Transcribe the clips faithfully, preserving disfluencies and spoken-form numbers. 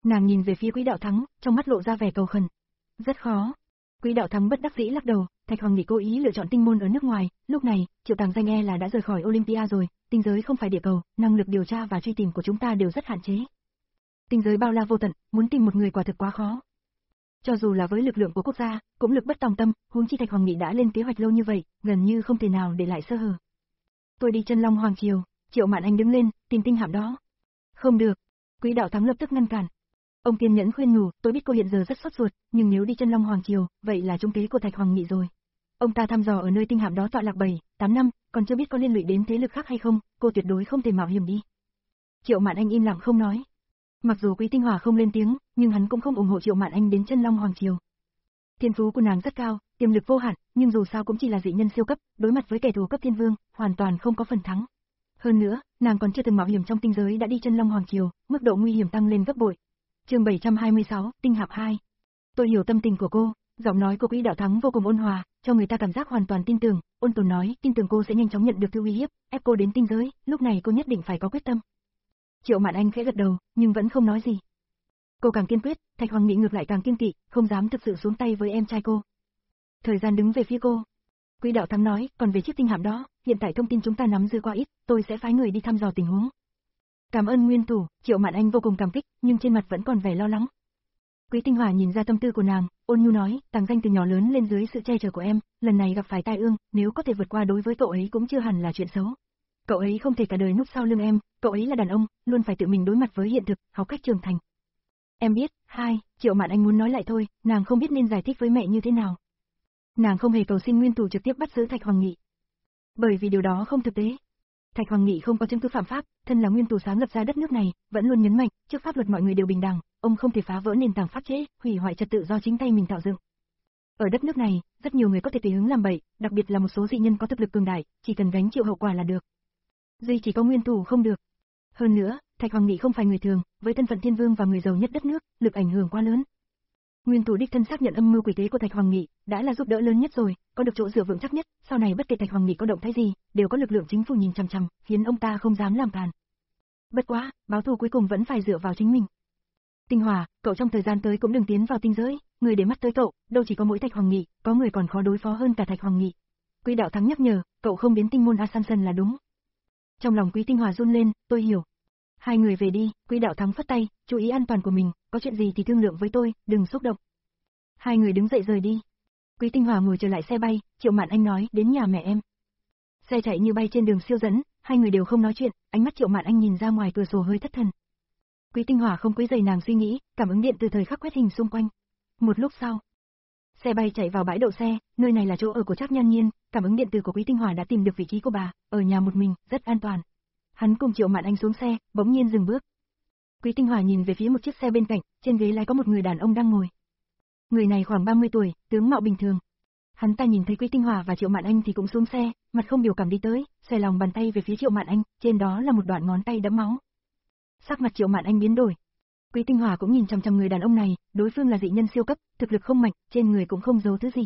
Nàng nhìn về phía Quý Đạo Thắng, trong mắt lộ ra vẻ cầu khẩn. Rất khó. Quý Đạo Thắng bất đắc dĩ lắc đầu, Thạch Hoàng Nghị cố ý lựa chọn tinh môn ở nước ngoài, lúc này, Triệu Tàng Danh e là đã rời khỏi Olympia rồi, tinh giới không phải địa cầu, năng lực điều tra và truy tìm của chúng ta đều rất hạn chế. Tinh giới bao la vô tận, muốn tìm một người quả thực quá khó. Cho dù là với lực lượng của quốc gia, cũng lực bất tòng tâm, huống chi Thạch Hoàng Nghị đã lên kế hoạch lâu như vậy, gần như không thể nào để lại sơ hở. Tôi đi Chân Long Hoàng Triều. Triệu Mạn Anh đứng lên, tìm tinh hạm đó. Không được. Quý Đạo Thắng lập tức ngăn cản. Ông kiên nhẫn khuyên nhủ, tôi biết cô hiện giờ rất sốt ruột, nhưng nếu đi Chân Long Hoàng Triều, vậy là trúng kế của Thạch Hoàng Nghị rồi. Ông ta thăm dò ở nơi tinh hạm đó tọa lạc bảy, tám năm, còn chưa biết có liên lụy đến thế lực khác hay không, cô tuyệt đối không thể mạo hiểm đi. Triệu Mạn Anh im lặng không nói. Mặc dù Quý Tinh Hỏa không lên tiếng, nhưng hắn cũng không ủng hộ Triệu Mạn Anh đến Chân Long Hoàng Triều. Thiên phú của nàng rất cao, tiềm lực vô hạn, nhưng dù sao cũng chỉ là dị nhân siêu cấp, đối mặt với kẻ thù cấp thiên vương, hoàn toàn không có phần thắng. Hơn nữa, nàng còn chưa từng mạo hiểm trong tinh giới đã đi Chân Long Hoàng Triều, mức độ nguy hiểm tăng lên gấp bội. Chương bảy trăm hai mươi sáu, Tinh hạp hai. Tôi hiểu tâm tình của cô, giọng nói của Quý Đạo Thắng vô cùng ôn hòa, cho người ta cảm giác hoàn toàn tin tưởng, ôn tồn nói, tin tưởng cô sẽ nhanh chóng nhận được thư uy hiếp, ép cô đến tinh giới, lúc này cô nhất định phải có quyết tâm. Triệu Mạn Anh khẽ gật đầu, nhưng vẫn không nói gì. Cô càng kiên quyết, Thạch Hoàng Nghị ngược lại càng kiêng kỵ, không dám thực sự xuống tay với em trai cô. Thời gian đứng về phía cô. Quý Đạo Thắng nói, còn về chiếc tinh hạm đó, hiện tại thông tin chúng ta nắm giữ quá ít, tôi sẽ phái người đi thăm dò tình huống. Cảm ơn nguyên thủ, Triệu Mạn Anh vô cùng cảm kích, nhưng trên mặt vẫn còn vẻ lo lắng. Quý Tinh Hỏa nhìn ra tâm tư của nàng, ôn nhu nói, Tàng Danh từ nhỏ lớn lên dưới sự che chở của em, lần này gặp phải tai ương, nếu có thể vượt qua đối với cậu ấy cũng chưa hẳn là chuyện xấu. Cậu ấy không thể cả đời núp sau lưng em, cậu ấy là đàn ông, luôn phải tự mình đối mặt với hiện thực, học cách trưởng thành. Em biết, hai, Triệu Mạn Anh muốn nói lại thôi, nàng không biết nên giải thích với mẹ như thế nào. Nàng không hề cầu xin nguyên thủ trực tiếp bắt giữ Thạch Hoàng Nghị. Bởi vì điều đó không thực tế. Thạch Hoàng Nghị không có chứng cứ phạm pháp, thân là nguyên thủ sáng lập ra đất nước này, vẫn luôn nhấn mạnh, trước pháp luật mọi người đều bình đẳng, ông không thể phá vỡ nền tảng pháp chế, hủy hoại trật tự do chính tay mình tạo dựng. Ở đất nước này, rất nhiều người có thể tùy hứng làm bậy, đặc biệt là một số dị nhân có thực lực cường đại, chỉ cần gánh chịu hậu quả là được. Duy chỉ có nguyên thủ không được. Hơn nữa, Thạch Hoàng Nghị không phải người thường, với thân phận thiên vương và người giàu nhất đất nước, lực ảnh hưởng quá lớn. Nguyên thủ đích thân xác nhận âm mưu quỷ kế của Thạch Hoàng Nghị, đã là giúp đỡ lớn nhất rồi, có được chỗ dựa vững chắc nhất, sau này bất kể Thạch Hoàng Nghị có động thái gì, đều có lực lượng chính phủ nhìn chằm chằm, khiến ông ta không dám làm càn. Bất quá, báo thù cuối cùng vẫn phải dựa vào chính mình. Tinh Hỏa, cậu trong thời gian tới cũng đừng tiến vào tinh giới, người để mắt tới cậu, đâu chỉ có mỗi Thạch Hoàng Nghị, có người còn khó đối phó hơn cả Thạch Hoàng Nghị. Quý Đạo Thắng nhắc nhở, cậu không đến tinh môn Asanson là đúng. Trong lòng Quý Tinh Hỏa run lên, tôi hiểu. Hai người về đi, Quý Đạo Thắng phất tay, chú ý an toàn của mình, có chuyện gì thì thương lượng với tôi, đừng xúc động. Hai người đứng dậy rời đi. Quý Tinh Hỏa ngồi trở lại xe bay, Triệu Mạn Anh nói, đến nhà mẹ em. Xe chạy như bay trên đường siêu dẫn, hai người đều không nói chuyện, ánh mắt Triệu Mạn Anh nhìn ra ngoài cửa sổ hơi thất thần. Quý Tinh Hỏa không quấy rầy nàng suy nghĩ, cảm ứng điện từ thời khắc quét hình xung quanh. Một lúc sau, xe bay chạy vào bãi đậu xe, nơi này là chỗ ở của Trác Nhan Nhiên, cảm ứng điện từ của Quý Tinh Hỏa đã tìm được vị trí của bà, ở nhà một mình, rất an toàn. Hắn cùng Triệu Mạn Anh xuống xe, bỗng nhiên dừng bước. Quý Tinh Hỏa nhìn về phía một chiếc xe bên cạnh, trên ghế lái có một người đàn ông đang ngồi. Người này khoảng ba mươi tuổi, tướng mạo bình thường. Hắn ta nhìn thấy Quý Tinh Hỏa và Triệu Mạn Anh thì cũng xuống xe, mặt không biểu cảm đi tới, xòe lòng bàn tay về phía Triệu Mạn Anh, trên đó là một đoạn ngón tay đẫm máu. Sắc mặt Triệu Mạn Anh biến đổi. Quý Tinh Hỏa cũng nhìn chằm chằm người đàn ông này, đối phương là dị nhân siêu cấp, thực lực không mạnh, trên người cũng không giấu thứ gì.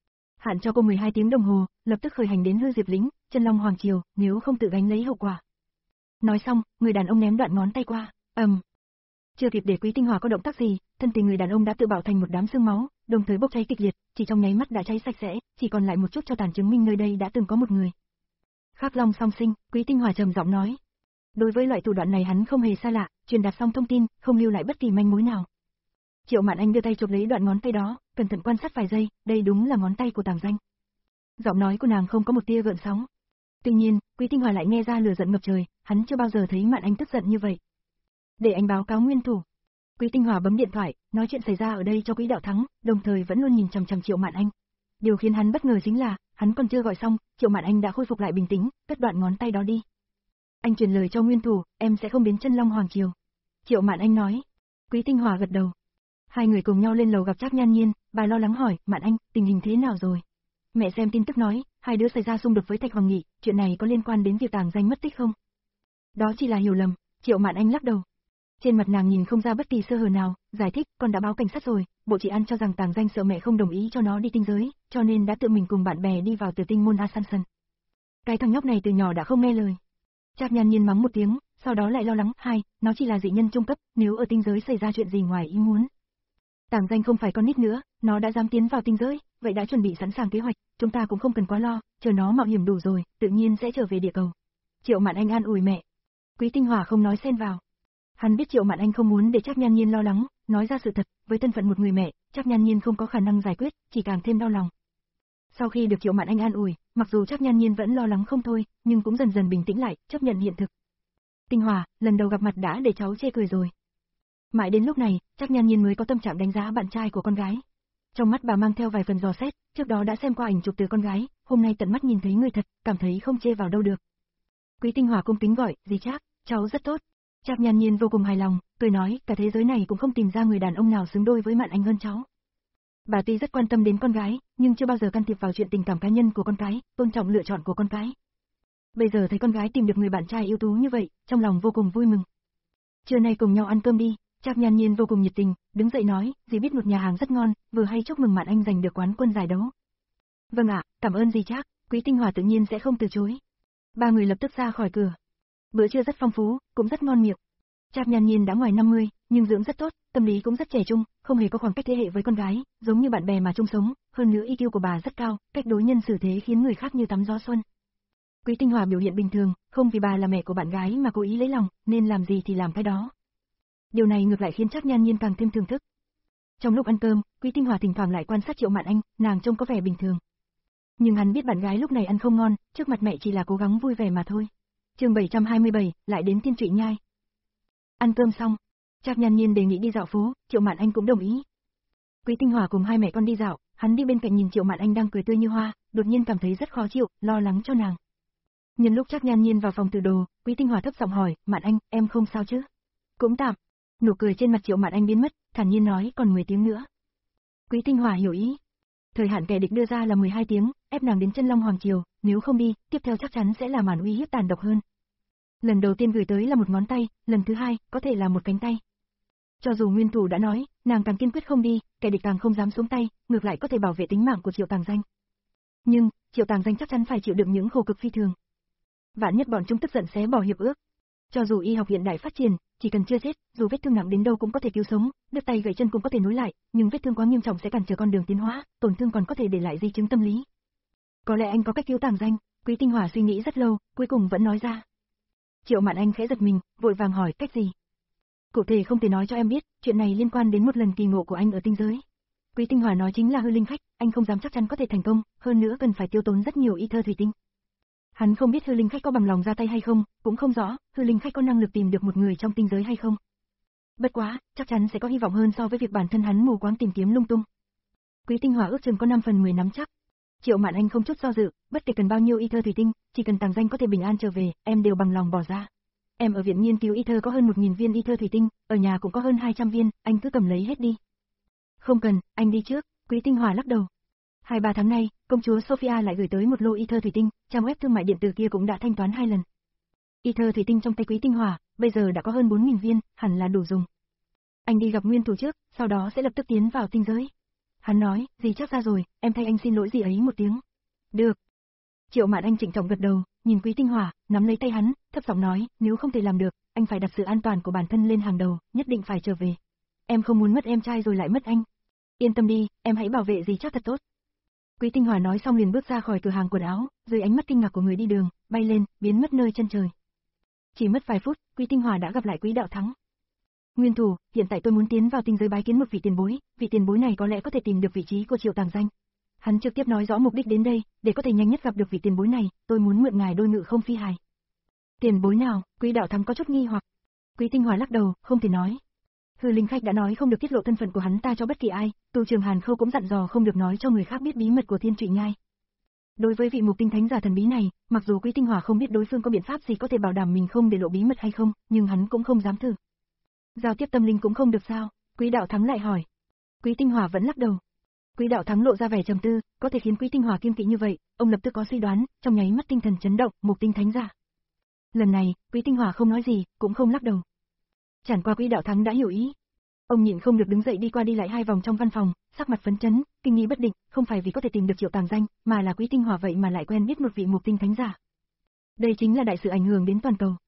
Hạn cho cô mười hai tiếng đồng hồ, lập tức khởi hành đến Hư Diệp Lĩnh, Chân Long Hoàng Triều, nếu không tự gánh lấy hậu quả. Nói xong, người đàn ông ném đoạn ngón tay qua, ầm. Um. Chưa kịp để Quý Tinh Hỏa có động tác gì, thân thể người đàn ông đã tự bạo thành một đám xương máu, đồng thời bốc cháy kịch liệt, chỉ trong nháy mắt đã cháy sạch sẽ, chỉ còn lại một chút cho tàn chứng minh nơi đây đã từng có một người. Khắc Long song sinh, Quý Tinh Hỏa trầm giọng nói. Đối với loại thủ đoạn này hắn không hề xa lạ, truyền đạt xong thông tin, không lưu lại bất kỳ manh mối nào. Triệu Mạn Anh đưa tay chụp lấy đoạn ngón tay đó, cẩn thận quan sát vài giây, đây đúng là ngón tay của Tàng Danh. Giọng nói của nàng không có một tia gợn sóng. Tuy nhiên, Quý Tinh Hỏa lại nghe ra lửa giận ngập trời, hắn chưa bao giờ thấy Mạn Anh tức giận như vậy. Để anh báo cáo nguyên thủ. Quý Tinh Hỏa bấm điện thoại, nói chuyện xảy ra ở đây cho Quý Đạo Thắng, đồng thời vẫn luôn nhìn chằm chằm Triệu Mạn Anh. Điều khiến hắn bất ngờ chính là, hắn còn chưa gọi xong, Triệu Mạn Anh đã khôi phục lại bình tĩnh, cất đoạn ngón tay đó đi. Anh truyền lời cho nguyên thủ, em sẽ không đến Chân Long Hoàng Triều. Triệu Mạn Anh nói. Quý Tinh Hỏa gật đầu. Hai người cùng nhau lên lầu gặp Trác Nhan Nhiên, bà lo lắng hỏi, Mạn Anh, tình hình thế nào rồi? Mẹ xem tin tức nói, hai đứa xảy ra xung đột với Thạch Hoàng Nghị, chuyện này có liên quan đến việc Tàng Danh mất tích không? Đó chỉ là hiểu lầm, Triệu Mạn Anh lắc đầu. Trên mặt nàng nhìn không ra bất kỳ sơ hở nào, giải thích, con đã báo cảnh sát rồi, bộ chị An cho rằng Tàng Danh sợ mẹ không đồng ý cho nó đi tinh giới, cho nên đã tự mình cùng bạn bè đi vào Tử Tinh môn Asanson. Cái thằng nhóc này từ nhỏ đã không nghe lời. Trác Nhan Nhiên mắng một tiếng, sau đó lại lo lắng, hai, nó chỉ là dị nhân trung cấp, nếu ở tinh giới xảy ra chuyện gì ngoài ý muốn. Tàng Danh không phải con nít nữa, nó đã dám tiến vào tinh giới, vậy đã chuẩn bị sẵn sàng kế hoạch, chúng ta cũng không cần quá lo, chờ nó mạo hiểm đủ rồi, tự nhiên sẽ trở về địa cầu. Triệu Mạn Anh an ủi mẹ. Quý Tinh Hỏa không nói xen vào. Hắn biết Triệu Mạn Anh không muốn để Trác Nhan Nhiên lo lắng, nói ra sự thật, với thân phận một người mẹ, Trác Nhan Nhiên không có khả năng giải quyết, chỉ càng thêm đau lòng. Sau khi được Triệu Mạn Anh an ủi, mặc dù Trác Nhan Nhiên vẫn lo lắng không thôi, nhưng cũng dần dần bình tĩnh lại, chấp nhận hiện thực. Tinh Hỏa, lần đầu gặp mặt đã để cháu chê cười rồi. Mãi đến lúc này, Trác Nhan Nhiên mới có tâm trạng đánh giá bạn trai của con gái. Trong mắt bà mang theo vài phần dò xét, trước đó đã xem qua ảnh chụp từ con gái, hôm nay tận mắt nhìn thấy người thật, cảm thấy không chê vào đâu được. Quý Tinh Hỏa cung kính gọi, dì Trác, cháu rất tốt. Trác Nhan Nhiên vô cùng hài lòng, cười nói, cả thế giới này cũng không tìm ra người đàn ông nào xứng đôi với Mạn Anh hơn cháu. Bà tuy rất quan tâm đến con gái, nhưng chưa bao giờ can thiệp vào chuyện tình cảm cá nhân của con cái, tôn trọng lựa chọn của con cái. Bây giờ thấy con gái tìm được người bạn trai ưu tú như vậy, trong lòng vô cùng vui mừng. Trưa nay cùng nhau ăn cơm đi. Trác Nhan Nhiên vô cùng nhiệt tình, đứng dậy nói, dì biết một nhà hàng rất ngon, vừa hay chúc mừng Mạn Anh giành được quán quân giải đấu. Vâng ạ, cảm ơn dì Trác, Quý Tinh Hỏa tự nhiên sẽ không từ chối. Ba người lập tức ra khỏi cửa. Bữa trưa rất phong phú, cũng rất ngon miệng. Trác Nhan Nhiên đã ngoài năm mươi, nhưng dưỡng rất tốt, tâm lý cũng rất trẻ trung, không hề có khoảng cách thế hệ với con gái, giống như bạn bè mà chung sống, hơn nữa i kiu của bà rất cao, cách đối nhân xử thế khiến người khác như tắm gió xuân. Quý Tinh Hỏa biểu hiện bình thường, không vì bà là mẹ của bạn gái mà cố ý lấy lòng, nên làm gì thì làm cái đó. Điều này ngược lại khiến Trác Nhan Nhiên càng thêm thưởng thức. Trong lúc ăn cơm, Quý Tinh Hỏa thỉnh thoảng lại quan sát Triệu Mạn Anh, nàng trông có vẻ bình thường. Nhưng hắn biết bạn gái lúc này ăn không ngon, trước mặt mẹ chỉ là cố gắng vui vẻ mà thôi. Chương bảy trăm hai mươi bảy, lại đến Tiên Trụy Nhai. Ăn cơm xong, Trác Nhan Nhiên đề nghị đi dạo phố, Triệu Mạn Anh cũng đồng ý. Quý Tinh Hỏa cùng hai mẹ con đi dạo, hắn đi bên cạnh nhìn Triệu Mạn Anh đang cười tươi như hoa, đột nhiên cảm thấy rất khó chịu, lo lắng cho nàng. Nhân lúc Trác Nhan Nhiên vào phòng từ đồ, Quý Tinh Hỏa thấp giọng hỏi, Mạn Anh, em không sao chứ? Cũng tạm. Nụ cười trên mặt Triệu Mạn Anh biến mất, thản nhiên nói, còn mười tiếng nữa. Quý Tinh Hỏa hiểu ý. Thời hạn kẻ địch đưa ra là mười hai tiếng, ép nàng đến Chân Long Hoàng Triều, nếu không đi, tiếp theo chắc chắn sẽ là màn uy hiếp tàn độc hơn. Lần đầu tiên gửi tới là một ngón tay, lần thứ hai, có thể là một cánh tay. Cho dù nguyên thủ đã nói, nàng càng kiên quyết không đi, kẻ địch càng không dám xuống tay, ngược lại có thể bảo vệ tính mạng của Triệu Tàng Danh. Nhưng, Triệu Tàng Danh chắc chắn phải chịu đựng những khổ cực phi thường. Vạn nhất bọn chúng tức giận xé bỏ hiệp ước. Cho dù y học hiện đại phát triển, chỉ cần chưa chết, dù vết thương nặng đến đâu cũng có thể cứu sống, đứt tay gãy chân cũng có thể nối lại, nhưng vết thương quá nghiêm trọng sẽ cản trở con đường tiến hóa, tổn thương còn có thể để lại di chứng tâm lý. Có lẽ anh có cách cứu Tàng Danh, Quý Tinh Hỏa suy nghĩ rất lâu, cuối cùng vẫn nói ra. Triệu Mạn Anh khẽ giật mình, vội vàng hỏi, cách gì? Cụ thể không thể nói cho em biết, chuyện này liên quan đến một lần kỳ ngộ của anh ở tinh giới. Quý Tinh Hỏa nói chính là hư linh khách, anh không dám chắc chắn có thể thành công, hơn nữa cần phải tiêu tốn rất nhiều y thơ thủy tinh. Hắn không biết hư linh khách có bằng lòng ra tay hay không, cũng không rõ, hư linh khách có năng lực tìm được một người trong tinh giới hay không. Bất quá, chắc chắn sẽ có hy vọng hơn so với việc bản thân hắn mù quáng tìm kiếm lung tung. Quý Tinh Hỏa ước chừng có năm phần mười nắm chắc. Triệu Mạn Anh không chút do dự, bất kể cần bao nhiêu y thơ thủy tinh, chỉ cần Tàng Danh có thể bình an trở về, em đều bằng lòng bỏ ra. Em ở viện nghiên cứu y thơ có hơn một nghìn viên y thơ thủy tinh, ở nhà cũng có hơn hai trăm viên, anh cứ cầm lấy hết đi. Không cần, anh đi trước, Quý Tinh Hỏa lắc đầu. Hai ba tháng nay, công chúa Sophia lại gửi tới một lô y thơ thủy tinh, trang web thương mại điện tử kia cũng đã thanh toán hai lần. Y thơ thủy tinh trong tay Quý Tinh Hỏa, bây giờ đã có hơn bốn nghìn viên, hẳn là đủ dùng. Anh đi gặp nguyên thủ trước, sau đó sẽ lập tức tiến vào tinh giới. Hắn nói, dì chắc ra rồi, em thay anh xin lỗi dì ấy một tiếng. Được. Triệu Mạn Anh trịnh trọng gật đầu, nhìn Quý Tinh Hỏa, nắm lấy tay hắn, thấp giọng nói, nếu không thể làm được, anh phải đặt sự an toàn của bản thân lên hàng đầu, nhất định phải trở về. Em không muốn mất em trai rồi lại mất anh. Yên tâm đi, em hãy bảo vệ dì chắc thật tốt. Quý Tinh Hỏa nói xong liền bước ra khỏi cửa hàng quần áo, dưới ánh mắt kinh ngạc của người đi đường, bay lên, biến mất nơi chân trời. Chỉ mất vài phút, Quý Tinh Hỏa đã gặp lại Quý Đạo Thắng. Nguyên thủ, hiện tại tôi muốn tiến vào tinh giới bái kiến một vị tiền bối, vị tiền bối này có lẽ có thể tìm được vị trí của Triệu Tàng Danh. Hắn trực tiếp nói rõ mục đích đến đây, để có thể nhanh nhất gặp được vị tiền bối này, tôi muốn mượn ngài đôi ngự không phi hài. Tiền bối nào? Quý Đạo Thắng có chút nghi hoặc. Quý Tinh Hỏa lắc đầu, không thể nói. Hư linh khách đã nói không được tiết lộ thân phận của hắn ta cho bất kỳ ai, Tu Trường Hàn Khâu cũng dặn dò không được nói cho người khác biết bí mật của Thiên Trụy Nhai. Đối với vị mục tinh thánh giả thần bí này, mặc dù Quý Tinh Hỏa không biết đối phương có biện pháp gì có thể bảo đảm mình không để lộ bí mật hay không, nhưng hắn cũng không dám thử. Giao tiếp tâm linh cũng không được sao? Quý Đạo Thắng lại hỏi. Quý Tinh Hỏa vẫn lắc đầu. Quý Đạo Thắng lộ ra vẻ trầm tư, có thể khiến Quý Tinh Hỏa kiêng kỵ như vậy, ông lập tức có suy đoán, trong nháy mắt tinh thần chấn động, mục tinh thánh giả. Lần này, Quý Tinh Hỏa không nói gì, cũng không lắc đầu. Chẳng qua Quý Đạo Thắng đã hiểu ý. Ông nhịn không được đứng dậy đi qua đi lại hai vòng trong văn phòng, sắc mặt phấn chấn, kinh nghi bất định, không phải vì có thể tìm được Triệu Tàng Danh, mà là Quý Tinh Hỏa vậy mà lại quen biết một vị mục tinh thánh giả. Đây chính là đại sự ảnh hưởng đến toàn cầu.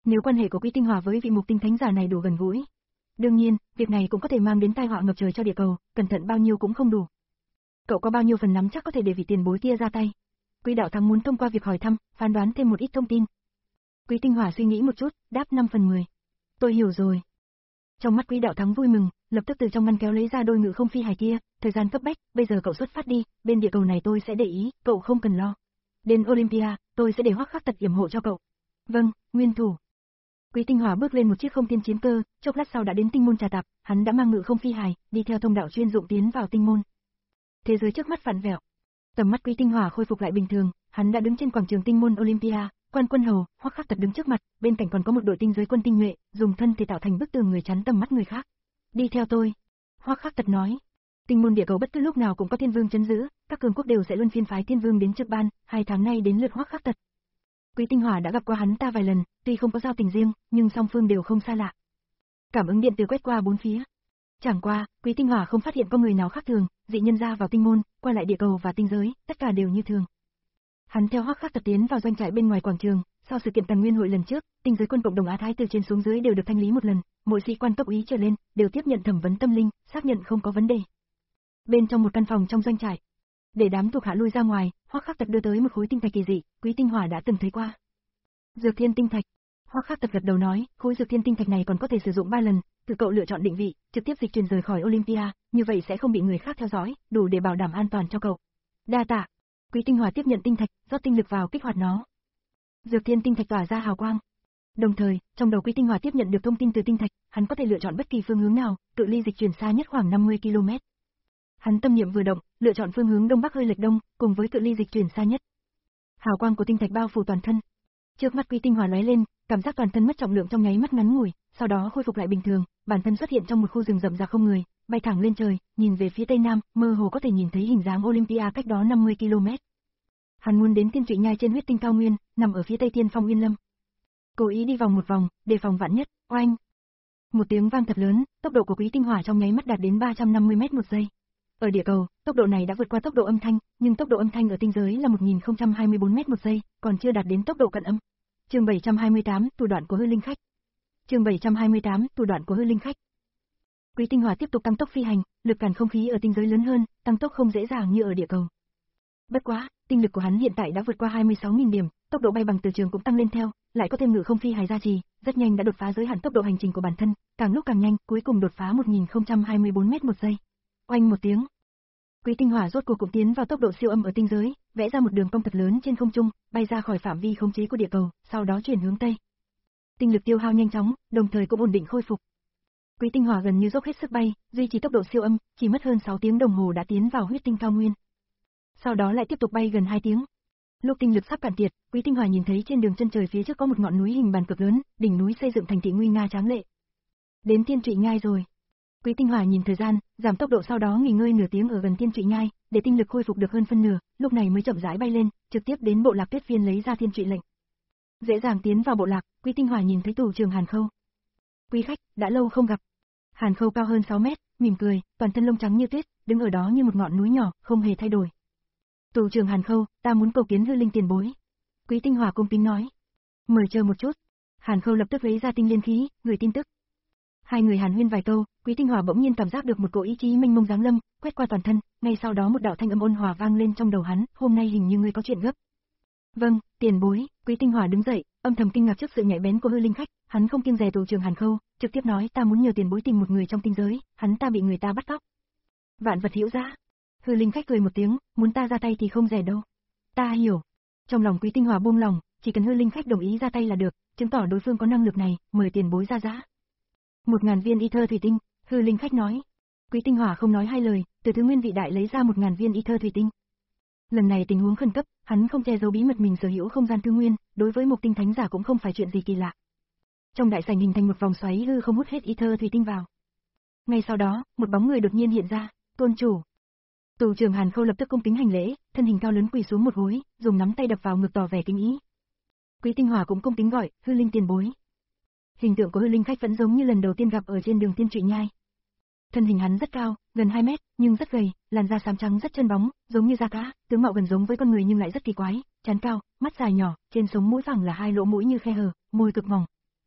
Nếu quan hệ của Quý Tinh Hỏa với vị mục tinh thánh giả này đủ gần gũi, đương nhiên, việc này cũng có thể mang đến tai họa ngập trời cho địa cầu, cẩn thận bao nhiêu cũng không đủ. Cậu có bao nhiêu phần nắm chắc có thể để vị tiền bối kia ra tay? Quý đạo thắng muốn thông qua việc hỏi thăm, phán đoán thêm một ít thông tin. Quý Tinh Hỏa suy nghĩ một chút, đáp năm phần mười. Tôi hiểu rồi. Trong mắt Quý đạo thắng vui mừng, lập tức từ trong ngăn kéo lấy ra đôi ngự không phi hài kia, thời gian cấp bách, bây giờ cậu xuất phát đi, bên địa cầu này tôi sẽ để ý, cậu không cần lo. Đến Olympia, tôi sẽ để Hoắc Khắc Tật yểm hộ cho cậu. Vâng, nguyên thủ. Quý Tinh Hỏa bước lên một chiếc không tiên chiến cơ, chốc lát sau đã đến tinh môn trà tạp, hắn đã mang ngự không phi hài, đi theo thông đạo chuyên dụng tiến vào tinh môn. Thế giới trước mắt vặn vẹo. Tầm mắt Quý Tinh Hỏa khôi phục lại bình thường, hắn đã đứng trên quảng trường tinh môn Olympia, quan quân hầu, Hoắc Khắc Tật đứng trước mặt, bên cạnh còn có một đội tinh giới quân tinh nhuệ, dùng thân thể tạo thành bức tường người chắn tầm mắt người khác. Đi theo tôi. Hoắc Khắc Tật nói. Tinh môn địa cầu bất cứ lúc nào cũng có thiên vương trấn giữ, các cường quốc đều sẽ luân phiên phái thiên vương đến trực ban, hai tháng nay đến lượt Hoắc Khắc Tật. Quý Tinh Hỏa đã gặp qua hắn ta vài lần, tuy không có giao tình riêng, nhưng song phương đều không xa lạ. Cảm ứng điện từ quét qua bốn phía. Chẳng qua, Quý Tinh Hỏa không phát hiện có người nào khác thường, dị nhân ra vào tinh môn, qua lại địa cầu và tinh giới, tất cả đều như thường. Hắn theo Hoắc Khắc Tật tiến vào doanh trại bên ngoài quảng trường, sau sự kiện Tần Nguyên hội lần trước, tinh giới quân cộng đồng Á Thái từ trên xuống dưới đều được thanh lý một lần, mỗi sĩ quan cấp úy trở lên đều tiếp nhận thẩm vấn tâm linh, xác nhận không có vấn đề. Bên trong một căn phòng trong doanh trại, để đám thuộc hạ lui ra ngoài, Hoắc Khắc Tật đưa tới một khối tinh thạch kỳ dị, Quý Tinh Hỏa đã từng thấy qua. Dược Thiên tinh thạch. Hoắc Khắc Tật gật đầu nói, khối Dược Thiên tinh thạch này còn có thể sử dụng ba lần, từ cậu lựa chọn định vị, trực tiếp dịch chuyển rời khỏi Olympia, như vậy sẽ không bị người khác theo dõi, đủ để bảo đảm an toàn cho cậu. Đa tạ. Quý Tinh Hỏa tiếp nhận tinh thạch, rót tinh lực vào kích hoạt nó. Dược Thiên tinh thạch tỏa ra hào quang. Đồng thời, trong đầu Quý Tinh Hỏa tiếp nhận được thông tin từ tinh thạch, hắn có thể lựa chọn bất kỳ phương hướng nào, cự ly dịch chuyển xa nhất khoảng năm mươi ki lô mét. Hắn tâm niệm vừa động, lựa chọn phương hướng đông bắc hơi lệch đông, cùng với cự ly dịch chuyển xa nhất. Hào quang của tinh thạch bao phủ toàn thân. Trước mắt Quý Tinh Hỏa lóe lên, cảm giác toàn thân mất trọng lượng trong nháy mắt ngắn ngủi, sau đó khôi phục lại bình thường, bản thân xuất hiện trong một khu rừng rậm rạp không người, bay thẳng lên trời, nhìn về phía tây nam, mơ hồ có thể nhìn thấy hình dáng Olympia cách đó năm mươi ki lô mét. Hắn muốn đến Thiên Trụy Nhai trên huyết tinh cao nguyên, nằm ở phía tây Thiên Phong Uyên Lâm. Cố ý đi vòng một vòng, đề phòng vạn nhất, oanh. Một tiếng vang thật lớn, tốc độ của Quý Tinh Hỏa trong nháy mắt đạt đến ba trăm năm mươi mét một giây. Ở địa cầu, tốc độ này đã vượt qua tốc độ âm thanh, nhưng tốc độ âm thanh ở tinh giới là một nghìn không trăm hai mươi tư mét một giây, còn chưa đạt đến tốc độ cận âm. Chương bảy trăm hai mươi tám, thủ đoạn của hư linh khách. Chương bảy trăm hai mươi tám, thủ đoạn của hư linh khách. Quý Tinh Hỏa tiếp tục tăng tốc phi hành, lực cản không khí ở tinh giới lớn hơn, tăng tốc không dễ dàng như ở địa cầu. Bất quá, tinh lực của hắn hiện tại đã vượt qua hai mươi sáu nghìn điểm, tốc độ bay bằng từ trường cũng tăng lên theo, lại có thêm ngự không phi hài gia trì, rất nhanh đã đột phá giới hạn tốc độ hành trình của bản thân, càng lúc càng nhanh, cuối cùng đột phá một nghìn không trăm hai mươi tư mét một giây. Oanh một tiếng. Quý Tinh Hỏa rốt cuộc cũng tiến vào tốc độ siêu âm ở tinh giới, vẽ ra một đường cong thật lớn trên không trung, bay ra khỏi phạm vi khống chế của địa cầu, sau đó chuyển hướng tây. Tinh lực tiêu hao nhanh chóng, đồng thời cũng ổn định khôi phục. Quý Tinh Hỏa gần như dốc hết sức bay, duy trì tốc độ siêu âm, chỉ mất hơn sáu tiếng đồng hồ đã tiến vào huyết tinh cao nguyên. Sau đó lại tiếp tục bay gần hai tiếng. Lúc tinh lực sắp cạn kiệt, Quý Tinh Hỏa nhìn thấy trên đường chân trời phía trước có một ngọn núi hình bàn cực lớn, đỉnh núi xây dựng thành thị nguy nga tráng lệ. Đến Thiên Trụy Nhai rồi. Quý Tinh Hỏa nhìn thời gian, giảm tốc độ sau đó nghỉ ngơi nửa tiếng ở gần Thiên Trụy Nhai, để tinh lực khôi phục được hơn phân nửa, lúc này mới chậm rãi bay lên, trực tiếp đến bộ lạc Tuyết Viên lấy ra Thiên Trụy lệnh. Dễ dàng tiến vào bộ lạc, Quý Tinh Hỏa nhìn thấy tù trưởng Hàn Khâu. Quý khách, đã lâu không gặp. Hàn Khâu cao hơn sáu mét, mỉm cười, toàn thân lông trắng như tuyết, đứng ở đó như một ngọn núi nhỏ, không hề thay đổi. Tù trưởng Hàn Khâu, ta muốn cầu kiến hư linh tiền bối. Quý Tinh Hỏa cung kính nói. Mời chờ một chút. Hàn Khâu lập tức lấy ra tinh liên khí, gửi tin tức. Hai người hàn huyên vài câu, Quý Tinh Hỏa bỗng nhiên cảm giác được một cỗ ý chí mênh mông giáng lâm, quét qua toàn thân, ngay sau đó một đạo thanh âm ôn hòa vang lên trong đầu hắn, hôm nay hình như ngươi có chuyện gấp. Vâng, tiền bối. Quý Tinh Hỏa đứng dậy, âm thầm kinh ngạc trước sự nhạy bén của hư linh khách, hắn không kiêng dè tù trưởng Hàn Khâu, trực tiếp nói ta muốn nhờ tiền bối tìm một người trong tinh giới, hắn ta bị người ta bắt cóc. Vạn vật hữu giá. Hư linh khách cười một tiếng, muốn ta ra tay thì không dè đâu. Ta hiểu. Trong lòng Quý Tinh Hỏa buông lòng, chỉ cần hư linh khách đồng ý ra tay là được, chứng tỏ đối phương có năng lực này, mời tiền bối ra giá. Một ngàn viên y thơ thủy tinh, hư linh khách nói. Quý Tinh Hỏa không nói hai lời, từ thứ nguyên vị đại lấy ra một ngàn viên y thơ thủy tinh. Lần này tình huống khẩn cấp, hắn không che giấu bí mật mình sở hữu không gian tư nguyên, đối với một tinh thánh giả cũng không phải chuyện gì kỳ lạ. Trong đại sảnh hình thành một vòng xoáy hư không hút hết y thơ thủy tinh vào. Ngay sau đó, một bóng người đột nhiên hiện ra, tôn chủ. Tù trưởng Hàn Khâu lập tức cung kính hành lễ, thân hình cao lớn quỳ xuống một gối, dùng nắm tay đập vào ngực tỏ vẻ kính ý. Quý Tinh Hỏa cũng cung kính gọi, hư linh tiền bối. Hình tượng của hư linh khách vẫn giống như lần đầu tiên gặp ở trên đường Thiên Trụy Nhai. Thân hình hắn rất cao, gần hai mét, nhưng rất gầy, làn da xám trắng rất chân bóng, giống như da cá, tướng mạo gần giống với con người nhưng lại rất kỳ quái, trán cao, mắt dài nhỏ, trên sống mũi phẳng là hai lỗ mũi như khe hở, môi cực mỏng.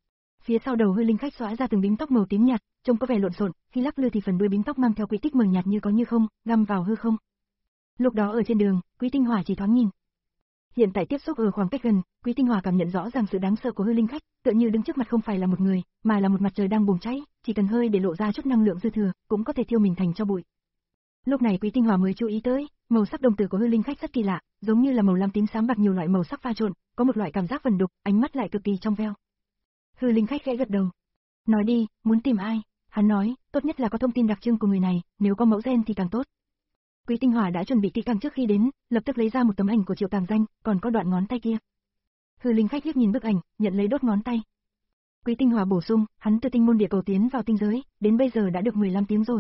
phía sau đầu hư linh khách xõa ra từng bím tóc màu tím nhạt, trông có vẻ lộn xộn, khi lắc lư thì phần đuôi bím tóc mang theo quỹ tích mờ nhạt như có như không, găm vào hư không. Lúc đó ở trên đường, Quý Tinh Hỏa chỉ thoáng nhìn. Hiện tại tiếp xúc ở khoảng cách gần, Quý Tinh Hỏa cảm nhận rõ ràng sự đáng sợ của hư linh khách, tựa như đứng trước mặt không phải là một người, mà là một mặt trời đang bùng cháy, chỉ cần hơi để lộ ra chút năng lượng dư thừa, cũng có thể thiêu mình thành tro bụi. Lúc này Quý Tinh Hỏa mới chú ý tới, màu sắc đồng tử của hư linh khách rất kỳ lạ, giống như là màu lam tím xám bạc nhiều loại màu sắc pha trộn, có một loại cảm giác vần đục, ánh mắt lại cực kỳ trong veo. Hư linh khách khẽ gật đầu. Nói đi, muốn tìm ai? Hắn nói, tốt nhất là có thông tin đặc trưng của người này, nếu có mẫu gen thì càng tốt. Quý Tinh Hỏa đã chuẩn bị kỹ càng trước khi đến, lập tức lấy ra một tấm ảnh của Triệu Tàng Danh, còn có đoạn ngón tay kia. Hư linh khách liếc nhìn bức ảnh, nhận lấy đốt ngón tay. Quý Tinh Hỏa bổ sung, hắn từ tinh môn địa cầu tiến vào tinh giới, đến bây giờ đã được mười lăm tiếng rồi.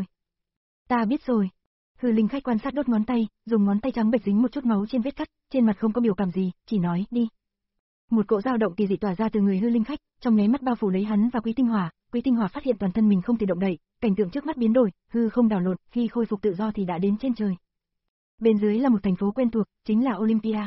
Ta biết rồi. Hư linh khách quan sát đốt ngón tay, dùng ngón tay trắng bệch dính một chút máu trên vết cắt, trên mặt không có biểu cảm gì, chỉ nói, đi. Một cỗ dao động kỳ dị tỏa ra từ người hư linh khách, trong nháy mắt bao phủ lấy hắn và Quý Tinh Hỏa. Quý Tinh Hỏa phát hiện toàn thân mình không thể động đậy, cảnh tượng trước mắt biến đổi, hư không đảo lộn, khi khôi phục tự do thì đã đến trên trời. Bên dưới là một thành phố quen thuộc, chính là Olympia.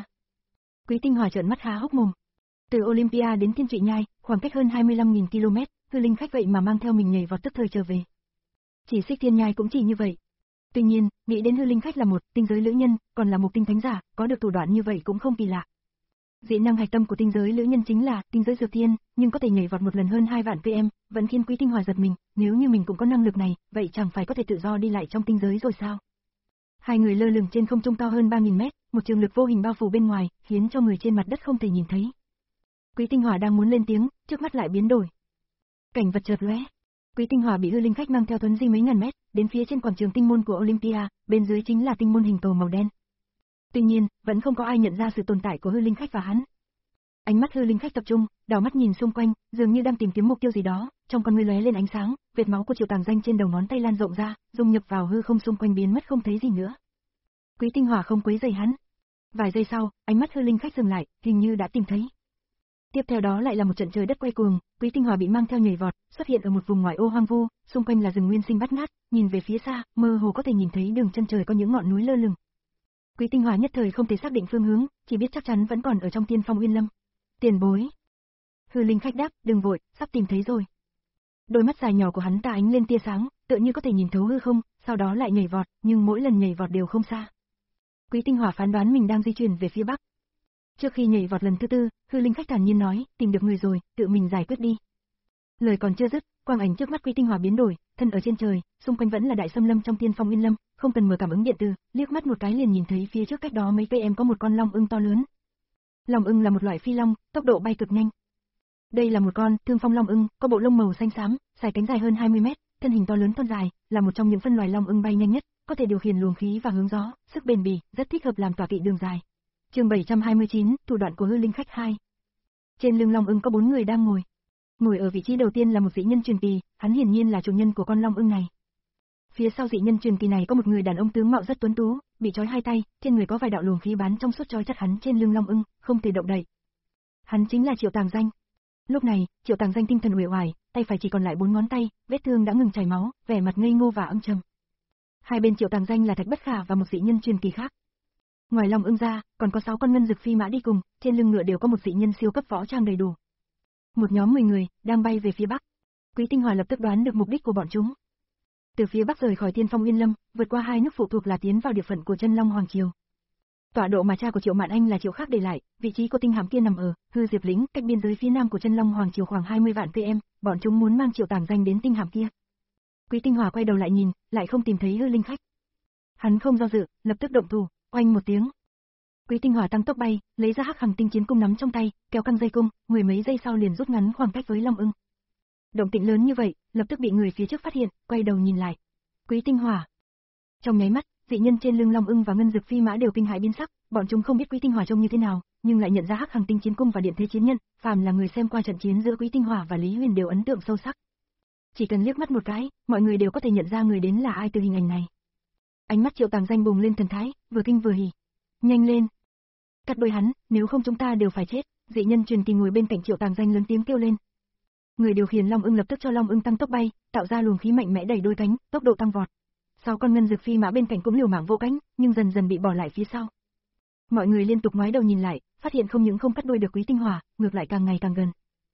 Quý Tinh Hỏa trợn mắt há hốc mồm. Từ Olympia đến Thiên Trụy Nhai, khoảng cách hơn hai mươi lăm nghìn ki lô mét, hư linh khách vậy mà mang theo mình nhảy vọt tức thời trở về. Chỉ Xích Thiên Nhai cũng chỉ như vậy. Tuy nhiên, nghĩ đến hư linh khách là một tinh giới lữ nhân, còn là một tinh thánh giả, có được thủ đoạn như vậy cũng không kỳ lạ. Dị năng hạch tâm của tinh giới lữ nhân chính là tinh giới dược thiên, nhưng có thể nhảy vọt một lần hơn hai vạn km, vẫn khiến Quý Tinh Hỏa giật mình, nếu như mình cũng có năng lực này, vậy chẳng phải có thể tự do đi lại trong tinh giới rồi sao? Hai người lơ lửng trên không trung cao hơn ba nghìn mét, một trường lực vô hình bao phủ bên ngoài, khiến cho người trên mặt đất không thể nhìn thấy. Quý Tinh Hỏa đang muốn lên tiếng, trước mắt lại biến đổi. Cảnh vật chợt lóe. Quý Tinh Hỏa bị hư linh khách mang theo thuấn di mấy ngàn mét, đến phía trên quảng trường tinh môn của Olympia, bên dưới chính là tinh môn hình cầu màu đen. Tuy nhiên, vẫn không có ai nhận ra sự tồn tại của hư linh khách và hắn. Ánh mắt hư linh khách tập trung, đảo mắt nhìn xung quanh, dường như đang tìm kiếm mục tiêu gì đó, trong con ngươi lóe lên ánh sáng, vệt máu của Triệu Tàng Danh trên đầu ngón tay lan rộng ra, dung nhập vào hư không xung quanh biến mất không thấy gì nữa. Quý Tinh Hỏa không quấy rầy hắn. Vài giây sau, ánh mắt hư linh khách dừng lại, hình như đã tìm thấy. Tiếp theo đó lại là một trận trời đất quay cuồng, Quý Tinh Hỏa bị mang theo nhảy vọt, xuất hiện ở một vùng ngoại ô hoang vu, xung quanh là rừng nguyên sinh bát ngát, nhìn về phía xa, mơ hồ có thể nhìn thấy đường chân trời có những ngọn núi lơ lửng. Quý Tinh Hỏa nhất thời không thể xác định phương hướng, chỉ biết chắc chắn vẫn còn ở trong Tiên Phong Uyên Lâm. Tiền bối. Hư linh khách đáp, đừng vội, sắp tìm thấy rồi. Đôi mắt dài nhỏ của hắn ta ánh lên tia sáng, tựa như có thể nhìn thấu hư không, sau đó lại nhảy vọt, nhưng mỗi lần nhảy vọt đều không xa. Quý Tinh Hỏa phán đoán mình đang di chuyển về phía bắc. Trước khi nhảy vọt lần thứ tư, hư linh khách thản nhiên nói, tìm được người rồi, tự mình giải quyết đi. Lời còn chưa dứt, quang ảnh trước mắt Quý Tinh Hỏa biến đổi, thân ở trên trời, xung quanh vẫn là đại xâm lâm trong Tiên Phong Uyên Lâm, không cần mở cảm ứng điện tử, liếc mắt một cái liền nhìn thấy phía trước cách đó mấy cây em có một con long ưng to lớn. Long ưng là một loại phi long, tốc độ bay cực nhanh. Đây là một con Thương Phong long ưng, có bộ lông màu xanh xám, dài cánh dài hơn hai mươi mét, thân hình to lớn thon dài, là một trong những phân loài long ưng bay nhanh nhất, có thể điều khiển luồng khí và hướng gió, sức bền bỉ, rất thích hợp làm tọa kỵ đường dài. Chương bảy trăm hai mươi chín, thủ đoạn của hư linh khách hai. Trên lưng long ưng có bốn người đang ngồi. Ngồi ở vị trí đầu tiên là một dị nhân truyền kỳ, hắn hiển nhiên là chủ nhân của con long ưng này. Phía sau dị nhân truyền kỳ này có một người đàn ông tướng mạo rất tuấn tú, bị trói hai tay, trên người có vài đạo luồng khí bán trong suốt trói chặt hắn trên lưng long ưng, không thể động đậy. Hắn chính là Triệu Tàng Danh. Lúc này, Triệu Tàng Danh tinh thần uể oải, tay phải chỉ còn lại bốn ngón tay, vết thương đã ngừng chảy máu, vẻ mặt ngây ngô và âm trầm. Hai bên Triệu Tàng Danh là Thạch Bất Khả và một dị nhân truyền kỳ khác. Ngoài long ưng ra, còn có sáu con ngân dực phi mã đi cùng, trên lưng ngựa đều có một dị nhân siêu cấp võ trang đầy đủ. Một nhóm mười người đang bay về phía bắc. Quý Tinh Hỏa lập tức đoán được mục đích của bọn chúng. Từ phía bắc rời khỏi Tiên Phong Uyên Lâm, vượt qua hai nước phụ thuộc là tiến vào địa phận của Chân Long Hoàng Triều. Tọa độ mà cha của Triệu Mạn Anh là Triệu Khắc để lại, vị trí của tinh hạm kia nằm ở Hư Diệp lĩnh, cách biên giới phía nam của Chân Long Hoàng Triều khoảng hai mươi vạn km, bọn chúng muốn mang Triệu Tàng Danh đến tinh hạm kia. Quý Tinh Hỏa quay đầu lại nhìn, lại không tìm thấy hư linh khách. Hắn không do dự, lập tức động thủ, oanh một tiếng. Quý Tinh Hỏa tăng tốc bay, lấy ra Hắc Hằng Tinh Chiến Cung nắm trong tay, kéo căng dây cung, mười mấy giây sau liền rút ngắn khoảng cách với Long Ưng. Động tĩnh lớn như vậy, lập tức bị người phía trước phát hiện, quay đầu nhìn lại. Quý Tinh Hỏa. Trong nháy mắt, dị nhân trên lưng Long Ưng và ngân dực phi mã đều kinh hãi biến sắc, bọn chúng không biết Quý Tinh Hỏa trông như thế nào, nhưng lại nhận ra Hắc Hằng Tinh Chiến Cung và Điện Thế Chiến Nhân, phàm là người xem qua trận chiến giữa Quý Tinh Hỏa và Lý Huyền đều ấn tượng sâu sắc. Chỉ cần liếc mắt một cái, mọi người đều có thể nhận ra người đến là ai từ hình ảnh này. Ánh mắt Triệu Tàng Danh bùng lên thần thái, vừa kinh vừa hỉ. Nhanh lên, cắt đuôi hắn, nếu không chúng ta đều phải chết. Dị nhân truyền kỳ ngồi bên cạnh Triệu Tàng Danh lớn tiếng kêu lên. Người điều khiển Long Ưng lập tức cho Long Ưng tăng tốc bay, tạo ra luồng khí mạnh mẽ đẩy đôi cánh, tốc độ tăng vọt. Sau con ngân dực phi mã bên cạnh cũng liều mạng vỗ cánh, nhưng dần dần bị bỏ lại phía sau. Mọi người liên tục ngoái đầu nhìn lại, phát hiện không những không cắt đuôi được Quý Tinh Hỏa, ngược lại càng ngày càng gần.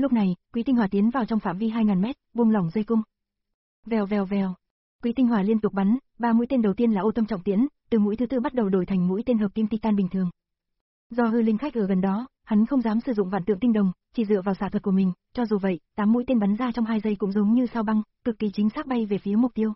Lúc này, Quý Tinh Hỏa tiến vào trong phạm vi hai ngàn mét, buông lỏng dây cung. Vèo vèo vèo. Quý Tinh Hỏa liên tục bắn, ba mũi tên đầu tiên là ô tâm trọng tiễn, từ mũi thứ tư bắt đầu đổi thành mũi tên hợp kim titan bình thường. Do hư linh khách ở gần đó, hắn không dám sử dụng vạn tượng tinh đồng, chỉ dựa vào xạ thuật của mình, cho dù vậy, tám mũi tên bắn ra trong hai giây cũng giống như sao băng, cực kỳ chính xác bay về phía mục tiêu.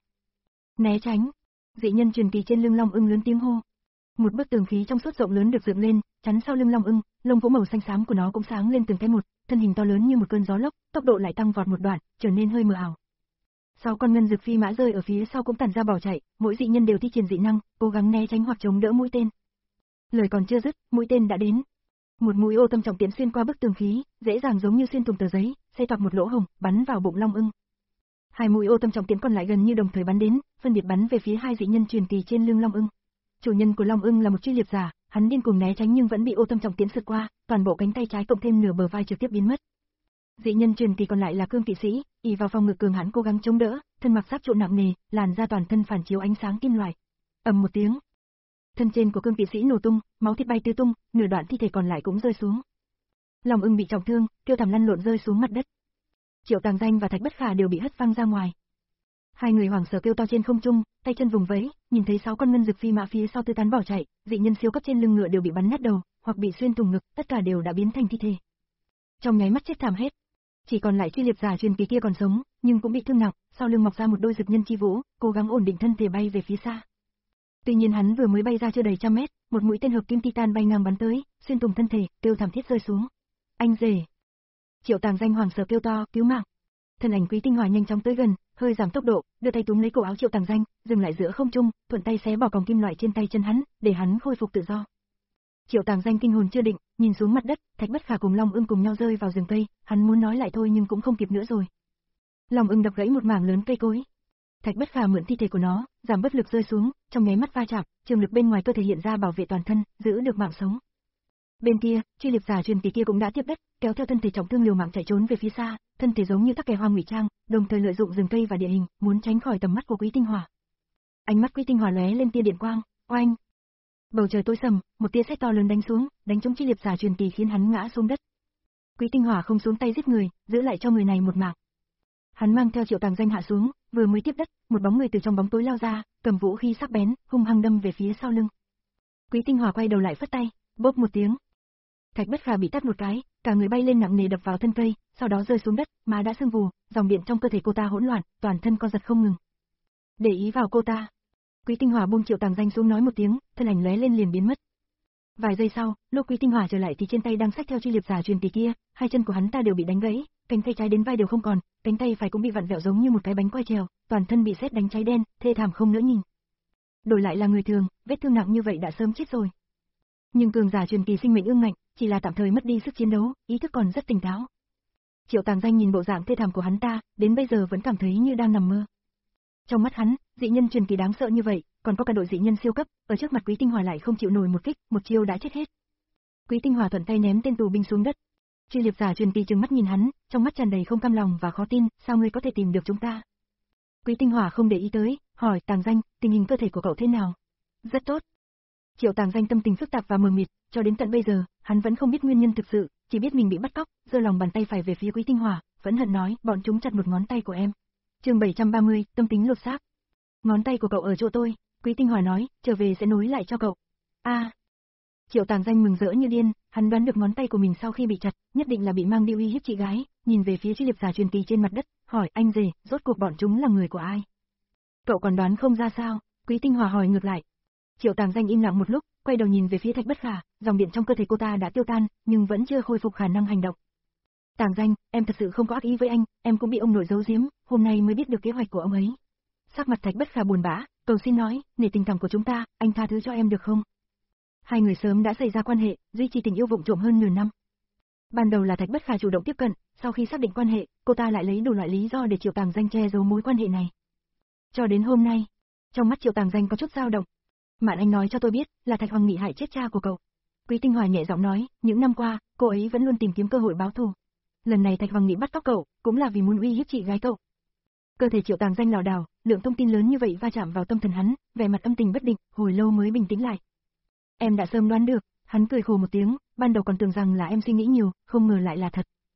Né tránh. Dị nhân truyền kỳ trên lưng Long Ưng lớn tiếng hô. Một bức tường khí trong suốt rộng lớn được dựng lên, chắn sau lưng Long Ưng, lông vũ màu xanh xám của nó cũng sáng lên từng cái một, thân hình to lớn như một cơn gió lốc, tốc độ lại tăng vọt một đoạn, trở nên hơi mờ ảo. Sáu con ngân dực phi mã rơi ở phía sau cũng tản ra bỏ chạy, mỗi dị nhân đều thi triển dị năng, cố gắng né tránh hoặc chống đỡ mũi tên. Lời còn chưa dứt, mũi tên đã đến. Một mũi ô tâm trọng tiễn xuyên qua bức tường khí, dễ dàng giống như xuyên thủng tờ giấy, xây toạc một lỗ hổng, bắn vào bụng Long Ưng. Hai mũi ô tâm trọng tiễn còn lại gần như đồng thời bắn đến, phân biệt bắn về phía hai dị nhân truyền kỳ trên lưng Long Ưng. Chủ nhân của Long Ưng là một truy liệp giả, hắn điên cuồng né tránh nhưng vẫn bị ô tâm trọng tiễn sượt qua, toàn bộ cánh tay trái cộng thêm nửa bờ vai trực tiếp biến mất. Dị nhân truyền kỳ còn lại là cương kỵ sĩ, ỷ vào phòng ngự cường hãn cố gắng chống đỡ, thân mặc giáp trụ nặng nề, làn da toàn thân phản chiếu ánh sáng kim loại. Ầm một tiếng, thân trên của cương kỵ sĩ nổ tung, máu thịt bay tứ tung, nửa đoạn thi thể còn lại cũng rơi xuống. Long Ưng bị trọng thương, kêu thảm lăn lộn rơi xuống mặt đất. Triệu Tàng Danh và Thạch Bất Khả đều bị hất văng ra ngoài. Hai người hoảng sợ kêu to trên không trung, tay chân vùng vẫy, nhìn thấy sáu con ngân dực phi mã phía sau tứ tán bỏ chạy, dị nhân siêu cấp trên lưng ngựa đều bị bắn nát đầu, hoặc bị xuyên thủng ngực, tất cả đều đã biến thành thi thể. Trong nháy mắt chết thảm hết. Chỉ còn lại truy liệp giả truyền kỳ kia còn sống, nhưng cũng bị thương nặng, sau lưng mọc ra một đôi dực nhân chi vũ, cố gắng ổn định thân thể bay về phía xa. Tuy nhiên hắn vừa mới bay ra chưa đầy trăm mét, một mũi tên hợp kim titan bay ngang bắn tới, xuyên thủng thân thể, kêu thảm thiết rơi xuống. Anh rể! Triệu Tàng Danh hoảng sợ kêu to, cứu mạng! Thân ảnh Quý Tinh Hỏa nhanh chóng tới gần, hơi giảm tốc độ, đưa tay túm lấy cổ áo Triệu Tàng Danh, dừng lại giữa không trung, thuận tay xé bỏ còng kim loại trên tay chân hắn, để hắn khôi phục tự do. Triệu Tàng Danh kinh hồn chưa định, nhìn xuống mặt đất, Thạch Bất Khả cùng Long Ưng cùng nhau rơi vào rừng cây, hắn muốn nói lại thôi nhưng cũng không kịp nữa rồi. Long Ưng đập gãy một mảng lớn cây cối. Thạch Bất Khả mượn thi thể của nó, giảm bất lực rơi xuống, trong nháy mắt va chạm, trường lực bên ngoài cơ thể hiện ra bảo vệ toàn thân, giữ được mạng sống. Bên kia, truy liệp giả truyền kỳ kia cũng đã tiếp đất, kéo theo thân thể trọng thương liều mạng chạy trốn về phía xa, thân thể giống như tắc kè hoang ngụy trang, đồng thời lợi dụng rừng cây và địa hình, muốn tránh khỏi tầm mắt của Quý Tinh Hỏa. Ánh mắt Quý Tinh Hỏa lóe lên tia điện quang, oanh. Bầu trời tối sầm, một tia sét to lớn đánh xuống, đánh trúng truy liệp giả truyền kỳ khiến hắn ngã xuống đất. Quý Tinh Hỏa không xuống tay giết người, giữ lại cho người này một mạng. Hắn mang theo Triệu Tàng Danh hạ xuống, vừa mới tiếp đất, một bóng người từ trong bóng tối lao ra, cầm vũ khí sắc bén, hung hăng đâm về phía sau lưng. Quý Tinh Hỏa quay đầu lại phất tay, bốp một tiếng. Thạch Bất Khả bị tát một cái, cả người bay lên nặng nề đập vào thân cây, sau đó rơi xuống đất, má đã sưng vù, dòng điện trong cơ thể cô ta hỗn loạn, toàn thân co giật không ngừng. Để ý vào cô ta. Quý Tinh Hỏa buông Triệu Tàng Danh xuống nói một tiếng, thân ảnh lóe lên liền biến mất. Vài giây sau, lúc Quý Tinh Hỏa trở lại thì trên tay đang xách theo truy liệp giả truyền kỳ kia, hai chân của hắn ta đều bị đánh gãy, cánh tay trái đến vai đều không còn, cánh tay phải cũng bị vặn vẹo giống như một cái bánh quai trèo, toàn thân bị sét đánh cháy đen, thê thảm không nỡ nhìn. Đổi lại là người thường, vết thương nặng như vậy đã sớm chết rồi. Nhưng cường giả truyền kỳ sinh mệnh ương ngạnh, chỉ là tạm thời mất đi sức chiến đấu, ý thức còn rất tỉnh táo. Triệu Tàng Danh nhìn bộ dạng thê thảm của hắn ta, đến bây giờ vẫn cảm thấy như đang nằm mơ. Trong mắt hắn, dị nhân truyền kỳ đáng sợ như vậy, còn có cả đội dị nhân siêu cấp, ở trước mặt Quý Tinh Hỏa lại không chịu nổi một kích, một chiêu đã chết hết. Quý Tinh Hỏa thuận tay ném tên tù binh xuống đất. Truy liệp giả truyền kỳ trừng mắt nhìn hắn, trong mắt tràn đầy không cam lòng và khó tin, sao ngươi có thể tìm được chúng ta? Quý Tinh Hỏa không để ý tới, hỏi Tàng Danh, tình hình cơ thể của cậu thế nào? Rất tốt. Triệu Tàng Danh tâm tình phức tạp và mờ mịt, cho đến tận bây giờ, hắn vẫn không biết nguyên nhân thực sự, chỉ biết mình bị bắt cóc, giơ lòng bàn tay phải về phía Quý Tinh Hỏa, phẫn hận nói, bọn chúng chặt một ngón tay của em. Chương bảy trăm ba mươi, tâm tính lột xác. Ngón tay của cậu ở chỗ tôi, Quý Tinh Hỏa nói, trở về sẽ nối lại cho cậu. A. À. Triệu Tàng Danh mừng rỡ như điên, hắn đoán được ngón tay của mình sau khi bị chặt, nhất định là bị mang đi uy hiếp chị gái, nhìn về phía truy liệp giả truyền kỳ trên mặt đất, hỏi, anh rể, rốt cuộc bọn chúng là người của ai? Cậu còn đoán không ra sao? Quý Tinh Hỏa hỏi ngược lại. Triệu Tàng Danh im lặng một lúc, quay đầu nhìn về phía Thạch Bất Khả, dòng điện trong cơ thể cô ta đã tiêu tan, nhưng vẫn chưa khôi phục khả năng hành động. Tàng Danh, em thật sự không có ác ý với anh, em cũng bị ông nội giấu giếm, hôm nay mới biết được kế hoạch của ông ấy. Sắc mặt Thạch Bất Khả buồn bã, cầu xin nói, nể tình cảm của chúng ta, anh tha thứ cho em được không? Hai người sớm đã xảy ra quan hệ, duy trì tình yêu vụng trộm hơn nửa năm. Ban đầu là Thạch Bất Khả chủ động tiếp cận, sau khi xác định quan hệ, cô ta lại lấy đủ loại lý do để Triệu Tàng Danh che giấu mối quan hệ này. Cho đến hôm nay, trong mắt Triệu Tàng Danh có chút dao động. Mạn Anh nói cho tôi biết, là Thạch Hoàng Nghị hại chết cha của cậu. Quý Tinh Hỏa nhẹ giọng nói, những năm qua, cô ấy vẫn luôn tìm kiếm cơ hội báo thù. Lần này Thạch Hoàng Nghị bắt cóc cậu, cũng là vì muốn uy hiếp chị gái cậu. Cơ thể Triệu Tàng Danh lảo đảo, lượng thông tin lớn như vậy va chạm vào tâm thần hắn, vẻ mặt âm tình bất định, hồi lâu mới bình tĩnh lại. Em đã sớm đoán được, hắn cười khổ một tiếng, ban đầu còn tưởng rằng là em suy nghĩ nhiều, không ngờ lại là thật.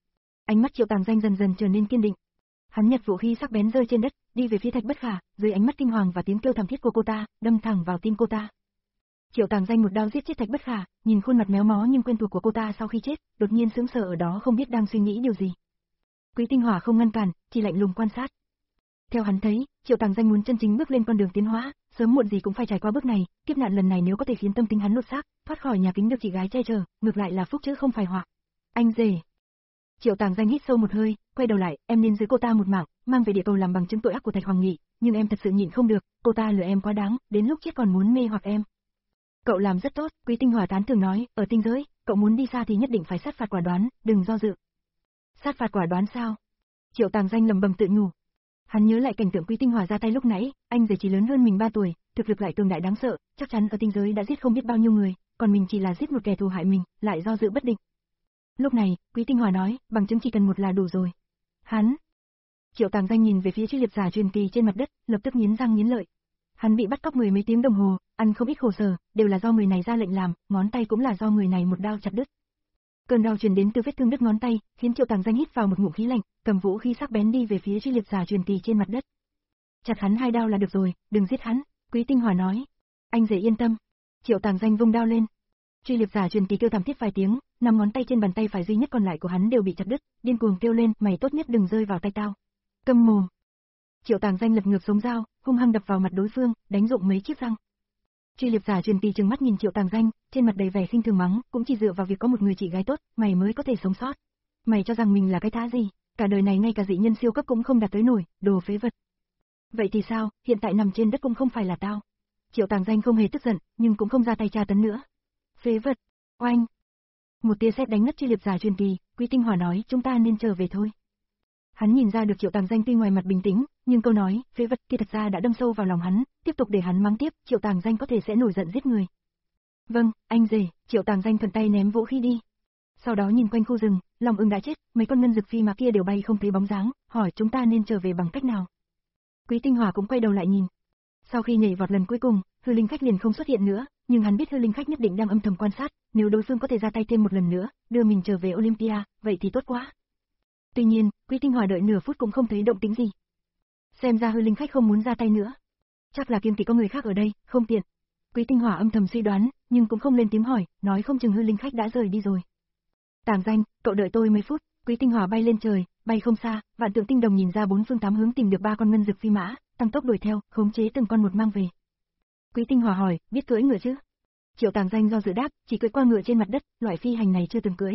Ánh mắt Triệu Tàng Danh dần dần trở nên kiên định. Hắn nhặt vũ khí sắc bén rơi trên đất, đi về phía Thạch Bất Khả, dưới ánh mắt kinh hoàng và tiếng kêu thảm thiết của cô ta, đâm thẳng vào tim cô ta. Triệu Tàng Danh một đao giết chết Thạch Bất Khả, nhìn khuôn mặt méo mó nhưng quen thuộc của cô ta sau khi chết, đột nhiên sững sờ ở đó không biết đang suy nghĩ điều gì. Quý Tinh Hỏa không ngăn cản, chỉ lạnh lùng quan sát. Theo hắn thấy, Triệu Tàng Danh muốn chân chính bước lên con đường tiến hóa, sớm muộn gì cũng phải trải qua bước này, kiếp nạn lần này nếu có thể khiến tâm tính hắn lột xác, thoát khỏi nhà kính được chị gái che chở, ngược lại là phúc chứ không phải họa. Anh rể. Triệu Tàng Danh hít sâu một hơi, quay đầu lại, em nên giữ cô ta một mạng, mang về địa cầu làm bằng chứng tội ác của Thạch Hoàng Nghị, nhưng em thật sự nhịn không được, cô ta lừa em quá đáng, đến lúc chết còn muốn mê hoặc em. Cậu làm rất tốt, Quý Tinh Hỏa tán thưởng nói, ở tinh giới, cậu muốn đi xa thì nhất định phải sát phạt quả đoán, đừng do dự. Sát phạt quả đoán sao? Triệu Tàng Danh lầm bầm tự nhủ. Hắn nhớ lại cảnh tượng Quý Tinh Hỏa ra tay lúc nãy, anh rể chỉ lớn hơn mình ba tuổi, thực lực lại cường đại đáng sợ, chắc chắn ở tinh giới đã giết không biết bao nhiêu người, còn mình chỉ là giết một kẻ thù hại mình, lại do dự bất định. Lúc này, Quý Tinh Hỏa nói, bằng chứng chỉ cần một là đủ rồi. Hắn. Triệu Tàng Danh nhìn về phía truy liệp giả truyền kỳ trên mặt đất, lập tức nghiến răng nghiến lợi. Hắn bị bắt cóc mười mấy tiếng đồng hồ, ăn không ít khổ sở, đều là do người này ra lệnh làm, ngón tay cũng là do người này một đao chặt đứt. Cơn đau truyền đến từ vết thương đứt ngón tay, khiến Triệu Tàng Danh hít vào một ngụm khí lạnh, cầm vũ khí sắc bén đi về phía truy liệp giả truyền kỳ trên mặt đất. Chặt hắn hai đao là được rồi, đừng giết hắn, Quý Tinh Hỏa nói. Anh rể yên tâm. Triệu Tàng Danh vung đao lên. Truy liệp giả truyền kỳ kêu thảm thiết vài tiếng, năm ngón tay trên bàn tay phải duy nhất còn lại của hắn đều bị chặt đứt, điên cuồng kêu lên, mày tốt nhất đừng rơi vào tay tao. Câm mồm. Triệu Tàng Danh lật ngược sống dao, hung hăng đập vào mặt đối phương, đánh rụng mấy chiếc răng. Truy liệp giả truyền kỳ trừng mắt nhìn Triệu Tàng Danh, trên mặt đầy vẻ khinh thường mắng, cũng chỉ dựa vào việc có một người chị gái tốt, mày mới có thể sống sót. Mày cho rằng mình là cái thá gì, cả đời này ngay cả dị nhân siêu cấp cũng không đạt tới nổi, đồ phế vật. Vậy thì sao, hiện tại nằm trên đất cũng không phải là tao. Triệu Tàng Danh không hề tức giận, nhưng cũng không ra tay tra tấn nữa. Phế vật. Oanh. Một tia sét đánh ngất truy liệp giả truyền kỳ, Quý Tinh Hỏa nói, chúng ta nên trở về thôi. Hắn nhìn ra được Triệu Tàng Danh tuy ngoài mặt bình tĩnh, nhưng câu nói, phế vật kia thật ra đã đâm sâu vào lòng hắn, tiếp tục để hắn mắng tiếp, Triệu Tàng Danh có thể sẽ nổi giận giết người. Vâng, anh rể, Triệu Tàng Danh thuận tay ném vũ khí đi. Sau đó nhìn quanh khu rừng, Long Ưng đã chết, mấy con ngân dực phi mã kia đều bay không thấy bóng dáng, hỏi chúng ta nên trở về bằng cách nào. Quý Tinh Hỏa cũng quay đầu lại nhìn. Sau khi nhảy vọt lần cuối cùng, hư linh khách liền không xuất hiện nữa, nhưng hắn biết hư linh khách nhất định đang âm thầm quan sát, nếu đối phương có thể ra tay thêm một lần nữa, đưa mình trở về Olympia, vậy thì tốt quá. Tuy nhiên, Quý Tinh Hỏa đợi nửa phút cũng không thấy động tĩnh gì. Xem ra hư linh khách không muốn ra tay nữa. Chắc là kiêng kỵ có người khác ở đây, không tiện. Quý Tinh Hỏa âm thầm suy đoán, nhưng cũng không lên tiếng hỏi, nói không chừng hư linh khách đã rời đi rồi. Tàng Danh, cậu đợi tôi mấy phút. Quý Tinh Hỏa bay lên trời, bay không xa, Vạn Tượng Tinh Đồng nhìn ra bốn phương tám hướng tìm được ba con ngân dực phi mã, tăng tốc đuổi theo, khống chế từng con một mang về. Quý Tinh Hỏa hỏi, biết cưỡi ngựa chứ? Triệu Tàng Danh do dự đáp, chỉ cưỡi qua ngựa trên mặt đất, loại phi hành này chưa từng cưỡi.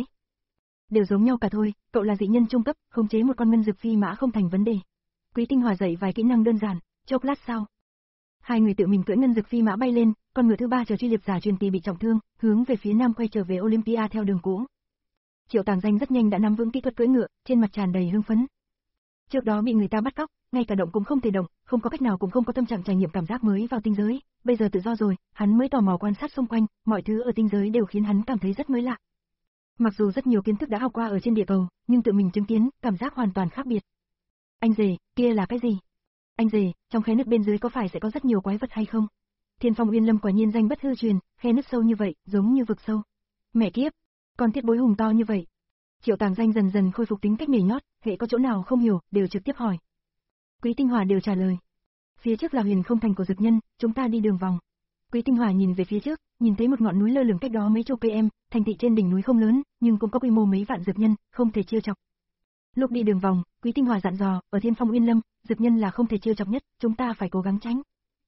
Đều giống nhau cả thôi, cậu là dị nhân trung cấp, khống chế một con ngân dực phi mã không thành vấn đề. Quý Tinh Hỏa dạy vài kỹ năng đơn giản, chốc lát sau, hai người tự mình cưỡi ngân dực phi mã bay lên, con ngựa thứ ba chờ truy liệp giả truyền kỳ bị trọng thương, hướng về phía nam quay trở về Olympia theo đường cũ. Triệu Tàng Danh rất nhanh đã nắm vững kỹ thuật cưỡi ngựa, trên mặt tràn đầy hưng phấn. Trước đó bị người ta bắt cóc, ngay cả động cũng không thể động, không có cách nào cũng không có tâm trạng trải nghiệm cảm giác mới vào tinh giới, bây giờ tự do rồi, hắn mới tò mò quan sát xung quanh, mọi thứ ở tinh giới đều khiến hắn cảm thấy rất mới lạ. Mặc dù rất nhiều kiến thức đã học qua ở trên địa cầu, nhưng tự mình chứng kiến, cảm giác hoàn toàn khác biệt. Anh rể, kia là cái gì? Anh rể, trong khe nước bên dưới có phải sẽ có rất nhiều quái vật hay không? Thiên Phong Uyên Lâm quả nhiên danh bất hư truyền, khe nước sâu như vậy, giống như vực sâu. Mẹ kiếp, con thiết bối hùng to như vậy. Triệu Tàng Danh dần dần khôi phục tính cách nhảy nhót, hệ có chỗ nào không hiểu, đều trực tiếp hỏi. Quý Tinh Hỏa đều trả lời. Phía trước là Huyền Không Thành của dực nhân, chúng ta đi đường vòng. Quý Tinh Hỏa nhìn về phía trước, nhìn thấy một ngọn núi lơ lửng cách đó mấy chục cây em, thành thị trên đỉnh núi không lớn, nhưng cũng có quy mô mấy vạn dực nhân, không thể trêu chọc. Lúc đi đường vòng, Quý Tinh Hỏa dặn dò, ở Thiên Phong Uyên Lâm, dực nhân là không thể trêu chọc nhất, chúng ta phải cố gắng tránh.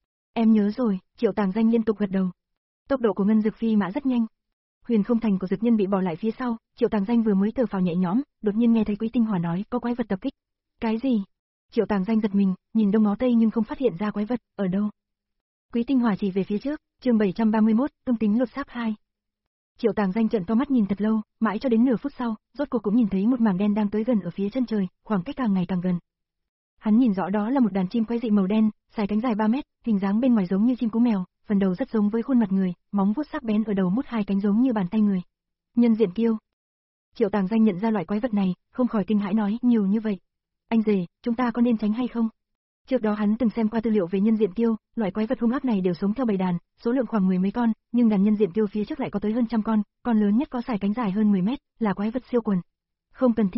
Em nhớ rồi, Triệu Tàng Danh liên tục gật đầu. Tốc độ của ngân dực phi mã rất nhanh. Huyền Không Thành của dực nhân bị bỏ lại phía sau, Triệu Tàng Danh vừa mới thở phào nhẹ nhõm, đột nhiên nghe thấy Quý Tinh Hỏa nói có quái vật tập kích. Cái gì? Triệu Tàng Danh giật mình, nhìn đông ngó tây nhưng không phát hiện ra quái vật, ở đâu? Quý Tinh Hỏa chỉ về phía trước, chương bảy trăm ba mươi mốt, tương tính lột xác hai. Triệu Tàng Danh trợn to mắt nhìn thật lâu, mãi cho đến nửa phút sau, rốt cuộc cũng nhìn thấy một mảng đen đang tới gần ở phía chân trời, khoảng cách càng ngày càng gần. Hắn nhìn rõ đó là một đàn chim quái dị màu đen, dài cánh dài ba mét, hình dáng bên ngoài giống như chim cú mèo, phần đầu rất giống với khuôn mặt người, móng vuốt sắc bén ở đầu mút hai cánh giống như bàn tay người. Nhân diện kiêu. Triệu Tàng Danh nhận ra loại quái vật này, không khỏi kinh hãi nói, nhiều như vậy. Anh rể, chúng ta có nên tránh hay không? Trước đó hắn từng xem qua tư liệu về nhân diện kiêu, loại quái vật hung ác này đều sống theo bầy đàn, số lượng khoảng mười mấy con, nhưng đàn nhân diện kiêu phía trước lại có tới hơn trăm con, con lớn nhất có sải cánh dài hơn mười mét, là quái vật siêu quần. Không cần thiết.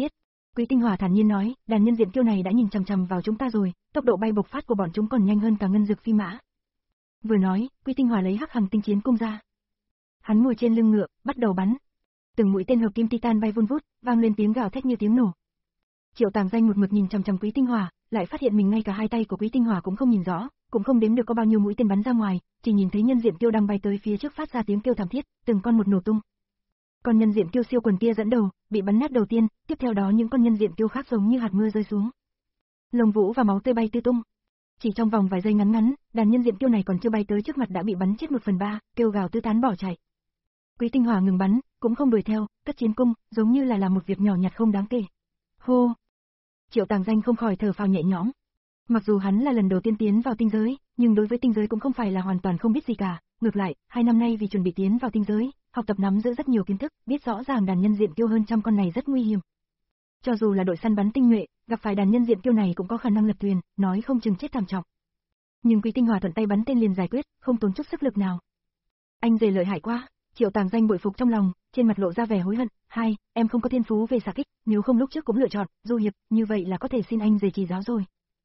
Quý Tinh Hỏa thản nhiên nói, đàn nhân diện kiêu này đã nhìn chằm chằm vào chúng ta rồi, tốc độ bay bộc phát của bọn chúng còn nhanh hơn cả ngân dực phi mã. Vừa nói, Quý Tinh Hỏa lấy hắc hằng tinh chiến cung ra. Hắn ngồi trên lưng ngựa, bắt đầu bắn. Từng mũi tên hợp kim titan bay vun vút, vang lên tiếng gào thét như tiếng nổ. Triệu Tàng Danh một mực nhìn chằm chằm Quý Tinh Hỏa, lại phát hiện mình ngay cả hai tay của Quý Tinh Hỏa cũng không nhìn rõ, cũng không đếm được có bao nhiêu mũi tên bắn ra ngoài, chỉ nhìn thấy nhân diện kiêu đang bay tới phía trước phát ra tiếng kêu thảm thiết, từng con một nổ tung. Con nhân diện kiêu siêu quần kia dẫn đầu, bị bắn nát đầu tiên, tiếp theo đó những con nhân diện kiêu khác giống như hạt mưa rơi xuống. Lông vũ và máu tươi bay tứ tung. Chỉ trong vòng vài giây ngắn ngắn, đàn nhân diện kiêu này còn chưa bay tới trước mặt đã bị bắn chết một phần ba, kêu gào tứ tán bỏ chạy. Quý Tinh Hỏa ngừng bắn, cũng không đuổi theo, cất chiến cung, giống như là làm một việc nhỏ nhặt không đáng kể. Hô! Triệu Tàng Danh không khỏi thở phào nhẹ nhõm. Mặc dù hắn là lần đầu tiên tiến vào tinh giới, nhưng đối với tinh giới cũng không phải là hoàn toàn không biết gì cả, ngược lại, hai năm nay vì chuẩn bị tiến vào tinh giới, học tập nắm giữ rất nhiều kiến thức, biết rõ ràng đàn nhân diện kiêu hơn trăm con này rất nguy hiểm. Cho dù là đội săn bắn tinh nhuệ, gặp phải đàn nhân diện kiêu này cũng có khả năng lật thuyền, nói không chừng chết thảm trọng. Nhưng Quý Tinh Hỏa thuận tay bắn tên liền giải quyết, không tốn chút sức lực nào. Anh rể lợi hại quá, Triệu Tàng Danh bội phục trong lòng, trên mặt lộ ra vẻ hối hận. Hai, em không có thiên phú về xạ kích, nếu không lúc trước cũng lựa chọn du hiệp, như vậy là có thể xin anh rể chỉ giáo rồi.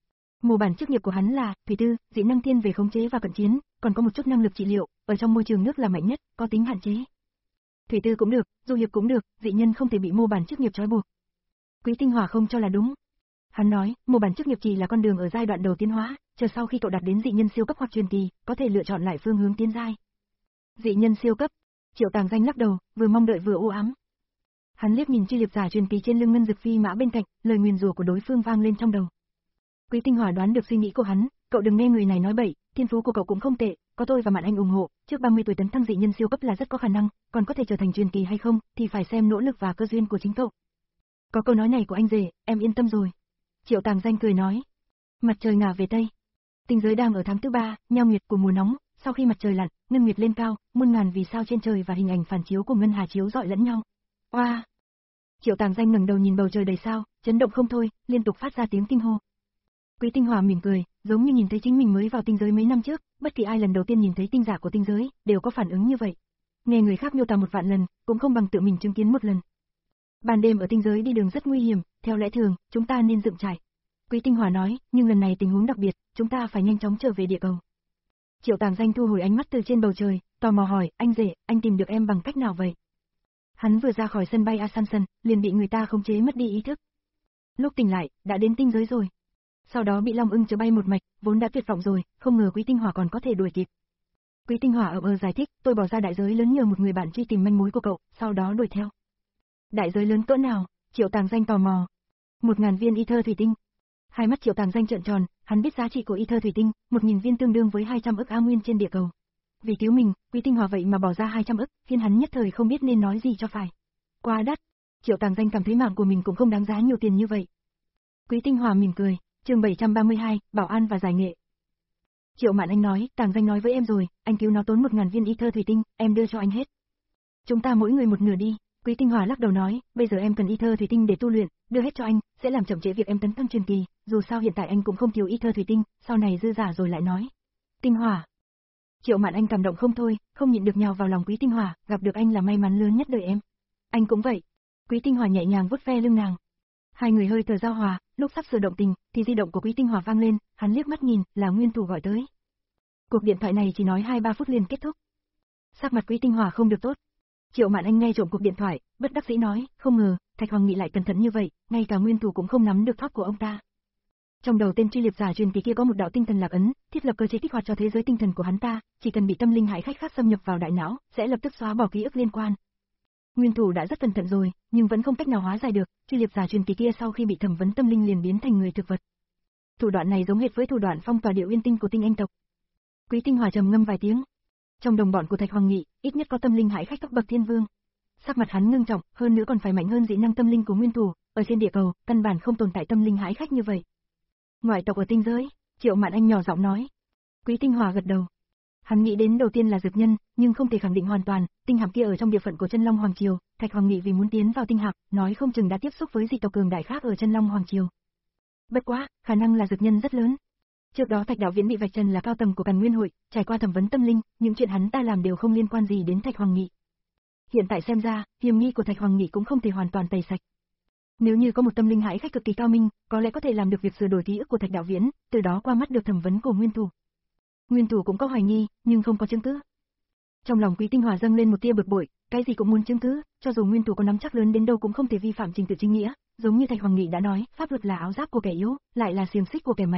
Mô bản chức nghiệp của hắn là thủy tư, dị năng thiên về khống chế và cận chiến, còn có một chút năng lực trị liệu, ở trong môi trường nước là mạnh nhất, có tính hạn chế. Thủy tư cũng được, du hiệp cũng được, dị nhân không thể bị mô bản chức nghiệp trói buộc. Quý Tinh Hỏa không cho là đúng. Hắn nói, mô bản chức nghiệp chỉ là con đường ở giai đoạn đầu tiến hóa, chờ sau khi cậu đạt đến dị nhân siêu cấp hoặc truyền kỳ, có thể lựa chọn lại phương hướng tiến giai. Dị nhân siêu cấp. Triệu Tàng Danh lắc đầu, vừa mong đợi vừa u ám. Hắn liếc nhìn truy liệp giả truyền kỳ trên lưng ngân dực phi mã bên cạnh, lời nguyền rủa của đối phương vang lên trong đầu. Quý Tinh Hỏa đoán được suy nghĩ của hắn, cậu đừng nghe người này nói bậy, thiên phú của cậu cũng không tệ, có tôi và Mạn Anh ủng hộ, trước ba mươi tuổi tấn thăng dị nhân siêu cấp là rất có khả năng, còn có thể trở thành truyền kỳ hay không, thì phải xem nỗ lực và cơ duyên của chính cậu. Có câu nói này của anh rể, em yên tâm rồi. Triệu Tàng Danh cười nói. Mặt trời ngả về tây. Tinh giới đang ở tháng thứ ba, nhao nguyệt của mùa nóng, sau khi mặt trời lặn, ngân nguyệt lên cao, muôn ngàn vì sao trên trời và hình ảnh phản chiếu của ngân hà chiếu rọi lẫn nhau. Oa! Wow. Triệu Tàng Danh ngẩng đầu nhìn bầu trời đầy sao, chấn động không thôi, liên tục phát ra tiếng kinh hô. Quý Tinh Hỏa mỉm cười, giống như nhìn thấy chính mình mới vào tinh giới mấy năm trước, bất kỳ ai lần đầu tiên nhìn thấy tinh giả của tinh giới, đều có phản ứng như vậy. Nghe người khác miêu tả một vạn lần, cũng không bằng tự mình chứng kiến một lần. Ban đêm ở tinh giới đi đường rất nguy hiểm, theo lẽ thường, chúng ta nên dựng trại. Quý Tinh Hỏa nói, nhưng lần này tình huống đặc biệt, chúng ta phải nhanh chóng trở về địa cầu. Triệu Tàng Danh thu hồi ánh mắt từ trên bầu trời, tò mò hỏi, anh rể, anh tìm được em bằng cách nào vậy? Hắn vừa ra khỏi sân bay Asanson, liền bị người ta khống chế mất đi ý thức. Lúc tỉnh lại, đã đến tinh giới rồi. Sau đó bị Long Ưng chở bay một mạch, vốn đã tuyệt vọng rồi, không ngờ Quý Tinh Hỏa còn có thể đuổi kịp. Quý Tinh Hỏa ở bờ giải thích, tôi bỏ ra đại giới lớn nhờ một người bạn truy tìm manh mối của cậu, sau đó đuổi theo. Đại giới lớn cỡ nào? Triệu Tàng Danh tò mò. Một ngàn viên ether thủy tinh. Hai mắt Triệu Tàng Danh trợn tròn, hắn biết giá trị của ether thủy tinh, một nghìn viên tương đương với hai trăm ức A nguyên trên địa cầu. Vì cứu mình, Quý Tinh Hỏa vậy mà bỏ ra hai trăm ức, khiến hắn nhất thời không biết nên nói gì cho phải. Quá đắt. Triệu Tàng Danh cảm thấy mạng của mình cũng không đáng giá nhiều tiền như vậy. Quý Tinh Hỏa mỉm cười, chương bảy trăm ba mươi hai, bảo an và giải nghệ. Triệu Mạn Anh nói, Tàng Danh nói với em rồi, anh cứu nó tốn một ngàn viên ether thủy tinh, em đưa cho anh hết. Chúng ta mỗi người một nửa đi. Quý Tinh Hỏa lắc đầu nói, bây giờ em cần ether thủy tinh để tu luyện, đưa hết cho anh, sẽ làm chậm trễ việc em tấn thăng truyền kỳ, dù sao hiện tại anh cũng không thiếu ether thủy tinh, sau này dư giả rồi lại nói. Tinh Hỏa. Triệu Mạn Anh cảm động không thôi, không nhịn được nhào vào lòng Quý Tinh Hỏa, gặp được anh là may mắn lớn nhất đời em. Anh cũng vậy. Quý Tinh Hỏa nhẹ nhàng vuốt ve lưng nàng. Hai người hơi thở giao hòa, lúc sắp sửa động tình, thì di động của Quý Tinh Hỏa vang lên, hắn liếc mắt nhìn, là Nguyên Thủ gọi tới. Cuộc điện thoại này chỉ nói hai ba phút liền kết thúc. Sắc mặt Quý Tinh Hỏa không được tốt. Triệu Mạn Anh nghe trộm cuộc điện thoại, bất đắc dĩ nói, không ngờ, Thạch Hoàng Nghị lại cẩn thận như vậy, ngay cả Nguyên Thủ cũng không nắm được thóp của ông ta. Trong đầu tên truy liệp giả truyền kỳ kia có một đạo tinh thần lạc ấn, thiết lập cơ chế kích hoạt cho thế giới tinh thần của hắn ta, chỉ cần bị tâm linh hại khách khác xâm nhập vào đại não, sẽ lập tức xóa bỏ ký ức liên quan. Nguyên Thủ đã rất cẩn thận rồi, nhưng vẫn không cách nào hóa giải được, truy liệp giả truyền kỳ kia sau khi bị thẩm vấn tâm linh liền biến thành người thực vật. Thủ đoạn này giống hệt với thủ đoạn phong tỏa điệu uyên tinh của tinh anh tộc. Quý Tinh Hỏa trầm ngâm vài tiếng. Trong đồng bọn của Thạch Hoàng Nghị, ít nhất có tâm linh hại khách cấp bậc thiên vương. Sắc mặt hắn ngưng trọng, hơn nữa còn phải mạnh hơn dị năng tâm linh của Nguyên Thủ, ở trên địa cầu, căn bản không tồn tại tâm linh hại khách như vậy. Ngoại tộc ở tinh giới, Triệu Mạn Anh nhỏ giọng nói. Quý Tinh Hỏa gật đầu. Hắn nghĩ đến đầu tiên là dược nhân, nhưng không thể khẳng định hoàn toàn, tinh hạm kia ở trong địa phận của Chân Long Hoàng Triều, Thạch Hoàng Nghị vì muốn tiến vào tinh hạm, nói không chừng đã tiếp xúc với dị tộc cường đại khác ở Chân Long Hoàng Triều. Bất quá, khả năng là dược nhân rất lớn. Trước đó Thạch Đạo Viễn bị vạch trần là cao tầng của Càn Nguyên hội, trải qua thẩm vấn tâm linh, những chuyện hắn ta làm đều không liên quan gì đến Thạch Hoàng Nghị. Hiện tại xem ra, hiểm nghi của Thạch Hoàng Nghị cũng không thể hoàn toàn tẩy sạch. Nếu như có một tâm linh hải khách cực kỳ cao minh, có lẽ có thể làm được việc sửa đổi ký ức của Thạch Đạo Viễn, từ đó qua mắt được thẩm vấn của nguyên thủ. Nguyên thủ cũng có hoài nghi, nhưng không có chứng cứ. Trong lòng Quý Tinh Hòa dâng lên một tia bực bội, cái gì cũng muốn chứng cứ, cho dù nguyên thủ có nắm chắc lớn đến đâu cũng không thể vi phạm trình tự chính nghĩa, giống như Thạch Hoàng Nghị đã nói, pháp luật là áo giáp của kẻ yếu, lại là xiềng xích của kẻ mạnh.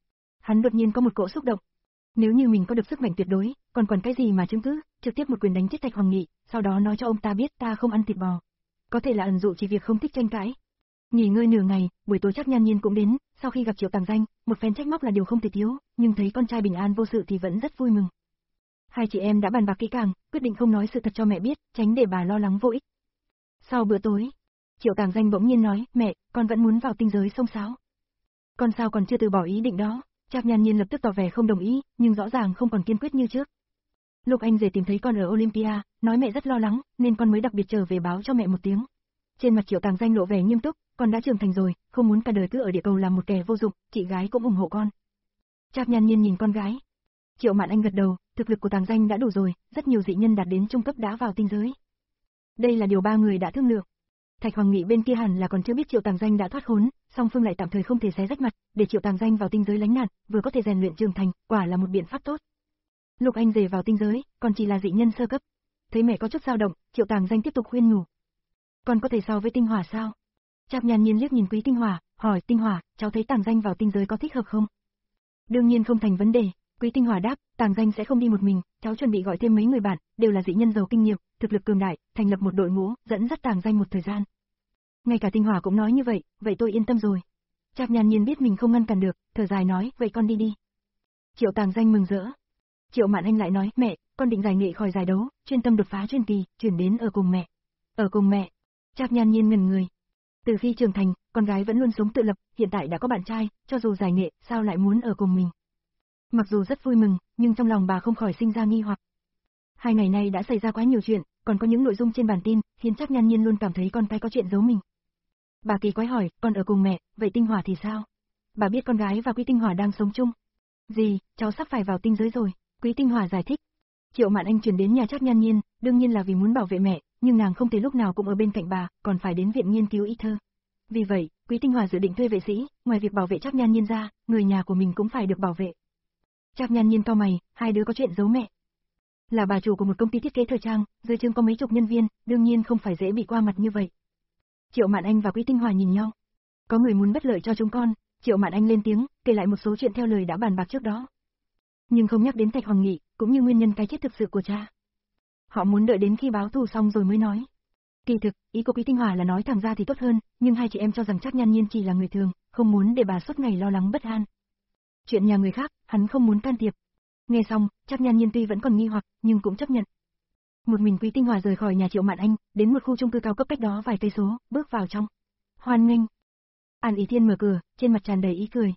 Hắn đột nhiên có một cỗ xúc động. Nếu như mình có được sức mạnh tuyệt đối, còn còn cái gì mà chứng cứ, trực tiếp một quyền đánh chết Thạch Hoàng Nghị, sau đó nói cho ông ta biết ta không ăn thịt bò. Có thể là ẩn dụ chỉ việc không thích tranh cãi. Nghỉ ngơi nửa ngày, buổi tối chắc Nhan Nhiên cũng đến, sau khi gặp Triệu Tàng Danh, một phen trách móc là điều không thể thiếu, nhưng thấy con trai bình an vô sự thì vẫn rất vui mừng. Hai chị em đã bàn bạc kỹ càng, quyết định không nói sự thật cho mẹ biết, tránh để bà lo lắng vô ích. Sau bữa tối, Triệu Tàng Danh bỗng nhiên nói, mẹ, con vẫn muốn vào tinh giới xông xáo. Con sao còn chưa từ bỏ ý định đó? Trác Nhan Nhiên lập tức tỏ vẻ không đồng ý, nhưng rõ ràng không còn kiên quyết như trước. Lúc anh rể tìm thấy con ở Olympia, nói mẹ rất lo lắng, nên con mới đặc biệt trở về báo cho mẹ một tiếng. Trên mặt Triệu Tàng Danh lộ vẻ nghiêm túc, con đã trưởng thành rồi, không muốn cả đời cứ ở địa cầu làm một kẻ vô dụng, chị gái cũng ủng hộ con. Trác Nhan Nhiên nhìn con gái. Triệu Mạn Anh gật đầu, thực lực của Tàng Danh đã đủ rồi, rất nhiều dị nhân đạt đến trung cấp đã vào tinh giới. Đây là điều ba người đã thương lượng. Thạch Hoàng Nghị bên kia hẳn là còn chưa biết Triệu Tàng Danh đã thoát khốn, song phương lại tạm thời không thể xé rách mặt, để Triệu Tàng Danh vào tinh giới lánh nạn, vừa có thể rèn luyện trưởng thành, quả là một biện pháp tốt. Lúc anh rể vào tinh giới, còn chỉ là dị nhân sơ cấp. Thấy mẹ có chút dao động, Triệu Tàng Danh tiếp tục khuyên nhủ. Con có thể so với Tinh Hỏa sao? Trác Nhan Nhiên liếc nhìn Quý Tinh Hỏa, hỏi Tinh Hỏa, cháu thấy Tàng Danh vào tinh giới có thích hợp không? Đương nhiên không thành vấn đề. Quý Tinh Hỏa đáp, Tàng Danh sẽ không đi một mình, cháu chuẩn bị gọi thêm mấy người bạn, đều là dị nhân giàu kinh nghiệm, thực lực cường đại, thành lập một đội ngũ, dẫn dắt Tàng Danh một thời gian. Ngay cả Tinh Hỏa cũng nói như vậy, vậy tôi yên tâm rồi. Trác Nhan Nhiên biết mình không ngăn cản được, thở dài nói, vậy con đi đi. Triệu Tàng Danh mừng rỡ. Triệu Mạn Anh lại nói, mẹ, con định giải nghệ khỏi giải đấu, chuyên tâm đột phá chuyên kỳ, chuyển đến ở cùng mẹ. Ở cùng mẹ. Trác Nhan Nhiên ngẩn người. Từ khi trưởng thành, con gái vẫn luôn sống tự lập, hiện tại đã có bạn trai, cho dù giải nghệ, sao lại muốn ở cùng mình? Mặc dù rất vui mừng, nhưng trong lòng bà không khỏi sinh ra nghi hoặc. Hai ngày nay đã xảy ra quá nhiều chuyện, còn có những nội dung trên bản tin, khiến Trác Nhan Nhiên luôn cảm thấy con cái có chuyện giấu mình. Bà kỳ quái hỏi, con ở cùng mẹ, vậy Tinh Hỏa thì sao? Bà biết con gái và Quý Tinh Hỏa đang sống chung. Gì, cháu sắp phải vào tinh giới rồi, Quý Tinh Hỏa giải thích. Triệu Mạn Anh chuyển đến nhà Trác Nhan Nhiên, đương nhiên là vì muốn bảo vệ mẹ, nhưng nàng không thể lúc nào cũng ở bên cạnh bà, còn phải đến viện nghiên cứu y thơ. Vì vậy, Quý Tinh Hỏa dự định thuê vệ sĩ, ngoài việc bảo vệ Trác Nhan Nhiên ra, người nhà của mình cũng phải được bảo vệ. Trác Nhan Nhiên cau mày, hai đứa có chuyện giấu mẹ. Là bà chủ của một công ty thiết kế thời trang, dưới trướng có mấy chục nhân viên, đương nhiên không phải dễ bị qua mặt như vậy. Triệu Mạn Anh và Quý Tinh Hỏa nhìn nhau. Có người muốn bất lợi cho chúng con, Triệu Mạn Anh lên tiếng, kể lại một số chuyện theo lời đã bàn bạc trước đó. Nhưng không nhắc đến Thạch Hoàng Nghị, cũng như nguyên nhân cái chết thực sự của cha. Họ muốn đợi đến khi báo thù xong rồi mới nói. Kỳ thực, ý của Quý Tinh Hỏa là nói thẳng ra thì tốt hơn, nhưng hai chị em cho rằng Trác Nhan Nhiên chỉ là người thường, không muốn để bà suốt ngày lo lắng bất an. Chuyện nhà người khác, hắn không muốn can thiệp. Nghe xong, Trác Nhan Nhiên tuy vẫn còn nghi hoặc, nhưng cũng chấp nhận. Một mình Quý Tinh Hỏa rời khỏi nhà Triệu Mạn Anh, đến một khu chung cư cao cấp cách đó vài cây số, bước vào trong. Hoan nghênh. An Ý Thiên mở cửa, trên mặt tràn đầy ý cười.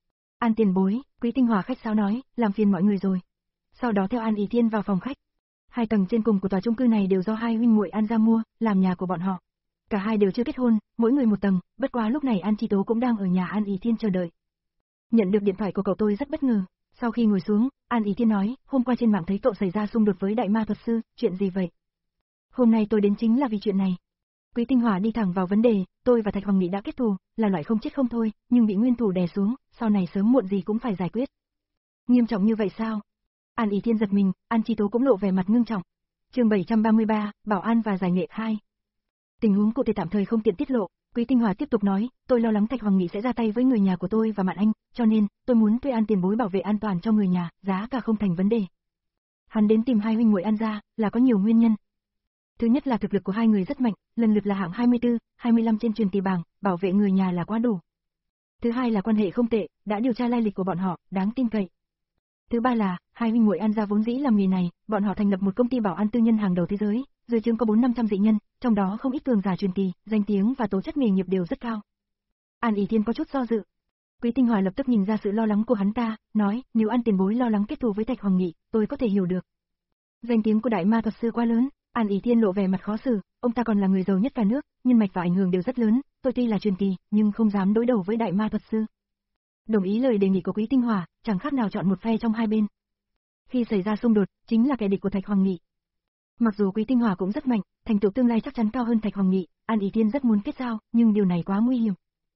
An tiền bối, Quý Tinh Hỏa khách sáo nói, làm phiền mọi người rồi. Sau đó theo An Ý Thiên vào phòng khách. Hai tầng trên cùng của tòa chung cư này đều do hai huynh muội An gia mua, làm nhà của bọn họ. Cả hai đều chưa kết hôn, mỗi người một tầng, bất quá lúc này An Chi Tố cũng đang ở nhà An Ý Thiên chờ đợi. Nhận được điện thoại của cậu tôi rất bất ngờ. Sau khi ngồi xuống, An Ý Thiên nói, hôm qua trên mạng thấy cậu xảy ra xung đột với đại ma thuật sư, chuyện gì vậy? Hôm nay tôi đến chính là vì chuyện này. Quý Tinh Hỏa đi thẳng vào vấn đề, tôi và Thạch Hoàng Nghị đã kết thù, là loại không chết không thôi, nhưng bị nguyên thủ đè xuống, sau này sớm muộn gì cũng phải giải quyết. Nghiêm trọng như vậy sao? An Ý Thiên giật mình, An Chi Tố cũng lộ vẻ mặt ngưng trọng. Chương bảy trăm ba mươi ba, Bảo An và giải nghệ hai. Tình huống cụ thể tạm thời không tiện tiết lộ, Quý Tinh Hỏa tiếp tục nói, tôi lo lắng Thạch Hoàng Nghị sẽ ra tay với người nhà của tôi và Mạn Anh, cho nên, tôi muốn thuê An tiền bối bảo vệ an toàn cho người nhà, giá cả không thành vấn đề. Hắn đến tìm hai huynh muội An gia, là có nhiều nguyên nhân. Thứ nhất là thực lực của hai người rất mạnh, lần lượt là hạng hai mươi tư, hai mươi lăm trên truyền kỳ bảng, bảo vệ người nhà là quá đủ. Thứ hai là quan hệ không tệ, đã điều tra lai lịch của bọn họ, đáng tin cậy. Thứ ba là, hai huynh muội An gia vốn dĩ làm nghề này, bọn họ thành lập một công ty bảo an tư nhân hàng đầu thế giới, dưới trướng có bốn năm trăm dị nhân, trong đó không ít cường giả truyền kỳ, danh tiếng và tố chất nghề nghiệp đều rất cao. An Ý Thiên có chút do dự. Quý Tinh Hỏa lập tức nhìn ra sự lo lắng của hắn ta, nói, nếu An tiền bối lo lắng kết thù với Thạch Hoàng Nghị, tôi có thể hiểu được. Danh tiếng của đại ma thuật sư quá lớn, An Ý Thiên lộ vẻ mặt khó xử, ông ta còn là người giàu nhất cả nước, nhân mạch và ảnh hưởng đều rất lớn, tôi tuy là truyền kỳ, nhưng không dám đối đầu với đại ma thuật sư. Đồng ý lời đề nghị của Quý Tinh Hỏa, chẳng khác nào chọn một phe trong hai bên. Khi xảy ra xung đột, chính là kẻ địch của Thạch Hoàng Nghị. Mặc dù Quý Tinh Hòa cũng rất mạnh, thành tựu tương lai chắc chắn cao hơn Thạch Hoàng Nghị, An Ý Thiên rất muốn kết giao, nhưng điều này quá nguy hiểm.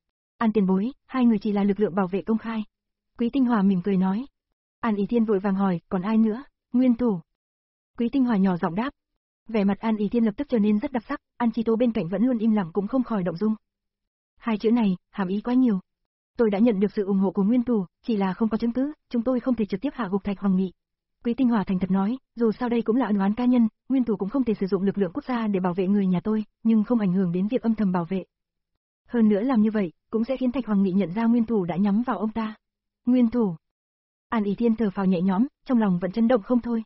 An tiền bối, hai người chỉ là lực lượng bảo vệ công khai. Quý Tinh Hòa mỉm cười nói. An Ý Thiên vội vàng hỏi, còn ai nữa? Nguyên thủ. Quý Tinh Hòa nhỏ giọng đáp. Vẻ mặt An Ý Thiên lập tức trở nên rất đặc sắc, An Chi Tố bên cạnh vẫn luôn im lặng cũng không khỏi động dung. Hai chữ này, hàm ý quá nhiều. Tôi đã nhận được sự ủng hộ của Nguyên thủ, chỉ là không có chứng cứ, chúng tôi không thể trực tiếp hạ gục Thạch Hoàng Nghị. Quý Tinh Hòa thành thật nói, dù sao đây cũng là ân oán cá nhân, Nguyên thủ cũng không thể sử dụng lực lượng quốc gia để bảo vệ người nhà tôi, nhưng không ảnh hưởng đến việc âm thầm bảo vệ. Hơn nữa làm như vậy, cũng sẽ khiến Thạch Hoàng Nghị nhận ra Nguyên thủ đã nhắm vào ông ta. Nguyên thủ. An Ý Thiên thở phào nhẹ nhõm, trong lòng vẫn chấn động không thôi.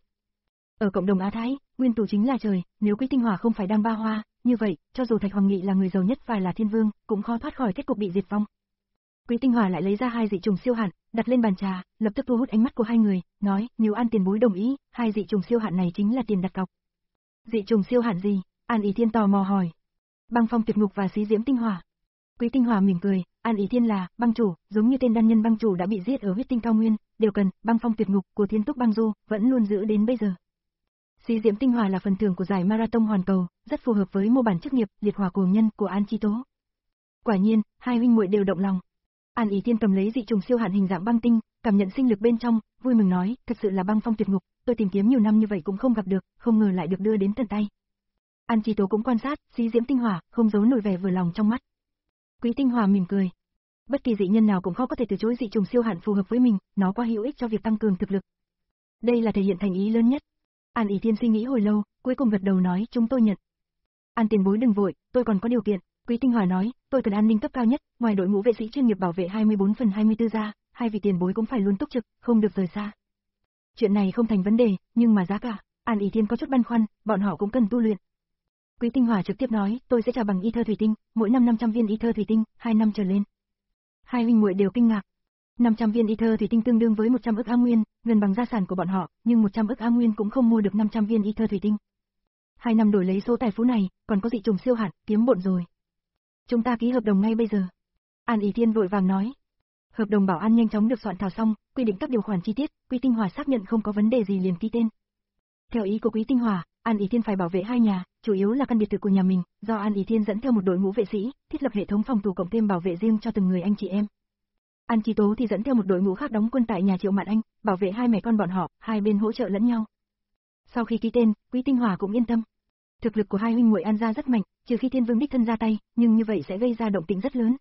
Ở cộng đồng Á Thái, Nguyên thủ chính là trời, nếu Quý Tinh Hòa không phải đang ba hoa, như vậy, cho dù Thạch Hoàng Nghị là người giàu nhất và là thiên vương, cũng khó thoát khỏi kết cục bị diệt vong. Quý Tinh Hòa lại lấy ra hai dị trùng siêu hạn, đặt lên bàn trà, lập tức thu hút ánh mắt của hai người, nói, nếu An tiền bối đồng ý, hai dị trùng siêu hạn này chính là tiền đặt cọc. Dị trùng siêu hạn gì? An Ý Thiên tò mò hỏi. Băng phong tuyệt ngục và xí diễm tinh hỏa. Quý Tinh Hòa mỉm cười, An Ý Thiên là băng chủ, giống như tên đan nhân băng chủ đã bị giết ở huyết tinh cao nguyên, đều cần băng phong tuyệt ngục của Thiên Túc Băng Du, vẫn luôn giữ đến bây giờ. Xí diễm tinh hỏa là phần thưởng của giải marathon hoàn cầu, rất phù hợp với mô bản chức nghiệp liệt hỏa cuồng nhân của An Chi Tố. Quả nhiên, hai huynh muội đều động lòng. An Ý Thiên cầm lấy dị trùng siêu hạn hình dạng băng tinh, cảm nhận sinh lực bên trong, vui mừng nói, thật sự là băng phong tuyệt ngục, tôi tìm kiếm nhiều năm như vậy cũng không gặp được, không ngờ lại được đưa đến tận tay. An Chi Tố cũng quan sát, xí diễm tinh hỏa, không giấu nổi vẻ vừa lòng trong mắt. Quý Tinh Hòa mỉm cười. Bất kỳ dị nhân nào cũng khó có thể từ chối dị trùng siêu hạn phù hợp với mình, nó quá hữu ích cho việc tăng cường thực lực. Đây là thể hiện thành ý lớn nhất. An Ý Thiên suy nghĩ hồi lâu, cuối cùng gật đầu nói, chúng tôi nhận. An tiền bối đừng vội, tôi còn có điều kiện. Quý Tinh Hòa nói, tôi cần an ninh cấp cao nhất, ngoài đội ngũ vệ sĩ chuyên nghiệp bảo vệ hai mươi bốn phần hai mươi tư ra, hai vị tiền bối cũng phải luôn túc trực, không được rời xa. Chuyện này không thành vấn đề, nhưng mà giá cả, An Ý Thiên có chút băn khoăn, bọn họ cũng cần tu luyện. Quý Tinh Hòa trực tiếp nói, tôi sẽ trả bằng y thơ thủy tinh, mỗi năm năm trăm viên y thơ thủy tinh, hai năm trở lên. Hai huynh muội đều kinh ngạc. năm trăm viên y thơ thủy tinh tương đương với một trăm ức A nguyên, gần bằng gia sản của bọn họ, nhưng một trăm ức A nguyên cũng không mua được năm trăm viên y thơ thủy tinh. Hai năm đổi lấy số tài phú này, còn có dị trùng siêu hạn, kiếm bộn rồi. Chúng ta ký hợp đồng ngay bây giờ. An Ý Thiên vội vàng nói. Hợp đồng bảo an nhanh chóng được soạn thảo xong, quy định các điều khoản chi tiết, Quý Tinh Hòa xác nhận không có vấn đề gì liền ký tên. Theo ý của Quý Tinh Hòa, An Ý Thiên phải bảo vệ hai nhà, chủ yếu là căn biệt thự của nhà mình, do An Ý Thiên dẫn theo một đội ngũ vệ sĩ, thiết lập hệ thống phòng thủ cộng thêm bảo vệ riêng cho từng người anh chị em. An Chi Tố thì dẫn theo một đội ngũ khác đóng quân tại nhà Triệu Mạn Anh, bảo vệ hai mẹ con bọn họ, hai bên hỗ trợ lẫn nhau. Sau khi ký tên, Quý Tinh Hòa cũng yên tâm. Thực lực của hai huynh muội An gia rất mạnh, trừ khi Thiên Vương đích thân ra tay, nhưng như vậy sẽ gây ra động tĩnh rất lớn.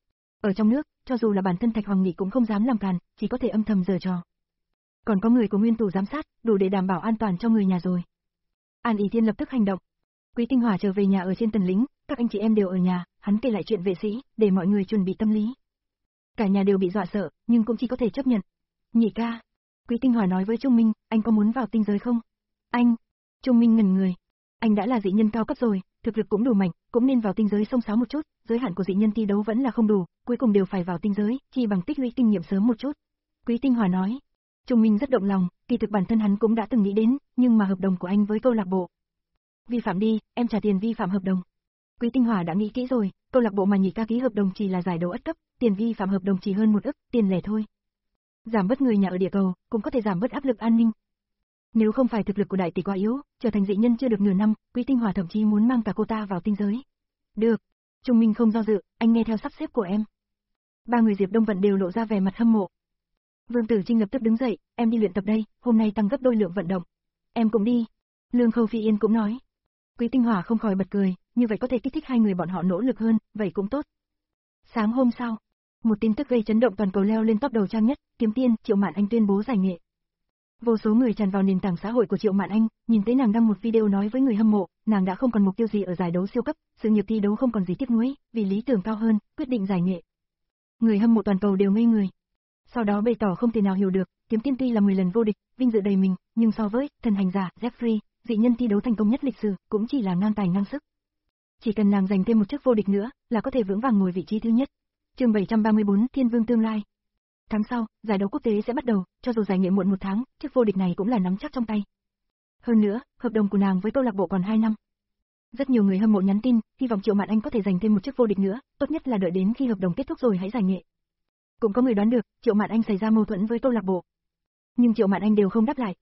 Ở trong nước, cho dù là bản thân Thạch Hoàng Nghị cũng không dám làm càn, chỉ có thể âm thầm giở trò. Còn có người của Nguyên thủ giám sát, đủ để đảm bảo an toàn cho người nhà rồi. An Ý Thiên lập tức hành động. Quý Tinh Hòa trở về nhà ở trên tần lính, các anh chị em đều ở nhà, hắn kể lại chuyện vệ sĩ, để mọi người chuẩn bị tâm lý. Cả nhà đều bị dọa sợ, nhưng cũng chỉ có thể chấp nhận. Nhị ca. Quý Tinh Hòa nói với Trung Minh, anh có muốn vào tinh giới không? Anh. Trung Minh ngẩn người. Anh đã là dị nhân cao cấp rồi, thực lực cũng đủ mạnh, cũng nên vào tinh giới xông xáo một chút, giới hạn của dị nhân thi đấu vẫn là không đủ, cuối cùng đều phải vào tinh giới, chỉ bằng tích lũy kinh nghiệm sớm một chút. Quý Tinh Hòa nói. Trung Minh rất động lòng, kỳ thực bản thân hắn cũng đã từng nghĩ đến, nhưng mà hợp đồng của anh với câu lạc bộ. Vi phạm đi, em trả tiền vi phạm hợp đồng. Quý Tinh Hòa đã nghĩ kỹ rồi, câu lạc bộ mà nhị ca ký hợp đồng chỉ là giải đấu ất cấp, tiền vi phạm hợp đồng chỉ hơn một ức, tiền lẻ thôi. Giảm bớt người nhà ở địa cầu, cũng có thể giảm bớt áp lực an ninh. Nếu không phải thực lực của đại tỷ quá yếu, trở thành dị nhân chưa được nửa năm, Quý Tinh Hòa thậm chí muốn mang cả cô ta vào tinh giới. Được. Trung Minh không do dự, anh nghe theo sắp xếp của em. Ba người Diệp Đông Vận đều lộ ra vẻ mặt hâm mộ. Vương Tử Trinh lập tức đứng dậy, em đi luyện tập đây, hôm nay tăng gấp đôi lượng vận động. Em cũng đi. Lương Khâu Phi Yên cũng nói. Quý Tinh Hòa không khỏi bật cười, như vậy có thể kích thích hai người bọn họ nỗ lực hơn, vậy cũng tốt. Sáng hôm sau, một tin tức gây chấn động toàn cầu leo lên top đầu trang nhất, kiếm tiên Triệu Mạn Anh tuyên bố giải nghệ. Vô số người tràn vào nền tảng xã hội của Triệu Mạn Anh, nhìn thấy nàng đăng một video nói với người hâm mộ, nàng đã không còn mục tiêu gì ở giải đấu siêu cấp, sự nghiệp thi đấu không còn gì tiếc nuối, vì lý tưởng cao hơn, quyết định giải nghệ. Người hâm mộ toàn cầu đều ngây người. Sau đó bày tỏ không thể nào hiểu được, kiếm tiên tuy là mười lần vô địch, vinh dự đầy mình, nhưng so với thần hành giả Jeffrey, dị nhân thi đấu thành công nhất lịch sử, cũng chỉ là ngang tài ngang sức. Chỉ cần nàng giành thêm một chức vô địch nữa, là có thể vững vàng ngồi vị trí thứ nhất. Chương bảy trăm ba mươi tư, Thiên Vương tương lai. Tháng sau, giải đấu quốc tế sẽ bắt đầu, cho dù giải nghệ muộn một tháng, chức vô địch này cũng là nắm chắc trong tay. Hơn nữa, hợp đồng của nàng với câu lạc bộ còn hai năm. Rất nhiều người hâm mộ nhắn tin, hy vọng Triệu Mạn Anh có thể giành thêm một chức vô địch nữa, tốt nhất là đợi đến khi hợp đồng kết thúc rồi hãy giải nghệ. Cũng có người đoán được, Triệu Mạn Anh xảy ra mâu thuẫn với câu lạc bộ. Nhưng Triệu Mạn Anh đều không đáp lại.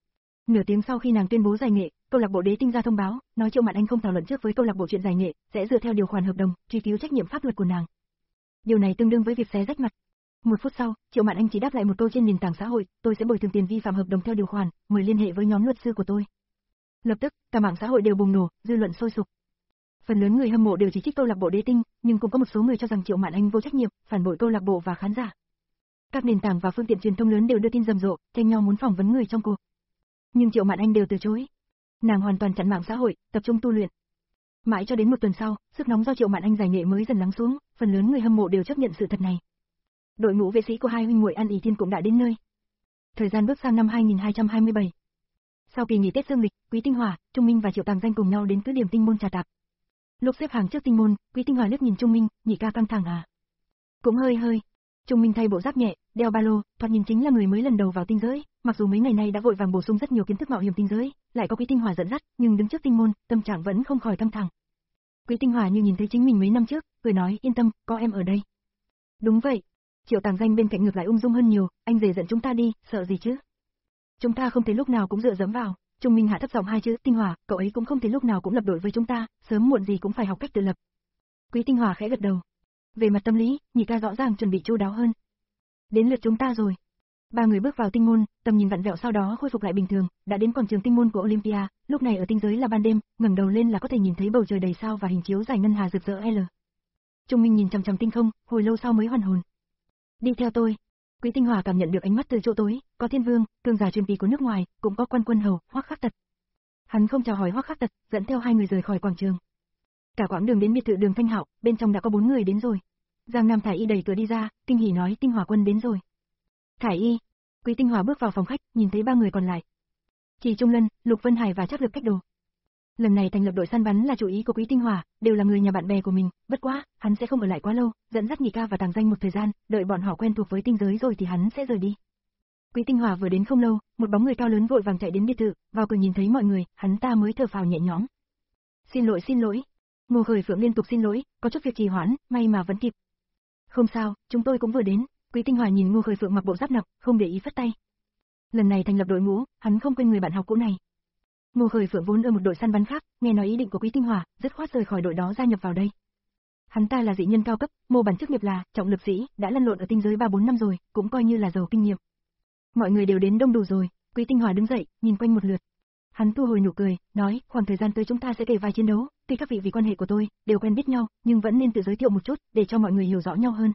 Nửa tiếng sau khi nàng tuyên bố giải nghệ, câu lạc bộ Đế Tinh ra thông báo, nói Triệu Mạn Anh không thảo luận trước với câu lạc bộ chuyện giải nghệ, sẽ dựa theo điều khoản hợp đồng, truy cứu trách nhiệm pháp luật của nàng. Điều này tương đương với việc xé rách mặt. Một phút sau, Triệu Mạn Anh chỉ đáp lại một câu trên nền tảng xã hội, tôi sẽ bồi thường tiền vi phạm hợp đồng theo điều khoản, mời liên hệ với nhóm luật sư của tôi. Lập tức, cả mạng xã hội đều bùng nổ, dư luận sôi sục. Phần lớn người hâm mộ đều chỉ trích câu lạc bộ Đế Tinh, nhưng cũng có một số người cho rằng Triệu Mạn Anh vô trách nhiệm, phản bội câu lạc bộ và khán giả. Các nền tảng và phương tiện truyền thông lớn đều đưa tin rầm rộ, tranh nhau muốn phỏng vấn người trong cuộc. Nhưng Triệu Mạn Anh đều từ chối. Nàng hoàn toàn chặn mạng xã hội, tập trung tu luyện. Mãi cho đến một tuần sau, sức nóng do Triệu Mạn Anh giải nghệ mới dần lắng xuống, phần lớn người hâm mộ đều chấp nhận sự thật này. Đội ngũ vệ sĩ của hai huynh muội An Ý Thiên cũng đã đến nơi. Thời gian bước sang năm hai nghìn hai trăm hai mươi bảy. Sau kỳ nghỉ Tết dương lịch, Quý Tinh Hỏa, Trung Minh và Triệu Tàng Danh cùng nhau đến cứ điểm Tinh môn trà tạp. Lúc xếp hàng trước Tinh môn, Quý Tinh Hỏa liếc nhìn Trung Minh, nhị ca căng thẳng à? Cũng hơi hơi. Trung Minh thay bộ giáp nhẹ, đeo ba lô, thoạt nhìn chính là người mới lần đầu vào tinh giới, mặc dù mấy ngày nay đã vội vàng bổ sung rất nhiều kiến thức mạo hiểm tinh giới, lại có Quý Tinh Hỏa dẫn dắt, nhưng đứng trước Tinh môn, tâm trạng vẫn không khỏi căng thẳng. Quý Tinh Hỏa như nhìn thấy chính mình mấy năm trước, cười nói, yên tâm, có em ở đây. Đúng vậy. Triệu Tàng Danh bên cạnh ngược lại ung dung hơn nhiều, anh rể giận chúng ta đi, sợ gì chứ? Chúng ta không thể lúc nào cũng dựa dẫm vào. Trung Minh hạ thấp giọng hai chữ, Tinh Hỏa, cậu ấy cũng không thể lúc nào cũng lập đội với chúng ta, sớm muộn gì cũng phải học cách tự lập. Quý Tinh Hỏa khẽ gật đầu. Về mặt tâm lý, nhị ca rõ ràng chuẩn bị chu đáo hơn. Đến lượt chúng ta rồi. Ba người bước vào tinh môn, tầm nhìn vặn vẹo sau đó khôi phục lại bình thường, đã đến quảng trường tinh môn của Olympia, lúc này ở tinh giới là ban đêm, ngẩng đầu lên là có thể nhìn thấy bầu trời đầy sao và hình chiếu giải ngân hà rực rỡ L. Trung Minh nhìn chằm chằm tinh không, hồi lâu sau mới hoàn hồn. Đi theo tôi. Quý Tinh Hỏa cảm nhận được ánh mắt từ chỗ tối, có thiên vương, cường giả truyền kỳ của nước ngoài, cũng có quan quân hầu, Hoắc Khắc Tật. Hắn không chào hỏi Hoắc Khắc Tật, dẫn theo hai người rời khỏi quảng trường. Cả quãng đường đến biệt thự Đường Thanh Hạo, bên trong đã có bốn người đến rồi. Giang Nam Thải Y đẩy cửa đi ra, kinh hỉ nói Tinh Hỏa quân đến rồi. Thải Y. Quý Tinh Hỏa bước vào phòng khách, nhìn thấy ba người còn lại. Chỉ Trung Lân, Lục Vân Hải và Trác Lực Cách Đồ. Lần này thành lập đội săn bắn là chủ ý của Quý Tinh Hỏa, đều là người nhà bạn bè của mình, bất quá, hắn sẽ không ở lại quá lâu, dẫn dắt Nhị ca và Tàng Danh một thời gian, đợi bọn họ quen thuộc với tinh giới rồi thì hắn sẽ rời đi. Quý Tinh Hỏa vừa đến không lâu, một bóng người cao lớn vội vàng chạy đến biệt thự, vào cửa nhìn thấy mọi người, hắn ta mới thở phào nhẹ nhõm. Xin lỗi xin lỗi. Ngô Khởi Phượng liên tục xin lỗi, có chút việc trì hoãn, may mà vẫn kịp. Không sao, chúng tôi cũng vừa đến. Quý Tinh Hỏa nhìn Ngô Khởi Phượng mặc bộ giáp nặng, không để ý phất tay. Lần này thành lập đội ngũ, hắn không quên người bạn học cũ này. Ngô Khởi Phượng vốn ở một đội săn bắn khác, nghe nói ý định của Quý Tinh Hỏa, dứt khoát rời khỏi đội đó gia nhập vào đây. Hắn ta là dị nhân cao cấp, mô bản chức nghiệp là trọng lực sĩ, đã lăn lộn ở tinh giới ba bốn năm rồi, cũng coi như là giàu kinh nghiệm. Mọi người đều đến đông đủ rồi, Quý Tinh Hỏa đứng dậy, nhìn quanh một lượt. Hắn thu hồi nụ cười, nói, khoảng thời gian tới chúng ta sẽ kể vai chiến đấu, tuy các vị vì quan hệ của tôi đều quen biết nhau, nhưng vẫn nên tự giới thiệu một chút để cho mọi người hiểu rõ nhau hơn.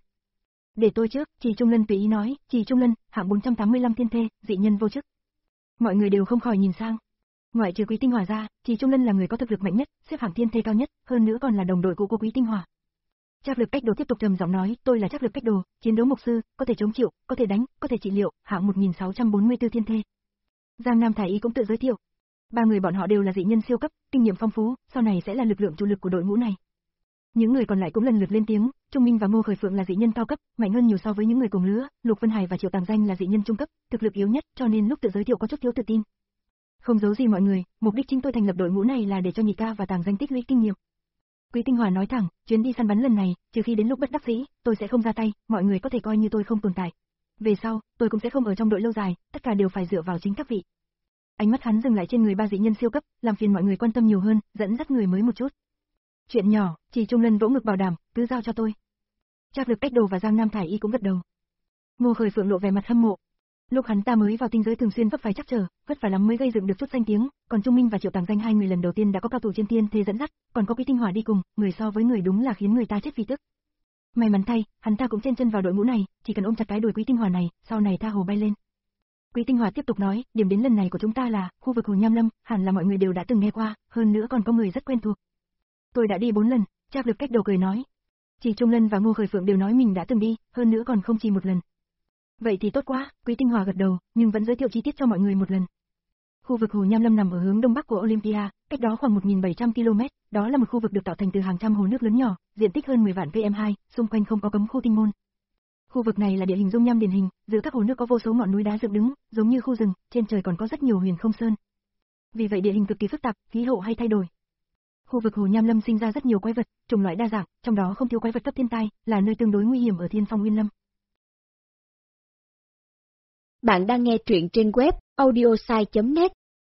Để tôi trước, Trì Trung Lân tùy ý nói, Trì Trung Lân, hạng bốn trăm tám mươi lăm thiên thê, dị nhân vô chức. Mọi người đều không khỏi nhìn sang. Ngoại trừ Quý Tinh Hỏa ra, Trì Trung Lân là người có thực lực mạnh nhất, xếp hạng thiên thê cao nhất, hơn nữa còn là đồng đội cũ của Quý Tinh Hỏa. Trác Lực Cách Đồ tiếp tục trầm giọng nói, tôi là Trác Lực Cách Đồ, chiến đấu mục sư, có thể chống chịu, có thể đánh, có thể trị liệu, hạng một nghìn sáu trăm bốn mươi tư thiên thê. Giang Nam Thải Y cũng tự giới thiệu. Ba người bọn họ đều là dị nhân siêu cấp, kinh nghiệm phong phú, sau này sẽ là lực lượng chủ lực của đội ngũ này. Những người còn lại cũng lần lượt lên tiếng, Trung Minh và Ngô Khởi Phượng là dị nhân cao cấp, mạnh hơn nhiều so với những người cùng lứa, Lục Vân Hải và Triệu Tàng Danh là dị nhân trung cấp, thực lực yếu nhất, cho nên lúc tự giới thiệu có chút thiếu tự tin. Không giấu gì mọi người, mục đích chính tôi thành lập đội ngũ này là để cho Nhị ca và Tàng Danh tích lũy kinh nghiệm. Quý Tinh Hỏa nói thẳng, chuyến đi săn bắn lần này, trừ khi đến lúc bất đắc dĩ, tôi sẽ không ra tay, mọi người có thể coi như tôi không tồn tại. Về sau, tôi cũng sẽ không ở trong đội lâu dài, tất cả đều phải dựa vào chính các vị. Ánh mắt hắn dừng lại trên người ba dị nhân siêu cấp, làm phiền mọi người quan tâm nhiều hơn, dẫn dắt người mới một chút. Chuyện nhỏ, Trì Trung Lân vỗ ngực bảo đảm, cứ giao cho tôi. Trác Lực Cách Đồ và Giang Nam Thải Y cũng gật đầu. Ngô Khởi Phượng lộ vẻ mặt hâm mộ. Lúc hắn ta mới vào tinh giới thường xuyên vấp phải trắc trở, vất vả lắm mới gây dựng được chút danh tiếng, còn Trung Minh và Triệu Tàng Danh hai người lần đầu tiên đã có cao thủ trên tiên thế dẫn dắt, còn có Quý Tinh Hỏa đi cùng, người so với người đúng là khiến người ta chết vì tức. May mắn thay, hắn ta cũng chen chân vào đội ngũ này, chỉ cần ôm chặt cái đuôi Quý Tinh Hỏa này, sau này tha hồ bay lên. Quý Tinh Hỏa tiếp tục nói, điểm đến lần này của chúng ta là khu vực Hồ Nham Lâm, hẳn là mọi người đều đã từng nghe qua, hơn nữa còn có người rất quen thuộc. Tôi đã đi bốn lần, Trác Lực Cách Đầu cười nói. Chỉ Trung Lân và Ngô Khởi Phượng đều nói mình đã từng đi, hơn nữa còn không chỉ một lần. Vậy thì tốt quá, Quý Tinh Hỏa gật đầu, nhưng vẫn giới thiệu chi tiết cho mọi người một lần. Khu vực Hồ Nham Lâm nằm ở hướng đông bắc của Olympia, cách đó khoảng một nghìn bảy trăm ki lô mét, đó là một khu vực được tạo thành từ hàng trăm hồ nước lớn nhỏ, diện tích hơn mười vạn pm hai, xung quanh không có cấm khu tinh môn. Khu vực này là địa hình dung nham điển hình, giữa các hồ nước có vô số ngọn núi đá dựng đứng, giống như khu rừng, trên trời còn có rất nhiều huyền không sơn. Vì vậy địa hình cực kỳ phức tạp, khí hậu hay thay đổi. Khu vực Hồ Nham Lâm sinh ra rất nhiều quái vật, chủng loại đa dạng, trong đó không thiếu quái vật cấp thiên tai, là nơi tương đối nguy hiểm ở Thiên Phong Nguyên Lâm. Bạn đang nghe truyện trên web audiosai chấm net.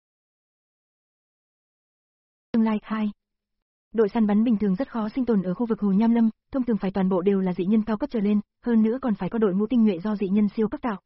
Tương lai hai. Đội săn bắn bình thường rất khó sinh tồn ở khu vực Hồ Nham Lâm, thông thường phải toàn bộ đều là dị nhân cao cấp trở lên, hơn nữa còn phải có đội ngũ tinh nhuệ do dị nhân siêu cấp tạo.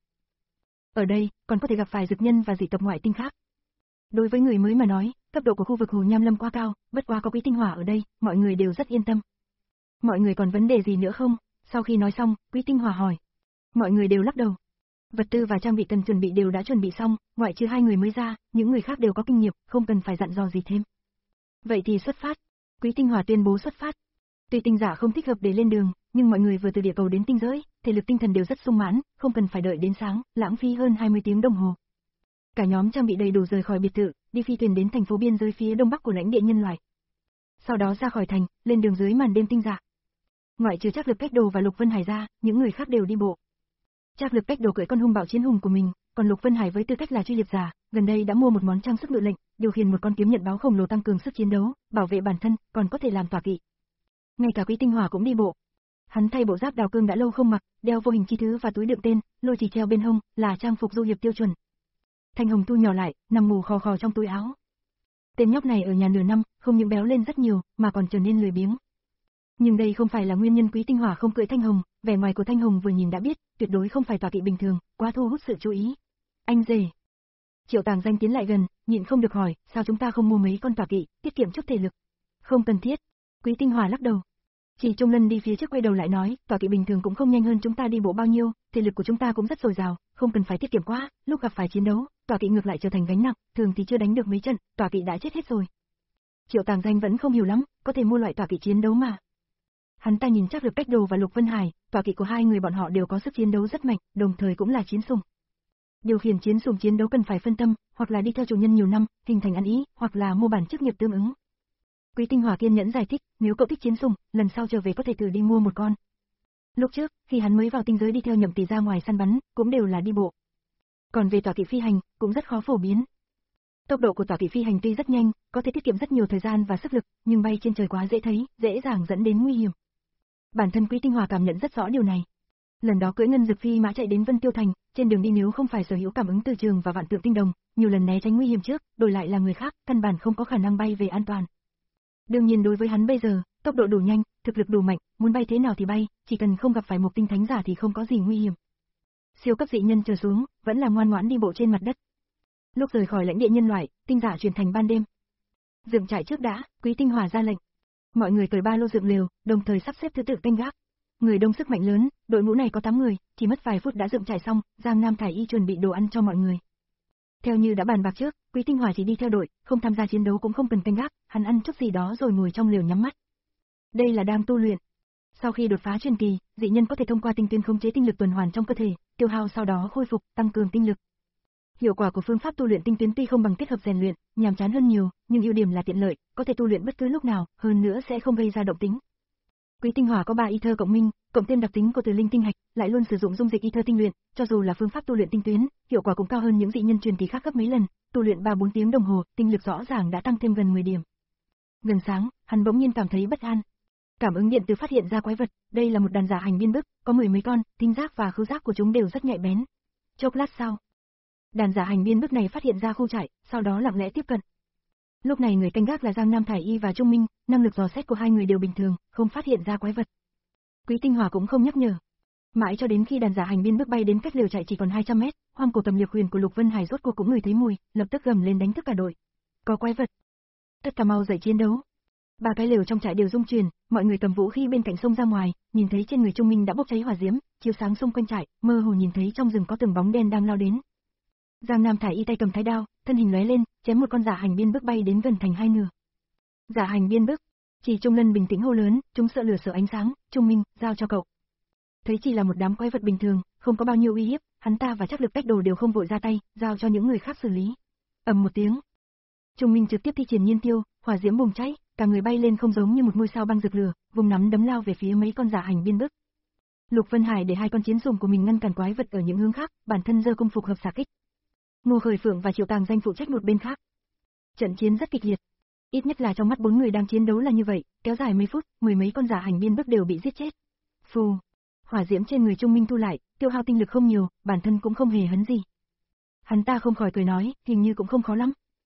Ở đây, còn có thể gặp phải dực nhân và dị tộc ngoại tinh khác. Đối với người mới mà nói, cấp độ của khu vực Hồ Nham Lâm quá cao, bất quá có Quý Tinh Hỏa ở đây, mọi người đều rất yên tâm. Mọi người còn vấn đề gì nữa không? Sau khi nói xong, Quý Tinh Hỏa hỏi. Mọi người đều lắc đầu. Vật tư và trang bị cần chuẩn bị đều đã chuẩn bị xong, ngoại trừ hai người mới ra, những người khác đều có kinh nghiệm, không cần phải dặn dò gì thêm. Vậy thì xuất phát. Quý Tinh Hỏa tuyên bố xuất phát. Tuy tinh giả không thích hợp để lên đường, nhưng mọi người vừa từ địa cầu đến tinh giới, thể lực tinh thần đều rất sung mãn, không cần phải đợi đến sáng, lãng phí hơn hai mươi tiếng đồng hồ. Cả nhóm trang bị đầy đủ rời khỏi biệt thự, đi phi thuyền đến thành phố biên giới phía đông bắc của lãnh địa nhân loại. Sau đó ra khỏi thành, lên đường dưới màn đêm tinh giả. Ngoại trừ Trác Lực Cách Đồ và Lục Vân Hải ra, những người khác đều đi bộ. Trác Lực Cách Đồ cưỡi con hung bạo chiến hùng của mình, còn Lục Vân Hải với tư cách là truy liệp giả, gần đây đã mua một món trang sức ngự lệnh, điều khiển một con kiếm nhận báo khổng lồ tăng cường sức chiến đấu, bảo vệ bản thân, còn có thể làm tọa kỵ. Ngay cả Quý Tinh Hỏa cũng đi bộ. Hắn thay bộ giáp đào cương đã lâu không mặc, đeo vô hình chi thứ và túi đựng tên, lôi chỉ treo bên hông, là trang phục du hiệp tiêu chuẩn. Thanh Hồng thu nhỏ lại, nằm ngủ khò khò trong túi áo. Tên nhóc này ở nhà nửa năm, không những béo lên rất nhiều, mà còn trở nên lười biếng. Nhưng đây không phải là nguyên nhân Quý Tinh Hỏa không cưỡi Thanh Hồng, vẻ ngoài của Thanh Hồng vừa nhìn đã biết, tuyệt đối không phải tọa kỵ bình thường, quá thu hút sự chú ý. Anh rể. Triệu Tàng Danh tiến lại gần, nhịn không được hỏi, sao chúng ta không mua mấy con tọa kỵ, tiết kiệm chút thể lực? Không cần thiết. Quý Tinh Hỏa lắc đầu. Chỉ Trung Lân đi phía trước quay đầu lại nói, tọa kỵ bình thường cũng không nhanh hơn chúng ta đi bộ bao nhiêu, thể lực của chúng ta cũng rất dồi dào, không cần phải tiết kiệm quá, lúc gặp phải chiến đấu, tọa kỵ ngược lại trở thành gánh nặng, thường thì chưa đánh được mấy trận, tọa kỵ đã chết hết rồi. Triệu Tàng Danh vẫn không hiểu lắm, có thể mua loại tọa kỵ chiến đấu mà. Hắn ta nhìn Trác Lực Cách Đồ và Lục Vân Hải, tọa kỵ của hai người bọn họ đều có sức chiến đấu rất mạnh, đồng thời cũng là chiến sủng. Điều khiển chiến sủng chiến đấu cần phải phân tâm, hoặc là đi theo chủ nhân nhiều năm, hình thành ăn ý, hoặc là mua bản chức nghiệp tương ứng. Quý Tinh Hỏa kiên nhẫn giải thích, nếu cậu thích chiến sủng, lần sau trở về có thể thử đi mua một con. Lúc trước, khi hắn mới vào tinh giới đi theo Nhậm Tỷ ra ngoài săn bắn, cũng đều là đi bộ. Còn về tọa kỵ phi hành, cũng rất khó phổ biến. Tốc độ của tọa kỵ phi hành tuy rất nhanh, có thể tiết kiệm rất nhiều thời gian và sức lực, nhưng bay trên trời quá dễ thấy, dễ dàng dẫn đến nguy hiểm. Bản thân Quý Tinh Hỏa cảm nhận rất rõ điều này. Lần đó cưỡi ngân dực phi mã chạy đến Vân Tiêu Thành, trên đường đi nếu không phải sở hữu cảm ứng từ trường và vạn tượng tinh đồng, nhiều lần né tránh nguy hiểm trước, đổi lại là người khác, căn bản không có khả năng bay về an toàn. Đương nhiên đối với hắn bây giờ, tốc độ đủ nhanh, thực lực đủ mạnh, muốn bay thế nào thì bay, chỉ cần không gặp phải một tinh thánh giả thì không có gì nguy hiểm. Siêu cấp dị nhân trở xuống, vẫn là ngoan ngoãn đi bộ trên mặt đất. Lúc rời khỏi lãnh địa nhân loại, tinh giả chuyển thành ban đêm. Dựng trại trước đã, Quý Tinh Hỏa ra lệnh. Mọi người cởi ba lô dựng lều, đồng thời sắp xếp thứ tự canh gác. Người đông sức mạnh lớn, đội ngũ này có tám người, chỉ mất vài phút đã dựng trại xong, Giang Nam Thải Y chuẩn bị đồ ăn cho mọi người. Theo như đã bàn bạc trước, Quý Tinh Hỏa chỉ đi theo đội, không tham gia chiến đấu cũng không cần canh gác, hắn ăn chút gì đó rồi ngồi trong lều nhắm mắt. Đây là đang tu luyện. Sau khi đột phá truyền kỳ, dị nhân có thể thông qua tinh tuyến khống chế tinh lực tuần hoàn trong cơ thể, tiêu hao sau đó khôi phục, tăng cường tinh lực. Hiệu quả của phương pháp tu luyện tinh tuyến tuy không bằng kết hợp rèn luyện, nhàm chán hơn nhiều, nhưng ưu điểm là tiện lợi, có thể tu luyện bất cứ lúc nào, hơn nữa sẽ không gây ra động tính. Quý Tinh Hỏa có ba y thơ cộng minh, cộng thêm đặc tính của từ linh tinh hạch, lại luôn sử dụng dung dịch y thơ tinh luyện, cho dù là phương pháp tu luyện tinh tuyến, hiệu quả cũng cao hơn những dị nhân truyền kỳ khác gấp mấy lần, tu luyện ba bốn tiếng đồng hồ, tinh lực rõ ràng đã tăng thêm gần mười điểm. Gần sáng, hắn bỗng nhiên cảm thấy bất an. Cảm ứng điện từ phát hiện ra quái vật, đây là một đàn giả hành biên bức, có mười mấy con, tinh giác và khứu giác của chúng đều rất nhạy bén. Chốc lát sau, đàn giả hành biên bức này phát hiện ra khu trại, sau đó lặng lẽ tiếp cận. Lúc này người canh gác là Giang Nam Thải Y và Trung Minh, năng lực dò xét của hai người đều bình thường, không phát hiện ra quái vật. Quý Tinh Hỏa cũng không nhắc nhở. Mãi cho đến khi đàn giả hành biên bước bay đến cách lều trại chỉ còn hai trăm mét, Hoang Cổ Tầm Liệp Huyền của Lục Vân Hải rốt cuộc cũng ngửi thấy mùi, lập tức gầm lên đánh thức cả đội. Có quái vật. Tất cả mau dậy chiến đấu. Ba cái lều trong trại đều rung chuyển, mọi người cầm vũ khí bên cạnh sông ra ngoài, nhìn thấy trên người Trung Minh đã bốc cháy hỏa diễm, chiếu sáng xung quanh trại, mơ hồ nhìn thấy trong rừng có từng bóng đen đang lao đến. Giang Nam Thải Y tay cầm thái đao, thân hình lóe lên, chém một con giả hành biên bước bay đến gần thành hai nửa. Giả hành biên bước, chỉ Trung Lân bình tĩnh hô lớn, chúng sợ lửa sợ ánh sáng, Trung Minh, giao cho cậu. Thấy chỉ là một đám quái vật bình thường, không có bao nhiêu uy hiếp, hắn ta và Trác Lực Cách Đồ đều không vội ra tay, giao cho những người khác xử lý. Ầm một tiếng, Trung Minh trực tiếp thi triển nhiên tiêu, hỏa diễm bùng cháy, cả người bay lên không giống như một ngôi sao băng rực lửa, vùng nắm đấm lao về phía mấy con giả hành biên bước. Lục Vân Hải để hai con chiến sủng của mình ngăn cản quái vật ở những hướng khác, bản thân giơ công phục hợp xạ kích. Ngô Khởi Phượng và Triệu Tàng Danh phụ trách một bên khác. Trận chiến rất kịch liệt. Ít nhất là trong mắt bốn người đang chiến đấu là như vậy, kéo dài mấy phút, mười mấy con giả hành biên bước đều bị giết chết. Phù, hỏa diễm trên người Trung Minh thu lại, tiêu hao tinh lực không nhiều, bản thân cũng không hề hấn gì. Hắn ta không khỏi cười nói, hình như cũng không khó lắm.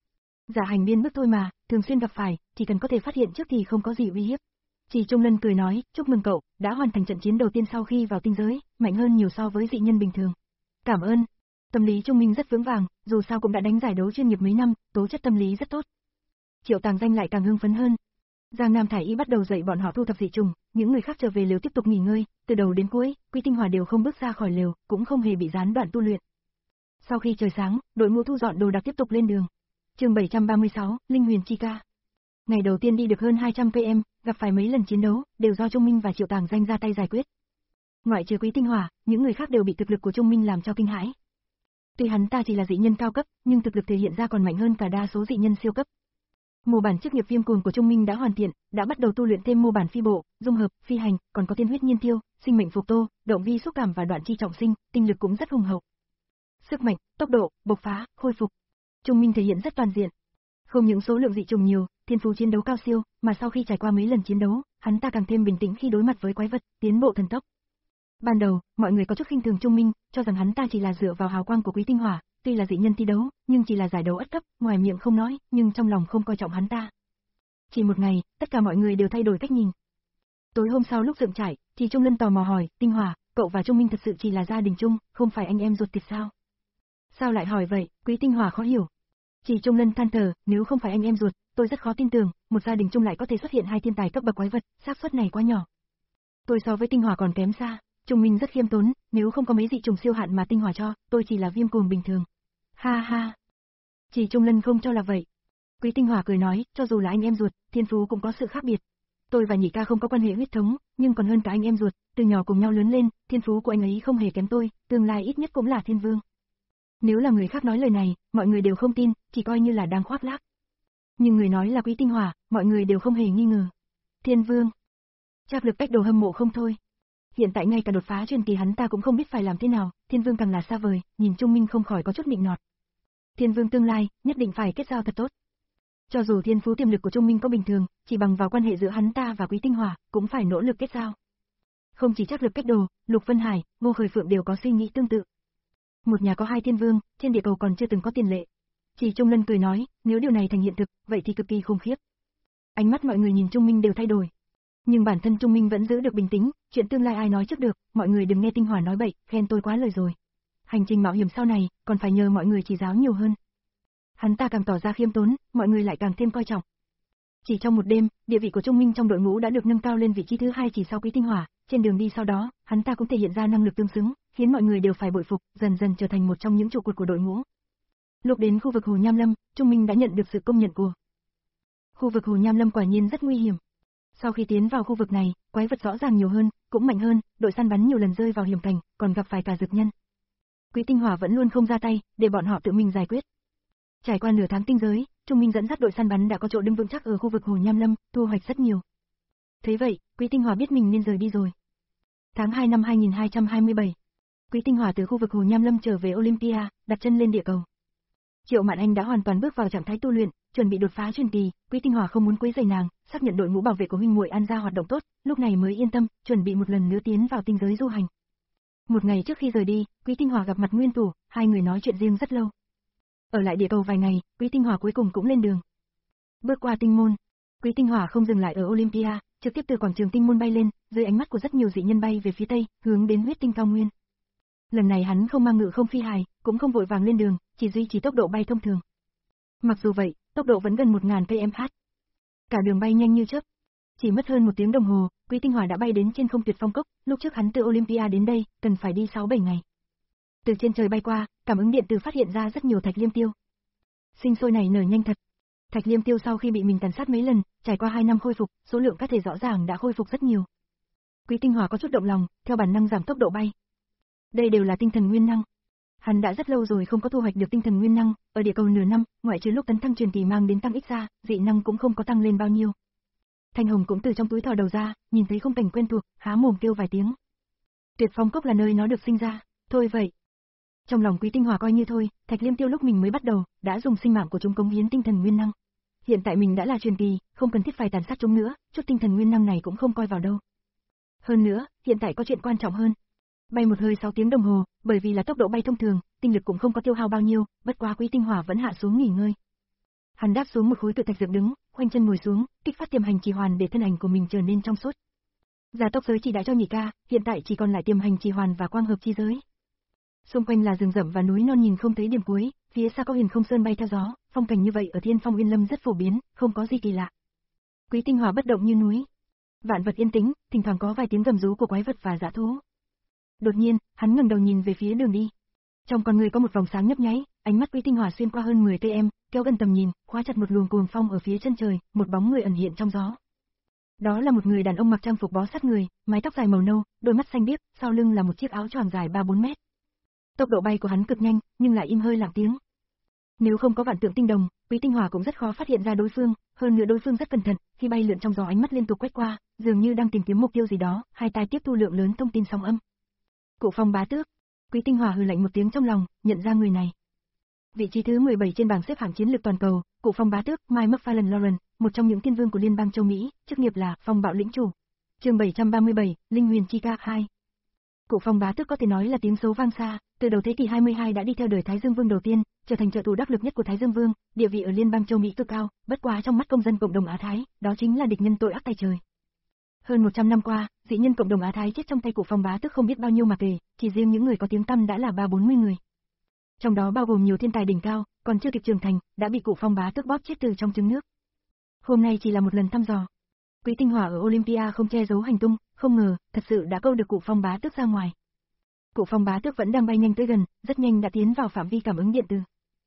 Giả hành biên bức thôi mà, thường xuyên gặp phải, chỉ cần có thể phát hiện trước thì không có gì uy hiếp. Chỉ Trung Lân cười nói, chúc mừng cậu, đã hoàn thành trận chiến đầu tiên sau khi vào tinh giới, mạnh hơn nhiều so với dị nhân bình thường. Cảm ơn. Tâm lý Trung Minh rất vững vàng, dù sao cũng đã đánh giải đấu chuyên nghiệp mấy năm, tố chất tâm lý rất tốt. Triệu Tàng Danh lại càng hưng phấn hơn. Giang Nam Thải Y bắt đầu dạy bọn họ thu thập dị trùng, những người khác trở về lều tiếp tục nghỉ ngơi, từ đầu đến cuối, Quý Tinh Hòa đều không bước ra khỏi lều, cũng không hề bị gián đoạn tu luyện. Sau khi trời sáng, đội ngũ thu dọn đồ đạc tiếp tục lên đường. Chương bảy trăm ba mươi sáu, Linh Huyền Chi Ca. Ngày đầu tiên đi được hơn hai trăm ki lô mét, gặp phải mấy lần chiến đấu, đều do Trung Minh và Triệu Tàng Danh ra tay giải quyết. Ngoại trừ Quý Tinh Hòa, những người khác đều bị thực lực của Trung Minh làm cho kinh hãi. Tuy hắn ta chỉ là dị nhân cao cấp, nhưng thực lực thể hiện ra còn mạnh hơn cả đa số dị nhân siêu cấp. Mô bản chức nghiệp viêm cuồng của Trung Minh đã hoàn thiện, đã bắt đầu tu luyện thêm mô bản phi bộ, dung hợp, phi hành, còn có tiên huyết nhiên tiêu, sinh mệnh phục tô, động vi xúc cảm và đoạn chi trọng sinh, tinh lực cũng rất hùng hậu. Sức mạnh, tốc độ, bộc phá, khôi phục. Trung Minh thể hiện rất toàn diện. Không những số lượng dị trùng nhiều, thiên phú chiến đấu cao siêu, mà sau khi trải qua mấy lần chiến đấu, hắn ta càng thêm bình tĩnh khi đối mặt với quái vật, tiến bộ thần tốc. Ban đầu, mọi người có chút khinh thường Trung Minh, cho rằng hắn ta chỉ là dựa vào hào quang của Quý Tinh Hỏa, tuy là dị nhân thi đấu, nhưng chỉ là giải đấu ất cấp, ngoài miệng không nói, nhưng trong lòng không coi trọng hắn ta. Chỉ một ngày, tất cả mọi người đều thay đổi cách nhìn. Tối hôm sau lúc dựng trại, thì Trung Lân tò mò hỏi, Tinh Hỏa, cậu và Trung Minh thật sự chỉ là gia đình chung, không phải anh em ruột thịt sao? Sao lại hỏi vậy? Quý Tinh Hỏa khó hiểu. Chỉ Trung Lân than thở, nếu không phải anh em ruột, tôi rất khó tin tưởng, một gia đình chung lại có thể xuất hiện hai thiên tài cấp bậc quái vật, xác suất này quá nhỏ. Tôi so với Tinh Hỏa còn kém xa. Trung Minh rất khiêm tốn, nếu không có mấy dị trùng siêu hạn mà Tinh Hỏa cho, tôi chỉ là viêm cuồng bình thường. Ha ha. Chỉ Trung Lân không cho là vậy. Quý Tinh Hỏa cười nói, cho dù là anh em ruột, thiên phú cũng có sự khác biệt. Tôi và Nhị ca không có quan hệ huyết thống, nhưng còn hơn cả anh em ruột, từ nhỏ cùng nhau lớn lên, thiên phú của anh ấy không hề kém tôi, tương lai ít nhất cũng là thiên vương. Nếu là người khác nói lời này, mọi người đều không tin, chỉ coi như là đang khoác lác. Nhưng người nói là Quý Tinh Hỏa, mọi người đều không hề nghi ngờ. Thiên vương. Trác Lực cách đồ hâm mộ không thôi. Hiện tại ngay cả đột phá truyền kỳ hắn ta cũng không biết phải làm thế nào, thiên vương càng là xa vời, nhìn Trung Minh không khỏi có chút nịnh nọt. Thiên vương tương lai, nhất định phải kết giao thật tốt. Cho dù thiên phú tiềm lực của Trung Minh có bình thường, chỉ bằng vào quan hệ giữa hắn ta và Quý Tinh Hỏa, cũng phải nỗ lực kết giao. Không chỉ Trác Lực cách đồ, Lục Vân Hải, Ngô Khởi Phượng đều có suy nghĩ tương tự. Một nhà có hai thiên vương, trên địa cầu còn chưa từng có tiền lệ. Chỉ Trung Lân cười nói, nếu điều này thành hiện thực, vậy thì cực kỳ khủng khiếp. Ánh mắt mọi người nhìn Trung Minh đều thay đổi. Nhưng bản thân Trung Minh vẫn giữ được bình tĩnh, chuyện tương lai ai nói trước được, mọi người đừng nghe Tinh Hỏa nói bậy, khen tôi quá lời rồi. Hành trình mạo hiểm sau này, còn phải nhờ mọi người chỉ giáo nhiều hơn. Hắn ta càng tỏ ra khiêm tốn, mọi người lại càng thêm coi trọng. Chỉ trong một đêm, địa vị của Trung Minh trong đội ngũ đã được nâng cao lên vị trí thứ hai chỉ sau Quý Tinh Hỏa, trên đường đi sau đó, hắn ta cũng thể hiện ra năng lực tương xứng, khiến mọi người đều phải bội phục, dần dần trở thành một trong những trụ cột của đội ngũ. Lúc đến khu vực Hồ Nham Lâm, Trung Minh đã nhận được sự công nhận của. Khu vực Hồ Nham Lâm quả nhiên rất nguy hiểm. Sau khi tiến vào khu vực này, quái vật rõ ràng nhiều hơn, cũng mạnh hơn, đội săn bắn nhiều lần rơi vào hiểm cảnh, còn gặp phải cả dược nhân. Quý Tinh Hỏa vẫn luôn không ra tay, để bọn họ tự mình giải quyết. Trải qua nửa tháng tinh giới, Trung Minh dẫn dắt đội săn bắn đã có chỗ đứng vững chắc ở khu vực Hồ Nham Lâm, thu hoạch rất nhiều. Thế vậy, Quý Tinh Hỏa biết mình nên rời đi rồi. Tháng hai năm hai nghìn hai trăm hai mươi bảy, Quý Tinh Hỏa từ khu vực Hồ Nham Lâm trở về Olympia, đặt chân lên địa cầu. Triệu Mạn Anh đã hoàn toàn bước vào trạng thái tu luyện, chuẩn bị đột phá truyền kỳ, Quý Tinh Hỏa không muốn quấy rầy nàng, xác nhận đội ngũ bảo vệ của huynh muội An gia hoạt động tốt, lúc này mới yên tâm, chuẩn bị một lần nữa tiến vào tinh giới du hành. Một ngày trước khi rời đi, Quý Tinh Hỏa gặp mặt Nguyên Tủ, hai người nói chuyện riêng rất lâu. Ở lại địa cầu vài ngày, Quý Tinh Hỏa cuối cùng cũng lên đường. Bước qua tinh môn, Quý Tinh Hỏa không dừng lại ở Olympia, trực tiếp từ quảng trường tinh môn bay lên, dưới ánh mắt của rất nhiều dị nhân bay về phía tây, hướng đến huyết tinh cao nguyên. Lần này hắn không mang ngự không phi hài, cũng không vội vàng lên đường, chỉ duy trì tốc độ bay thông thường. Mặc dù vậy, tốc độ vẫn gần một nghìn ki lô mét. Cả đường bay nhanh như chớp. Chỉ mất hơn một tiếng đồng hồ, Quý Tinh Hỏa đã bay đến trên không Tuyệt Phong Cốc, lúc trước hắn từ Olympia đến đây, cần phải đi sáu bảy ngày. Từ trên trời bay qua, cảm ứng điện tử phát hiện ra rất nhiều thạch liêm tiêu. Sinh sôi này nở nhanh thật. Thạch liêm tiêu sau khi bị mình tàn sát mấy lần, trải qua hai năm khôi phục, số lượng các thể rõ ràng đã khôi phục rất nhiều. Quý Tinh Hỏa có chút động lòng, theo bản năng giảm tốc độ bay. Đây đều là tinh thần nguyên năng. Hắn đã rất lâu rồi không có thu hoạch được tinh thần nguyên năng, ở địa cầu nửa năm, ngoại trừ lúc tấn thăng truyền kỳ mang đến tăng ích ra, dị năng cũng không có tăng lên bao nhiêu. Thanh Hồng cũng từ trong túi thò đầu ra, nhìn thấy khung cảnh quen thuộc, há mồm kêu vài tiếng. Tuyệt Phong Cốc là nơi nó được sinh ra, thôi vậy. Trong lòng Quý Tinh Hỏa coi như thôi, Thạch Liêm Tiêu lúc mình mới bắt đầu, đã dùng sinh mạng của chúng cống hiến tinh thần nguyên năng. Hiện tại mình đã là truyền kỳ, không cần thiết phải tàn sát chúng nữa, chút tinh thần nguyên năng này cũng không coi vào đâu. Hơn nữa, hiện tại có chuyện quan trọng hơn. Bay một hơi sáu tiếng đồng hồ, bởi vì là tốc độ bay thông thường, tinh lực cũng không có tiêu hao bao nhiêu, bất quá Quý Tinh Hỏa vẫn hạ xuống nghỉ ngơi. Hắn đáp xuống một khối cự thạch dựng đứng, khoanh chân ngồi xuống, kích phát tiềm hành trì hoàn để thân ảnh của mình trở nên trong suốt. Gia tốc giới chỉ đã cho nhị ca, hiện tại chỉ còn lại tiềm hành trì hoàn và quang hợp chi giới. Xung quanh là rừng rậm và núi non nhìn không thấy điểm cuối, phía xa có huyền không sơn bay theo gió, phong cảnh như vậy ở Thiên Phong Uyên Lâm rất phổ biến, không có gì kỳ lạ. Quý Tinh Hòa bất động như núi. Vạn vật yên tĩnh, thỉnh thoảng có vài tiếng gầm rú của quái vật và dã thú. Đột nhiên, hắn ngẩng đầu nhìn về phía đường đi. Trong con người có một vòng sáng nhấp nháy, ánh mắt Quý Tinh Hòa xuyên qua hơn mười cây em, kéo gần tầm nhìn, khóa chặt một luồng cuồng phong ở phía chân trời, một bóng người ẩn hiện trong gió. Đó là một người đàn ông mặc trang phục bó sát người, mái tóc dài màu nâu, đôi mắt xanh biếc, sau lưng là một chiếc áo choàng dài ba bốn mét. Tốc độ bay của hắn cực nhanh, nhưng lại im hơi lặng tiếng. Nếu không có vạn tượng tinh đồng, Quý Tinh Hòa cũng rất khó phát hiện ra đối phương, hơn nữa đối phương rất cẩn thận, khi bay lượn trong gió ánh mắt liên tục quét qua, dường như đang tìm kiếm mục tiêu gì đó, hai tai tiếp thu lượng lớn thông tin sóng âm. Cụ Phong bá tước. Quý Tinh Hòa hừ lạnh một tiếng trong lòng, nhận ra người này. Vị trí thứ mười bảy trên bảng xếp hạng chiến lược toàn cầu, Cụ Phong bá tước, Mike McFarlane Lauren, một trong những tiên vương của liên bang châu Mỹ, chức nghiệp là Phong Bạo lĩnh chủ. Chương bảy trăm ba mươi bảy, Linh Huyền Chi Ca hai. Cụ Phong bá tước có thể nói là tiếng xấu vang xa, từ đầu thế kỷ hai mươi hai đã đi theo đời Thái Dương Vương đầu tiên, trở thành trợ thủ đắc lực nhất của Thái Dương Vương, địa vị ở liên bang châu Mỹ cực cao, bất quá trong mắt công dân cộng đồng Á Thái, đó chính là địch nhân tội ác tày trời. Hơn một trăm năm qua, dị nhân cộng đồng Á Thái chết trong tay Cụ Phong bá tước không biết bao nhiêu mà kể, chỉ riêng những người có tiếng tăm đã là ba bốn mươi người. Trong đó bao gồm nhiều thiên tài đỉnh cao, còn chưa kịp trưởng thành, đã bị Cụ Phong bá tước bóp chết từ trong trứng nước. Hôm nay chỉ là một lần thăm dò. Quý Tinh Hòa ở Olympia không che giấu hành tung, không ngờ, thật sự đã câu được Cụ Phong bá tước ra ngoài. Cụ Phong bá tước vẫn đang bay nhanh tới gần, rất nhanh đã tiến vào phạm vi cảm ứng điện tử.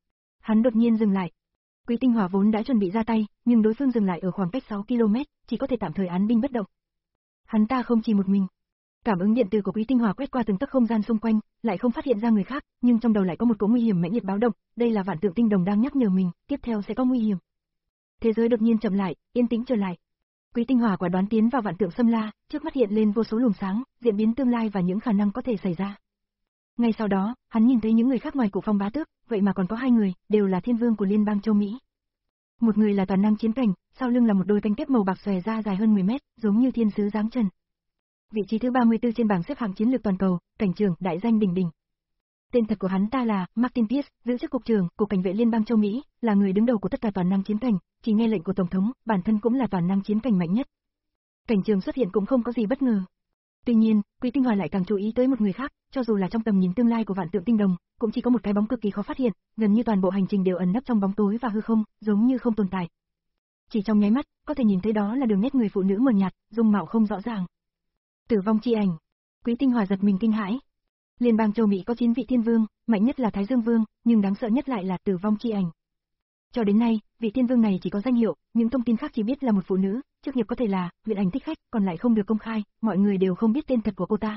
Hắn đột nhiên dừng lại. Quý Tinh Hòa vốn đã chuẩn bị ra tay, nhưng đối phương dừng lại ở khoảng cách sáu ki lô mét, chỉ có thể tạm thời án binh bất động. Hắn ta không chỉ một mình. Cảm ứng điện tử của Quý Tinh Hòa quét qua từng tấc không gian xung quanh, lại không phát hiện ra người khác, nhưng trong đầu lại có một cỗ nguy hiểm mãnh liệt báo động, đây là vạn tượng tinh đồng đang nhắc nhở mình, tiếp theo sẽ có nguy hiểm. Thế giới đột nhiên chậm lại, yên tĩnh trở lại. Quý Tinh Hòa quả đoán tiến vào vạn tượng xâm la, trước mắt hiện lên vô số luồng sáng, diễn biến tương lai và những khả năng có thể xảy ra. Ngay sau đó, hắn nhìn thấy những người khác ngoài Cụ Phong bá tước, vậy mà còn có hai người, đều là thiên vương của liên bang châu Mỹ. Một người là toàn năng chiến cảnh, sau lưng là một đôi cánh kép màu bạc xòe ra dài hơn mười mét, giống như thiên sứ giáng trần. Vị trí thứ ba mươi tư trên bảng xếp hạng chiến lược toàn cầu, cảnh trưởng, đại danh đỉnh đỉnh. Tên thật của hắn ta là Martin Pierce, giữ chức cục trưởng, cục cảnh vệ liên bang châu Mỹ, là người đứng đầu của tất cả toàn năng chiến cảnh, chỉ nghe lệnh của tổng thống, bản thân cũng là toàn năng chiến cảnh mạnh nhất. Cảnh trưởng xuất hiện cũng không có gì bất ngờ. Tuy nhiên, Quý Tinh Hòa lại càng chú ý tới một người khác, cho dù là trong tầm nhìn tương lai của vạn tượng tinh đồng, cũng chỉ có một cái bóng cực kỳ khó phát hiện, gần như toàn bộ hành trình đều ẩn nấp trong bóng tối và hư không, giống như không tồn tại. Chỉ trong nháy mắt, có thể nhìn thấy đó là đường nét người phụ nữ mờ nhạt, dung mạo không rõ ràng. Tử vong chi ảnh. Quý Tinh Hòa giật mình kinh hãi. Liên bang châu Mỹ có chín vị thiên vương, mạnh nhất là Thái Dương Vương, nhưng đáng sợ nhất lại là tử vong chi ảnh. Cho đến nay, vị thiên vương này chỉ có danh hiệu, những thông tin khác chỉ biết là một phụ nữ, chức nghiệp có thể là huyền ảnh thích khách, còn lại không được công khai, mọi người đều không biết tên thật của cô ta.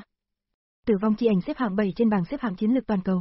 Tử vong chi ảnh xếp hạng bảy trên bảng xếp hạng chiến lược toàn cầu.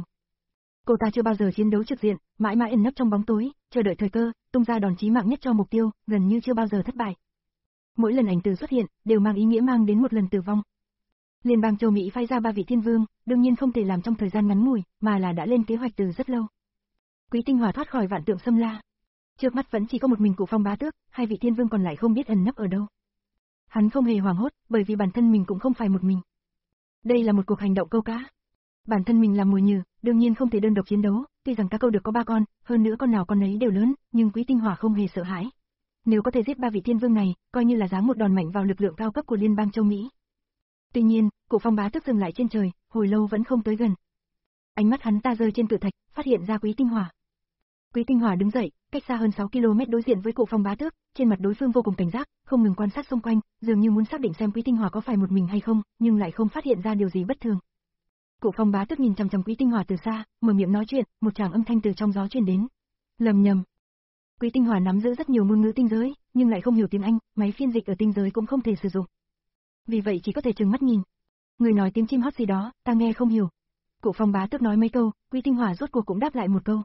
Cô ta chưa bao giờ chiến đấu trực diện, mãi mãi ẩn nấp trong bóng tối, chờ đợi thời cơ, tung ra đòn chí mạng nhất cho mục tiêu, gần như chưa bao giờ thất bại. Mỗi lần ảnh tử xuất hiện, đều mang ý nghĩa mang đến một lần tử vong. Liên bang châu Mỹ phái ra ba vị thiên vương, đương nhiên không thể làm trong thời gian ngắn ngủi, mà là đã lên kế hoạch từ rất lâu. Quý Tinh Hòa thoát khỏi vạn tượng xâm la. Trước mắt vẫn chỉ có một mình Cụ Phong bá tước, hai vị thiên vương còn lại không biết ẩn nấp ở đâu. Hắn không hề hoảng hốt, bởi vì bản thân mình cũng không phải một mình. Đây là một cuộc hành động câu cá. Bản thân mình là mồi nhử, đương nhiên không thể đơn độc chiến đấu, tuy rằng cá câu được có ba con, hơn nữa con nào con ấy đều lớn, nhưng Quý Tinh Hòa không hề sợ hãi. Nếu có thể giết ba vị thiên vương này, coi như là giáng một đòn mạnh vào lực lượng cao cấp của liên bang châu Mỹ. Tuy nhiên, Cụ Phong bá tước dừng lại trên trời, hồi lâu vẫn không tới gần. Ánh mắt hắn ta rơi trên cự thạch, phát hiện ra Quý Tinh Hòa. Quý Tinh Hòa đứng dậy, cách xa hơn sáu ki lô mét đối diện với Cụ Phong bá tước, trên mặt đối phương vô cùng cảnh giác, không ngừng quan sát xung quanh, dường như muốn xác định xem Quý Tinh Hòa có phải một mình hay không, nhưng lại không phát hiện ra điều gì bất thường. Cụ Phong bá tước nhìn chằm chằm Quý Tinh Hòa từ xa, mở miệng nói chuyện, một tràng âm thanh từ trong gió truyền đến. Lầm nhầm. Quý Tinh Hòa nắm giữ rất nhiều ngôn ngữ tinh giới, nhưng lại không hiểu tiếng Anh, máy phiên dịch ở tinh giới cũng không thể sử dụng. Vì vậy chỉ có thể trừng mắt nhìn. Người nói tiếng chim hót gì đó, ta nghe không hiểu. Cụ Phong bá tước nói mấy câu, Quý Tinh Hòa rốt cuộc cũng đáp lại một câu.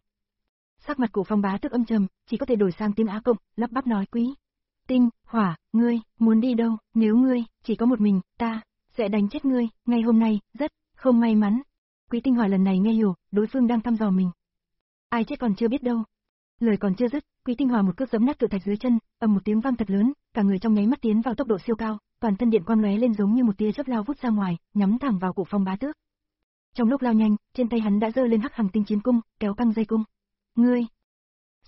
Sắc mặt Cụ Phong bá tước âm trầm, chỉ có thể đổi sang tiếng Á cộng, lắp bắp nói Quý Tinh Hòa, ngươi muốn đi đâu? Nếu ngươi chỉ có một mình, ta sẽ đánh chết ngươi. Ngay hôm nay, rất không may mắn. Quý Tinh Hòa lần này nghe hiểu, đối phương đang thăm dò mình. Ai chết còn chưa biết đâu. Lời còn chưa dứt, Quý Tinh Hòa một cước giẫm nát cự thạch dưới chân, ầm một tiếng vang thật lớn, cả người trong nháy mắt tiến vào tốc độ siêu cao, toàn thân điện quang lóe lên giống như một tia chớp lao vút ra ngoài, nhắm thẳng vào Cụ Phong bá tước. Trong lúc lao nhanh, trên tay hắn đã giơ lên hắc hằng tinh chiến cung, kéo căng dây cung. Ngươi!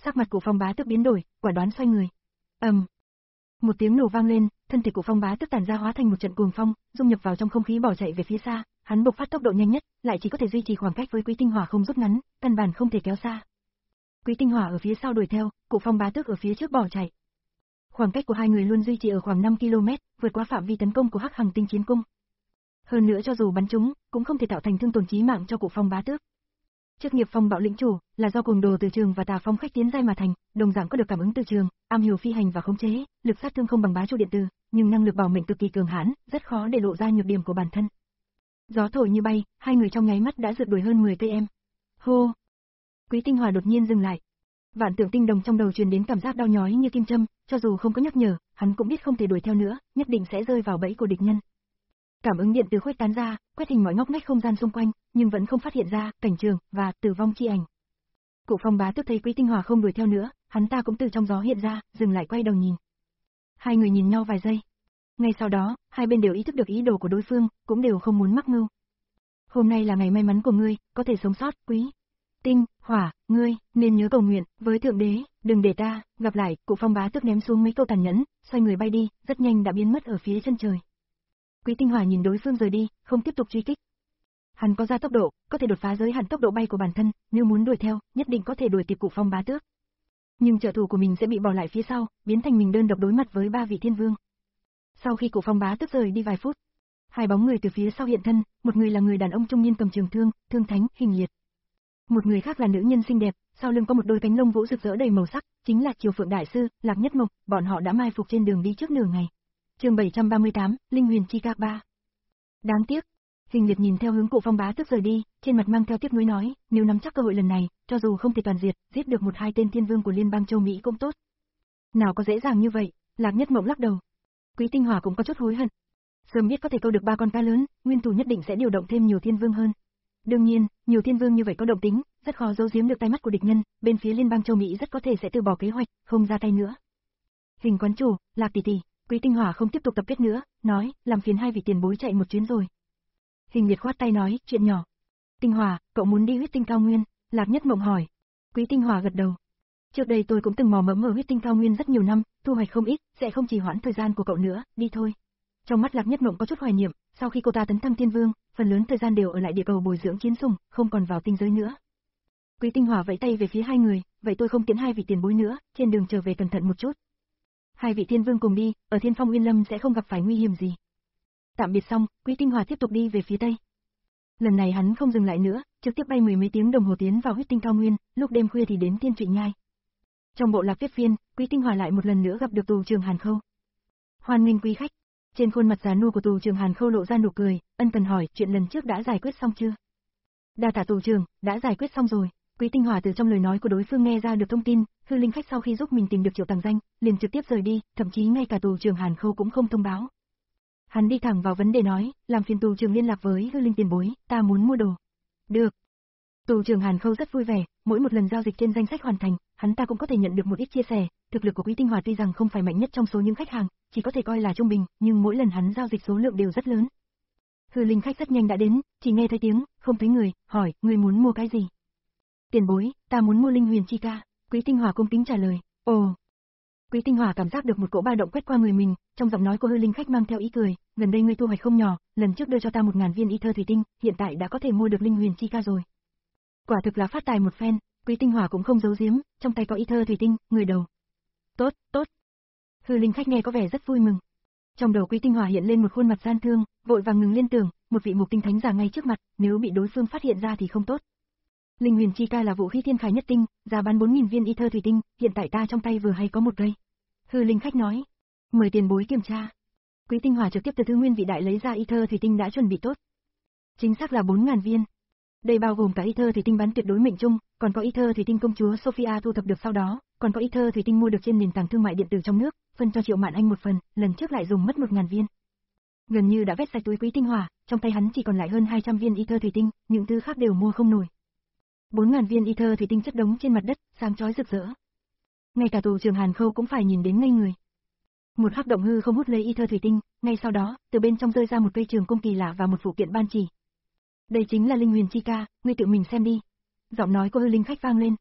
sắc mặt của Phong Bá Tước biến đổi, quả đoán xoay người. ầm, um. Một tiếng nổ vang lên, thân thể của Phong Bá Tước tản ra hóa thành một trận cuồng phong, dung nhập vào trong không khí bỏ chạy về phía xa. Hắn bộc phát tốc độ nhanh nhất, lại chỉ có thể duy trì khoảng cách với Quý Tinh Hỏa không rút ngắn, căn bản không thể kéo xa. Quý Tinh Hỏa ở phía sau đuổi theo, cụ Phong Bá Tước ở phía trước bỏ chạy. Khoảng cách của hai người luôn duy trì ở khoảng năm ki lô mét, vượt qua phạm vi tấn công của Hắc Hằng Tinh Chiến Cung. Hơn nữa cho dù bắn trúng, cũng không thể tạo thành thương tổn chí mạng cho cụ Phong Bá Tước. Chức nghiệp Phong Bạo lĩnh chủ là do cuồng đồ từ trường và Tà Phong khách tiến giai mà thành, đồng dạng có được cảm ứng từ trường, am hiểu phi hành và khống chế, lực sát thương không bằng Bá Chủ điện tử, nhưng năng lực bảo mệnh cực kỳ cường hãn, rất khó để lộ ra nhược điểm của bản thân. Gió thổi như bay, hai người trong nháy mắt đã rượt đuổi hơn mười cây em. Hô! Quý Tinh Hỏa đột nhiên dừng lại. Vạn Tượng Tinh Đồng trong đầu truyền đến cảm giác đau nhói như kim châm, cho dù không có nhắc nhở, hắn cũng biết không thể đuổi theo nữa, nhất định sẽ rơi vào bẫy của địch nhân. Cảm ứng điện từ khuếch tán ra, quét hình mọi ngóc ngách không gian xung quanh, nhưng vẫn không phát hiện ra cảnh trường và tử vong chi ảnh. Cụ Phong Bá Tước thấy Quý Tinh Hỏa không đuổi theo nữa, hắn ta cũng từ trong gió hiện ra, dừng lại quay đầu nhìn. Hai người nhìn nhau vài giây. Ngay sau đó, hai bên đều ý thức được ý đồ của đối phương, cũng đều không muốn mắc mưu. Hôm nay là ngày may mắn của ngươi, có thể sống sót, Quý Tinh Hỏa, ngươi nên nhớ cầu nguyện với Thượng Đế, đừng để ta gặp lại. Cụ Phong Bá Tước ném xuống mấy câu tàn nhẫn, xoay người bay đi, rất nhanh đã biến mất ở phía chân trời. Quý Tinh Hỏa nhìn đối phương rời đi, không tiếp tục truy kích. Hắn có ra tốc độ, có thể đột phá giới hạn tốc độ bay của bản thân, nếu muốn đuổi theo, nhất định có thể đuổi kịp cụ Phong Bá Tước. Nhưng trợ thủ của mình sẽ bị bỏ lại phía sau, biến thành mình đơn độc đối mặt với ba vị thiên vương. Sau khi cụ Phong Bá Tước rời đi vài phút, hai bóng người từ phía sau hiện thân, một người là người đàn ông trung niên cầm trường thương, thương thánh, hình liệt. Một người khác là nữ nhân xinh đẹp, sau lưng có một đôi cánh lông vũ rực rỡ đầy màu sắc, chính là Triều Phượng đại sư, Lạc Nhất Mộc, bọn họ đã mai phục trên đường đi trước nửa ngày. Chương bảy trăm ba mươi tám, Linh Huyền Chi Ca ba. Đáng tiếc, Hình liệt nhìn theo hướng cụ Phong Bá Tước rời đi, trên mặt mang theo tiếc nuối nói, nếu nắm chắc cơ hội lần này, cho dù không thể toàn diệt, giết được một hai tên thiên vương của liên bang châu Mỹ cũng tốt. Nào có dễ dàng như vậy, Lạc Nhất Mộng lắc đầu. Quý Tinh Hỏa cũng có chút hối hận. Sớm biết có thể câu được ba con cá lớn, nguyên thủ nhất định sẽ điều động thêm nhiều thiên vương hơn. Đương nhiên, nhiều thiên vương như vậy có động tính, rất khó giấu giếm được tai mắt của địch nhân, bên phía liên bang châu Mỹ rất có thể sẽ từ bỏ kế hoạch, không ra tay nữa. Hình quán chủ, Lạc tỷ tỷ, Quý Tinh Hỏa không tiếp tục tập kết nữa, nói, làm phiền hai vị tiền bối chạy một chuyến rồi. Hình liệt khoát tay nói, chuyện nhỏ. Tinh Hỏa, cậu muốn đi huyết tinh cao nguyên? Lạc Nhất Mộng hỏi. Quý Tinh Hỏa gật đầu. Trước đây tôi cũng từng mò mẫm ở huyết tinh cao nguyên rất nhiều năm, thu hoạch không ít, sẽ không trì hoãn thời gian của cậu nữa, đi thôi. Trong mắt Lạc Nhất Mộng có chút hoài niệm, sau khi cô ta tấn thăng thiên vương, phần lớn thời gian đều ở lại địa cầu bồi dưỡng chiến sủng, không còn vào tinh giới nữa. Quý Tinh Hỏa vẫy tay về phía hai người, vậy tôi không tiễn hai vị tiền bối nữa, trên đường trở về cẩn thận một chút. Hai vị thiên vương cùng đi, ở Thiên Phong Uyên Lâm sẽ không gặp phải nguy hiểm gì. Tạm biệt xong, Quý Tinh Hỏa tiếp tục đi về phía tây. Lần này hắn không dừng lại nữa, trực tiếp bay mười mấy tiếng đồng hồ tiến vào huyết tinh cao nguyên, lúc đêm khuya thì đến Tiên Trụy Nhai. Trong bộ lạc tiếp viên, Quý Tinh Hỏa lại một lần nữa gặp được Tù Trường Hàn Khâu. Hoan nghênh quý khách. Trên khuôn mặt già nua của Tù Trường Hàn Khâu lộ ra nụ cười, ân cần hỏi, chuyện lần trước đã giải quyết xong chưa? Đa tạ Tù Trường, đã giải quyết xong rồi. Quý Tinh Hỏa từ trong lời nói của đối phương nghe ra được thông tin, hư linh khách sau khi giúp mình tìm được Triệu Tàng Danh, liền trực tiếp rời đi, thậm chí ngay cả Tù Trường Hàn Khâu cũng không thông báo. Hắn đi thẳng vào vấn đề nói, làm phiền Tù Trường liên lạc với hư linh tiền bối, ta muốn mua đồ. Được. Tù Trường Hàn Khâu rất vui vẻ, mỗi một lần giao dịch trên danh sách hoàn thành, hắn ta cũng có thể nhận được một ít chia sẻ, thực lực của Quý Tinh Hỏa tuy rằng không phải mạnh nhất trong số những khách hàng, chỉ có thể coi là trung bình, nhưng mỗi lần hắn giao dịch số lượng đều rất lớn. Hư linh khách rất nhanh đã đến, chỉ nghe thấy tiếng, không thấy người, hỏi, người muốn mua cái gì? Tiền bối, ta muốn mua Linh Huyền Chi Ca. Quý Tinh Hỏa cung kính trả lời. Ồ. Quý Tinh Hỏa cảm giác được một cỗ ba động quét qua người mình, trong giọng nói của hư linh khách mang theo ý cười, gần đây ngươi thu hoạch không nhỏ, lần trước đưa cho ta một ngàn viên y thơ thủy tinh, hiện tại đã có thể mua được Linh Huyền Chi Ca rồi. Quả thực là phát tài một phen, Quý Tinh Hỏa cũng không giấu giếm, trong tay có y thơ thủy tinh, người đầu. Tốt, tốt. Hư linh khách nghe có vẻ rất vui mừng. Trong đầu Quý Tinh Hỏa hiện lên một khuôn mặt gian thương, vội vàng ngừng liên tưởng, một vị mục tinh thánh già ngay trước mặt, nếu bị đối phương phát hiện ra thì không tốt. Linh Huyền Chi Ca là vũ khí thiên khải nhất tinh, giá bán bốn nghìn viên y thơ thủy tinh, hiện tại ta trong tay vừa hay có một cây. Hư linh khách nói, mời tiền bối kiểm tra. Quý Tinh Hỏa trực tiếp từ thư nguyên vị đại lấy ra y thơ thủy tinh đã chuẩn bị tốt. Chính xác là bốn ngàn viên. Đây bao gồm cả y thơ thủy tinh bán tuyệt đối mệnh trung, còn có y thơ thủy tinh công chúa Sophia thu thập được sau đó, còn có y thơ thủy tinh mua được trên nền tảng thương mại điện tử trong nước, phân cho Triệu Mạn Anh một phần, lần trước lại dùng mất một ngàn viên. Gần như đã vét sạch túi Quý Tinh Hỏa, trong tay hắn chỉ còn lại hơn hai trăm viên y thơ thủy tinh, những thứ khác đều mua không nổi. bốn ngàn viên y thơ thủy tinh chất đống trên mặt đất, sáng chói rực rỡ. Ngay cả Tù Trường Hàn Khâu cũng phải nhìn đến ngây người. Một hắc động hư không hút lấy y thơ thủy tinh, ngay sau đó, từ bên trong rơi ra một cây trường cung kỳ lạ và một phụ kiện ban chỉ. Đây chính là Linh Huyền Chi Ca, ngươi tự mình xem đi. Giọng nói của hư linh khách vang lên.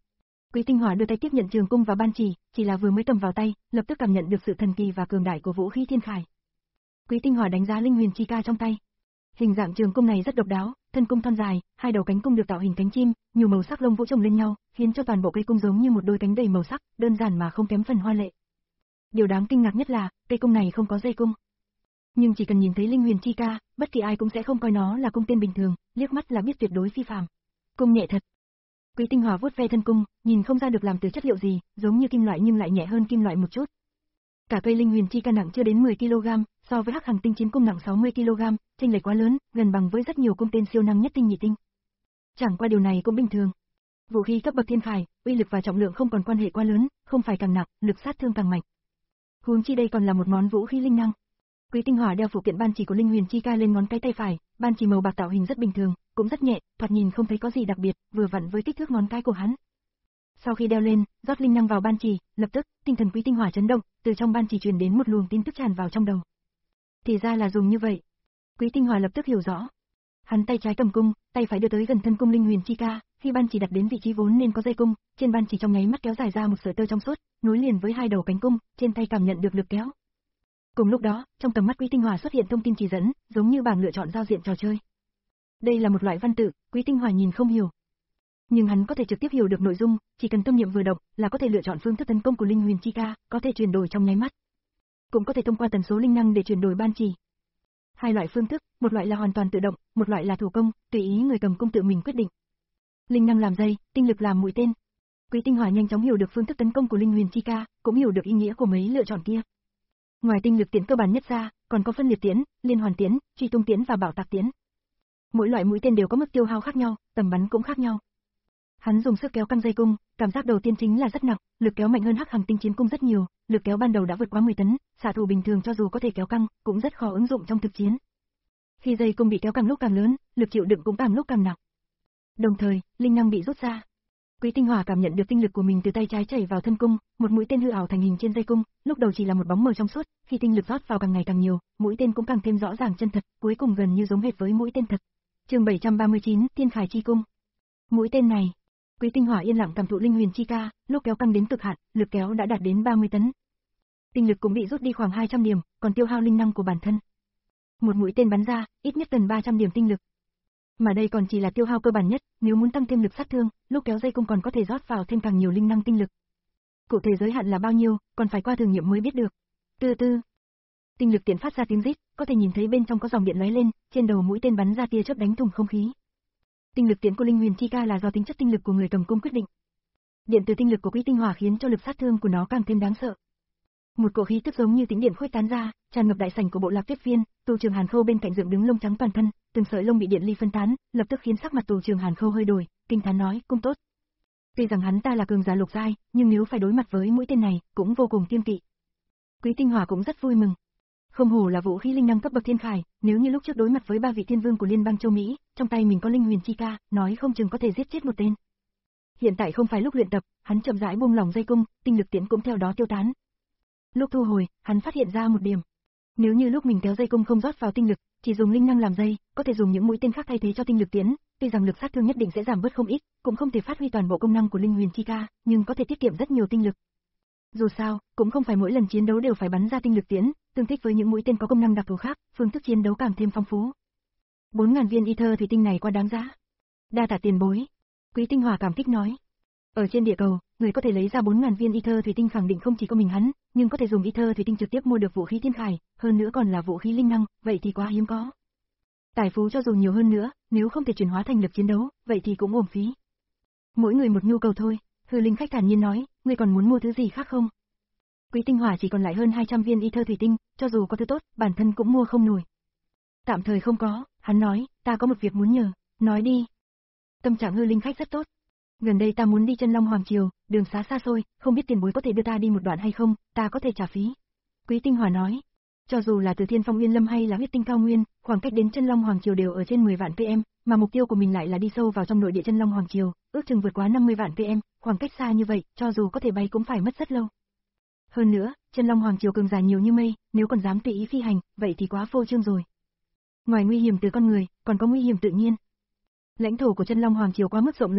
Quý Tinh Hỏa đưa tay tiếp nhận trường cung và ban chỉ, chỉ là vừa mới cầm vào tay, lập tức cảm nhận được sự thần kỳ và cường đại của vũ khí thiên khải. Quý Tinh Hỏa đánh giá linh huyền chi ca trong tay. Hình dạng trường cung này rất độc đáo, thân cung thon dài, hai đầu cánh cung được tạo hình cánh chim, nhiều màu sắc lông vũ chồng lên nhau, khiến cho toàn bộ cây cung giống như một đôi cánh đầy màu sắc, đơn giản mà không kém phần hoa lệ. Điều đáng kinh ngạc nhất là, cây cung này không có dây cung. Nhưng chỉ cần nhìn thấy linh huyền chi ca, bất kỳ ai cũng sẽ không coi nó là cung tên bình thường, liếc mắt là biết tuyệt đối phi phàm. Cung nhẹ thật. Quý Tinh Hỏa vuốt ve thân cung, nhìn không ra được làm từ chất liệu gì, giống như kim loại nhưng lại nhẹ hơn kim loại một chút. Cả cây linh huyền chi ca nặng chưa đến mười ki lô gam, so với Hắc Hằng tinh chiến cung nặng sáu mươi ki lô gam, chênh lệch quá lớn, gần bằng với rất nhiều cung tên siêu năng nhất tinh nhị tinh. Chẳng qua điều này cũng bình thường. Vũ khí cấp bậc thiên khải, uy lực và trọng lượng không còn quan hệ quá lớn, không phải càng nặng, lực sát thương càng mạnh. Huống chi đây còn là một món vũ khí linh năng. Quý Tinh Hỏa đeo phụ kiện ban chỉ của linh huyền chi ca lên ngón cái tay phải, ban chỉ màu bạc tạo hình rất bình thường, cũng rất nhẹ, thoạt nhìn không thấy có gì đặc biệt, vừa vặn với kích thước ngón cái của hắn. Sau khi đeo lên, rót linh năng vào ban chỉ, lập tức, tinh thần Quý Tinh Hỏa chấn động, từ trong ban chỉ truyền đến một luồng tin tức tràn vào trong đầu. Thì ra là dùng như vậy. Quý Tinh Hỏa lập tức hiểu rõ. Hắn tay trái cầm cung, tay phải đưa tới gần thân cung linh huyền chi ca, khi ban chỉ đặt đến vị trí vốn nên có dây cung, trên ban chỉ trong nháy mắt kéo dài ra một sợi tơ trong suốt, nối liền với hai đầu cánh cung, trên tay cảm nhận được lực kéo. Cùng lúc đó, trong tầm mắt Quý Tinh Hỏa xuất hiện thông tin chỉ dẫn, giống như bảng lựa chọn giao diện trò chơi. Đây là một loại văn tự, Quý Tinh Hỏa nhìn không hiểu. Nhưng hắn có thể trực tiếp hiểu được nội dung, chỉ cần tâm niệm vừa động là có thể lựa chọn phương thức tấn công của linh huyền chi ca, có thể chuyển đổi trong nháy mắt. Cũng có thể thông qua tần số linh năng để chuyển đổi ban chỉ. Hai loại phương thức, một loại là hoàn toàn tự động, một loại là thủ công, tùy ý người cầm cung tự mình quyết định. Linh năng làm dây, tinh lực làm mũi tên. Quý Tinh Hỏa nhanh chóng hiểu được phương thức tấn công của linh huyền chi ca, cũng hiểu được ý nghĩa của mấy lựa chọn kia. Ngoài tinh lực tiễn cơ bản nhất ra, còn có phân liệt tiễn, liên hoàn tiễn, truy tung tiễn và bảo tạc tiễn. Mỗi loại mũi tên đều có mức tiêu hao khác nhau, tầm bắn cũng khác nhau. Hắn dùng sức kéo căng dây cung, cảm giác đầu tiên chính là rất nặng, lực kéo mạnh hơn Hắc Hằng tinh chiến cung rất nhiều, lực kéo ban đầu đã vượt quá mười tấn, xạ thủ bình thường cho dù có thể kéo căng, cũng rất khó ứng dụng trong thực chiến. Khi dây cung bị kéo càng lúc càng lớn, lực chịu đựng cũng càng lúc càng nặng. Đồng thời, linh năng bị rút ra. Quý Tinh Hỏa cảm nhận được tinh lực của mình từ tay trái chảy vào thân cung, một mũi tên hư ảo thành hình trên dây cung, lúc đầu chỉ là một bóng mờ trong suốt, khi tinh lực rót vào càng ngày càng nhiều, mũi tên cũng càng thêm rõ ràng chân thật, cuối cùng gần như giống hệt với mũi tên thật. Chương bảy trăm ba mươi chín, Thiên Khải chi cung. Mũi tên này, Quý Tinh Hỏa yên lặng cảm thụ linh huyền chi ca, lúc kéo căng đến cực hạn, lực kéo đã đạt đến ba mươi tấn. Tinh lực cũng bị rút đi khoảng hai trăm điểm, còn tiêu hao linh năng của bản thân. Một mũi tên bắn ra, ít nhất cần ba trăm điểm tinh lực. Mà đây còn chỉ là tiêu hao cơ bản nhất, nếu muốn tăng thêm lực sát thương, lúc kéo dây cung còn có thể rót vào thêm càng nhiều linh năng tinh lực. Cụ thể giới hạn là bao nhiêu, còn phải qua thử nghiệm mới biết được. Từ từ, tinh lực tiễn phát ra tiếng rít, có thể nhìn thấy bên trong có dòng điện lóe lên, trên đầu mũi tên bắn ra tia chớp đánh thủng không khí. Tinh lực tiễn của linh huyền chi ca là do tính chất tinh lực của người cầm cung quyết định. Điện từ tinh lực của Quý Tinh Hỏa khiến cho lực sát thương của nó càng thêm đáng sợ. Một cỗ khí tức giống như tĩnh điện khuếch tán ra, tràn ngập đại sảnh của bộ lạc Tuyết Viên, Tù Trường Hàn Khâu bên cạnh dựng đứng lông trắng toàn thân, từng sợi lông bị điện ly phân tán, lập tức khiến sắc mặt Tù Trường Hàn Khâu hơi đổi, kinh thán nói, cung tốt. Tuy rằng hắn ta là cường giả lục giai, nhưng nếu phải đối mặt với mũi tên này, cũng vô cùng kiêng kỵ. Quý Tinh Hỏa cũng rất vui mừng. Không hổ là vũ khí linh năng cấp bậc thiên khải, nếu như lúc trước đối mặt với ba vị thiên vương của liên bang châu Mỹ, trong tay mình có linh huyền chi ca, nói không chừng có thể giết chết một tên. Hiện tại không phải lúc luyện tập, hắn chậm rãi buông lỏng dây cung, tinh lực tiễn cũng theo đó tiêu tán. Lúc thu hồi, hắn phát hiện ra một điểm. Nếu như lúc mình kéo dây cung không rót vào tinh lực, chỉ dùng linh năng làm dây, có thể dùng những mũi tên khác thay thế cho tinh lực tiễn, tuy rằng lực sát thương nhất định sẽ giảm bớt không ít, cũng không thể phát huy toàn bộ công năng của linh huyền chi ca, nhưng có thể tiết kiệm rất nhiều tinh lực. Dù sao, cũng không phải mỗi lần chiến đấu đều phải bắn ra tinh lực tiễn, tương thích với những mũi tên có công năng đặc thù khác, phương thức chiến đấu càng thêm phong phú. bốn ngàn viên ether thủy tinh này quá đáng giá. Đa tạ tiền bối. Quý Tinh Hỏa cảm kích nói. Ở trên địa cầu, người có thể lấy ra bốn ngàn viên ether thủy tinh khẳng định không chỉ có mình hắn, nhưng có thể dùng ether thủy tinh trực tiếp mua được vũ khí thiên khải, hơn nữa còn là vũ khí linh năng, vậy thì quá hiếm có. Tài phú cho dù nhiều hơn nữa, nếu không thể chuyển hóa thành lực chiến đấu, vậy thì cũng uổng phí. Mỗi người một nhu cầu thôi, Hư Linh khách thản nhiên nói, ngươi còn muốn mua thứ gì khác không? Quý Tinh Hỏa chỉ còn lại hơn hai trăm viên ether thủy tinh, cho dù có thứ tốt, bản thân cũng mua không nổi. Tạm thời không có, hắn nói, ta có một việc muốn nhờ, nói đi. Tâm trạng Hư Linh khách rất tốt. Gần đây ta muốn đi Chân Long Hoàng Triều, đường xá xa xôi, không biết tiền bối có thể đưa ta đi một đoạn hay không, ta có thể trả phí. Quý Tinh Hỏa nói, cho dù là từ Thiên Phong Uyên Lâm hay là Huyết Tinh Cao Nguyên, khoảng cách đến Chân Long Hoàng Triều đều ở trên mười vạn ki lô mét, mà mục tiêu của mình lại là đi sâu vào trong nội địa Chân Long Hoàng Triều, ước chừng vượt quá năm mươi vạn ki lô mét, khoảng cách xa như vậy, cho dù có thể bay cũng phải mất rất lâu. Hơn nữa, Chân Long Hoàng Triều cường giả nhiều như mây, nếu còn dám tùy ý phi hành, vậy thì quá phô trương rồi. Ngoài nguy hiểm từ con người, còn có nguy hiểm tự nhiên. Lãnh thổ của Chân Long Hoàng Triều quá mức rộng lớn,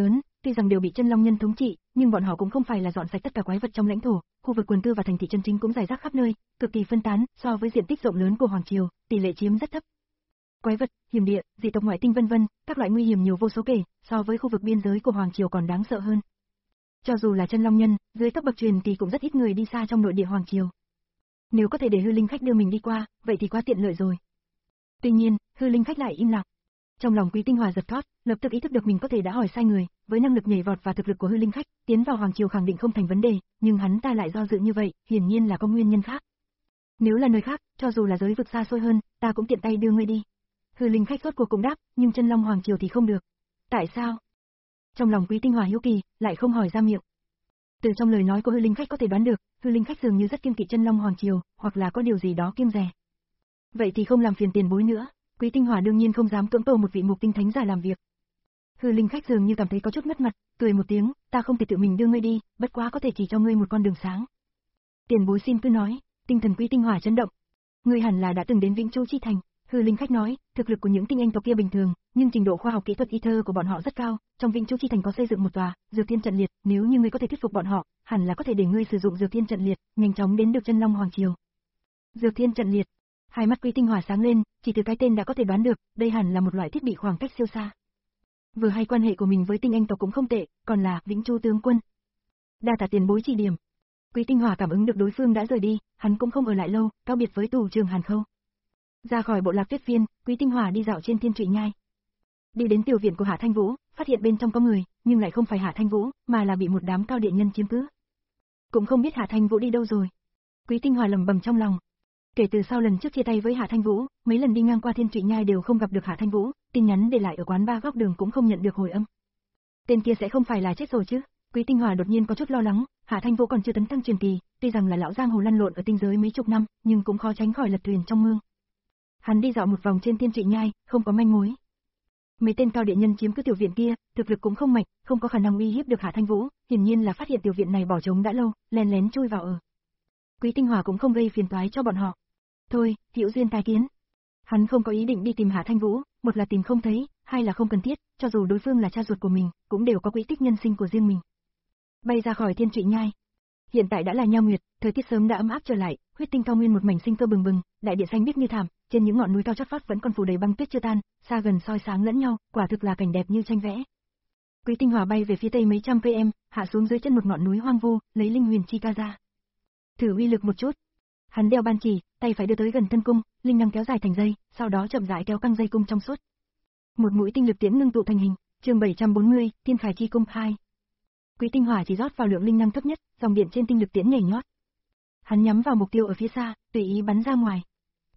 tuy rằng đều bị chân long nhân thống trị, nhưng bọn họ cũng không phải là dọn sạch tất cả quái vật trong lãnh thổ, khu vực quần cư và thành thị chân chính cũng rải rác khắp nơi, cực kỳ phân tán, so với diện tích rộng lớn của hoàng triều, tỷ lệ chiếm rất thấp. Quái vật, hiểm địa, dị tộc ngoại tinh vân vân, các loại nguy hiểm nhiều vô số kể, so với khu vực biên giới của hoàng triều còn đáng sợ hơn. Cho dù là chân long nhân, dưới cấp bậc truyền thì cũng rất ít người đi xa trong nội địa hoàng triều. Nếu có thể để hư linh khách đưa mình đi qua, vậy thì quá tiện lợi rồi. Tuy nhiên, hư linh khách lại im lặng. Trong lòng Quý Tinh Hòa giật thót, lập tức ý thức được mình có thể đã hỏi sai người, với năng lực nhảy vọt và thực lực của hư linh khách, tiến vào hoàng triều khẳng định không thành vấn đề, nhưng hắn ta lại do dự như vậy, hiển nhiên là có nguyên nhân khác. Nếu là nơi khác, cho dù là giới vực xa xôi hơn, ta cũng tiện tay đưa ngươi đi. Hư linh khách rốt cuộc cũng đáp, nhưng chân long hoàng triều thì không được. Tại sao? Trong lòng Quý Tinh Hòa hiếu kỳ, lại không hỏi ra miệng. Từ trong lời nói của hư linh khách có thể đoán được, hư linh khách dường như rất kiêng kỵ chân long hoàng triều, hoặc là có điều gì đó kiêng dè. Vậy thì không làm phiền tiền bối nữa. Quý Tinh Hòa đương nhiên không dám cưỡng cầu một vị mục tinh thánh giả làm việc. Hư linh khách dường như cảm thấy có chút mất mặt, cười một tiếng, ta không thể tự mình đưa ngươi đi, bất quá có thể chỉ cho ngươi một con đường sáng. Tiền bối xin cứ nói. Tinh thần Quý Tinh Hòa chấn động. Ngươi hẳn là đã từng đến Vĩnh Chu chi thành. Hư linh khách nói, thực lực của những tinh anh tộc kia bình thường, nhưng trình độ khoa học kỹ thuật y thơ của bọn họ rất cao, trong Vĩnh Chu chi thành có xây dựng một tòa Dược Thiên trận liệt, nếu như ngươi có thể thuyết phục bọn họ, hẳn là có thể để ngươi sử dụng Dược Thiên trận liệt, nhanh chóng đến được chân long hoàng triều. Dược Thiên trận liệt. Hai mắt Quý Tinh Hòa sáng lên, chỉ từ cái tên đã có thể đoán được, đây hẳn là một loại thiết bị khoảng cách siêu xa. Vừa hay quan hệ của mình với tinh anh tộc cũng không tệ, còn là Vĩnh Chu tướng quân. Đa tạ tiền bối chỉ điểm. Quý Tinh Hòa cảm ứng được đối phương đã rời đi, hắn cũng không ở lại lâu, cáo biệt với tù trưởng Hàn Khâu. Ra khỏi bộ lạc tuyết viên, Quý Tinh Hòa đi dạo trên thiên trụy nhai. Đi đến tiểu viện của Hạ Thanh Vũ, phát hiện bên trong có người, nhưng lại không phải Hạ Thanh Vũ, mà là bị một đám cao điện nhân chiếm cứ. Cũng không biết Hạ Thanh Vũ đi đâu rồi. Quý Tinh Hòa lẩm bẩm trong lòng. Kể từ sau lần trước chia tay với Hạ Thanh Vũ, mấy lần đi ngang qua thiên trụy nhai đều không gặp được Hạ Thanh Vũ, tin nhắn để lại ở quán ba góc đường cũng không nhận được hồi âm. Tên kia sẽ không phải là chết rồi chứ? Quý Tinh Hòa đột nhiên có chút lo lắng, Hạ Thanh Vũ còn chưa tấn thăng truyền kỳ, tuy rằng là lão giang hồ lăn lộn ở tinh giới mấy chục năm, nhưng cũng khó tránh khỏi lật thuyền trong mương. Hắn đi dạo một vòng trên thiên trụy nhai, không có manh mối. Mấy tên cao điện nhân chiếm cứ tiểu viện kia, thực lực cũng không mạnh, không có khả năng uy hiếp được Hạ Thanh Vũ, hiển nhiên là phát hiện tiểu viện này bỏ trống đã lâu, lén lén chui vào ở. Quý Tinh Hòa cũng không gây phiền toái cho bọn họ. Thôi, hữu duyên tai kiến. Hắn không có ý định đi tìm Hạ Thanh Vũ, một là tìm không thấy, hai là không cần thiết, cho dù đối phương là cha ruột của mình, cũng đều có quỹ tích nhân sinh của riêng mình. Bay ra khỏi thiên trụy nhai. Hiện tại đã là nhao nguyệt, thời tiết sớm đã ấm áp trở lại, huyết tinh cao nguyên một mảnh sinh cơ bừng bừng, đại địa xanh biếc như thảm, trên những ngọn núi cao chót vót vẫn còn phủ đầy băng tuyết chưa tan, xa gần soi sáng lẫn nhau, quả thực là cảnh đẹp như tranh vẽ. Quý Tinh Hòa bay về phía tây mấy trăm km, hạ xuống dưới chân một ngọn núi hoang vu, lấy linh huyền chi ca ra. Thử uy lực một chút. Hắn đeo ban chỉ, tay phải đưa tới gần thân cung, linh năng kéo dài thành dây, sau đó chậm rãi kéo căng dây cung trong suốt. Một mũi tinh lực tiễn ngưng tụ thành hình, chương bảy trăm bốn mươi, Thiên Khải chi cung hai. Quý Tinh Hòa chỉ rót vào lượng linh năng thấp nhất, dòng điện trên tinh lực tiễn nhảy nhót. Hắn nhắm vào mục tiêu ở phía xa, tùy ý bắn ra ngoài. T.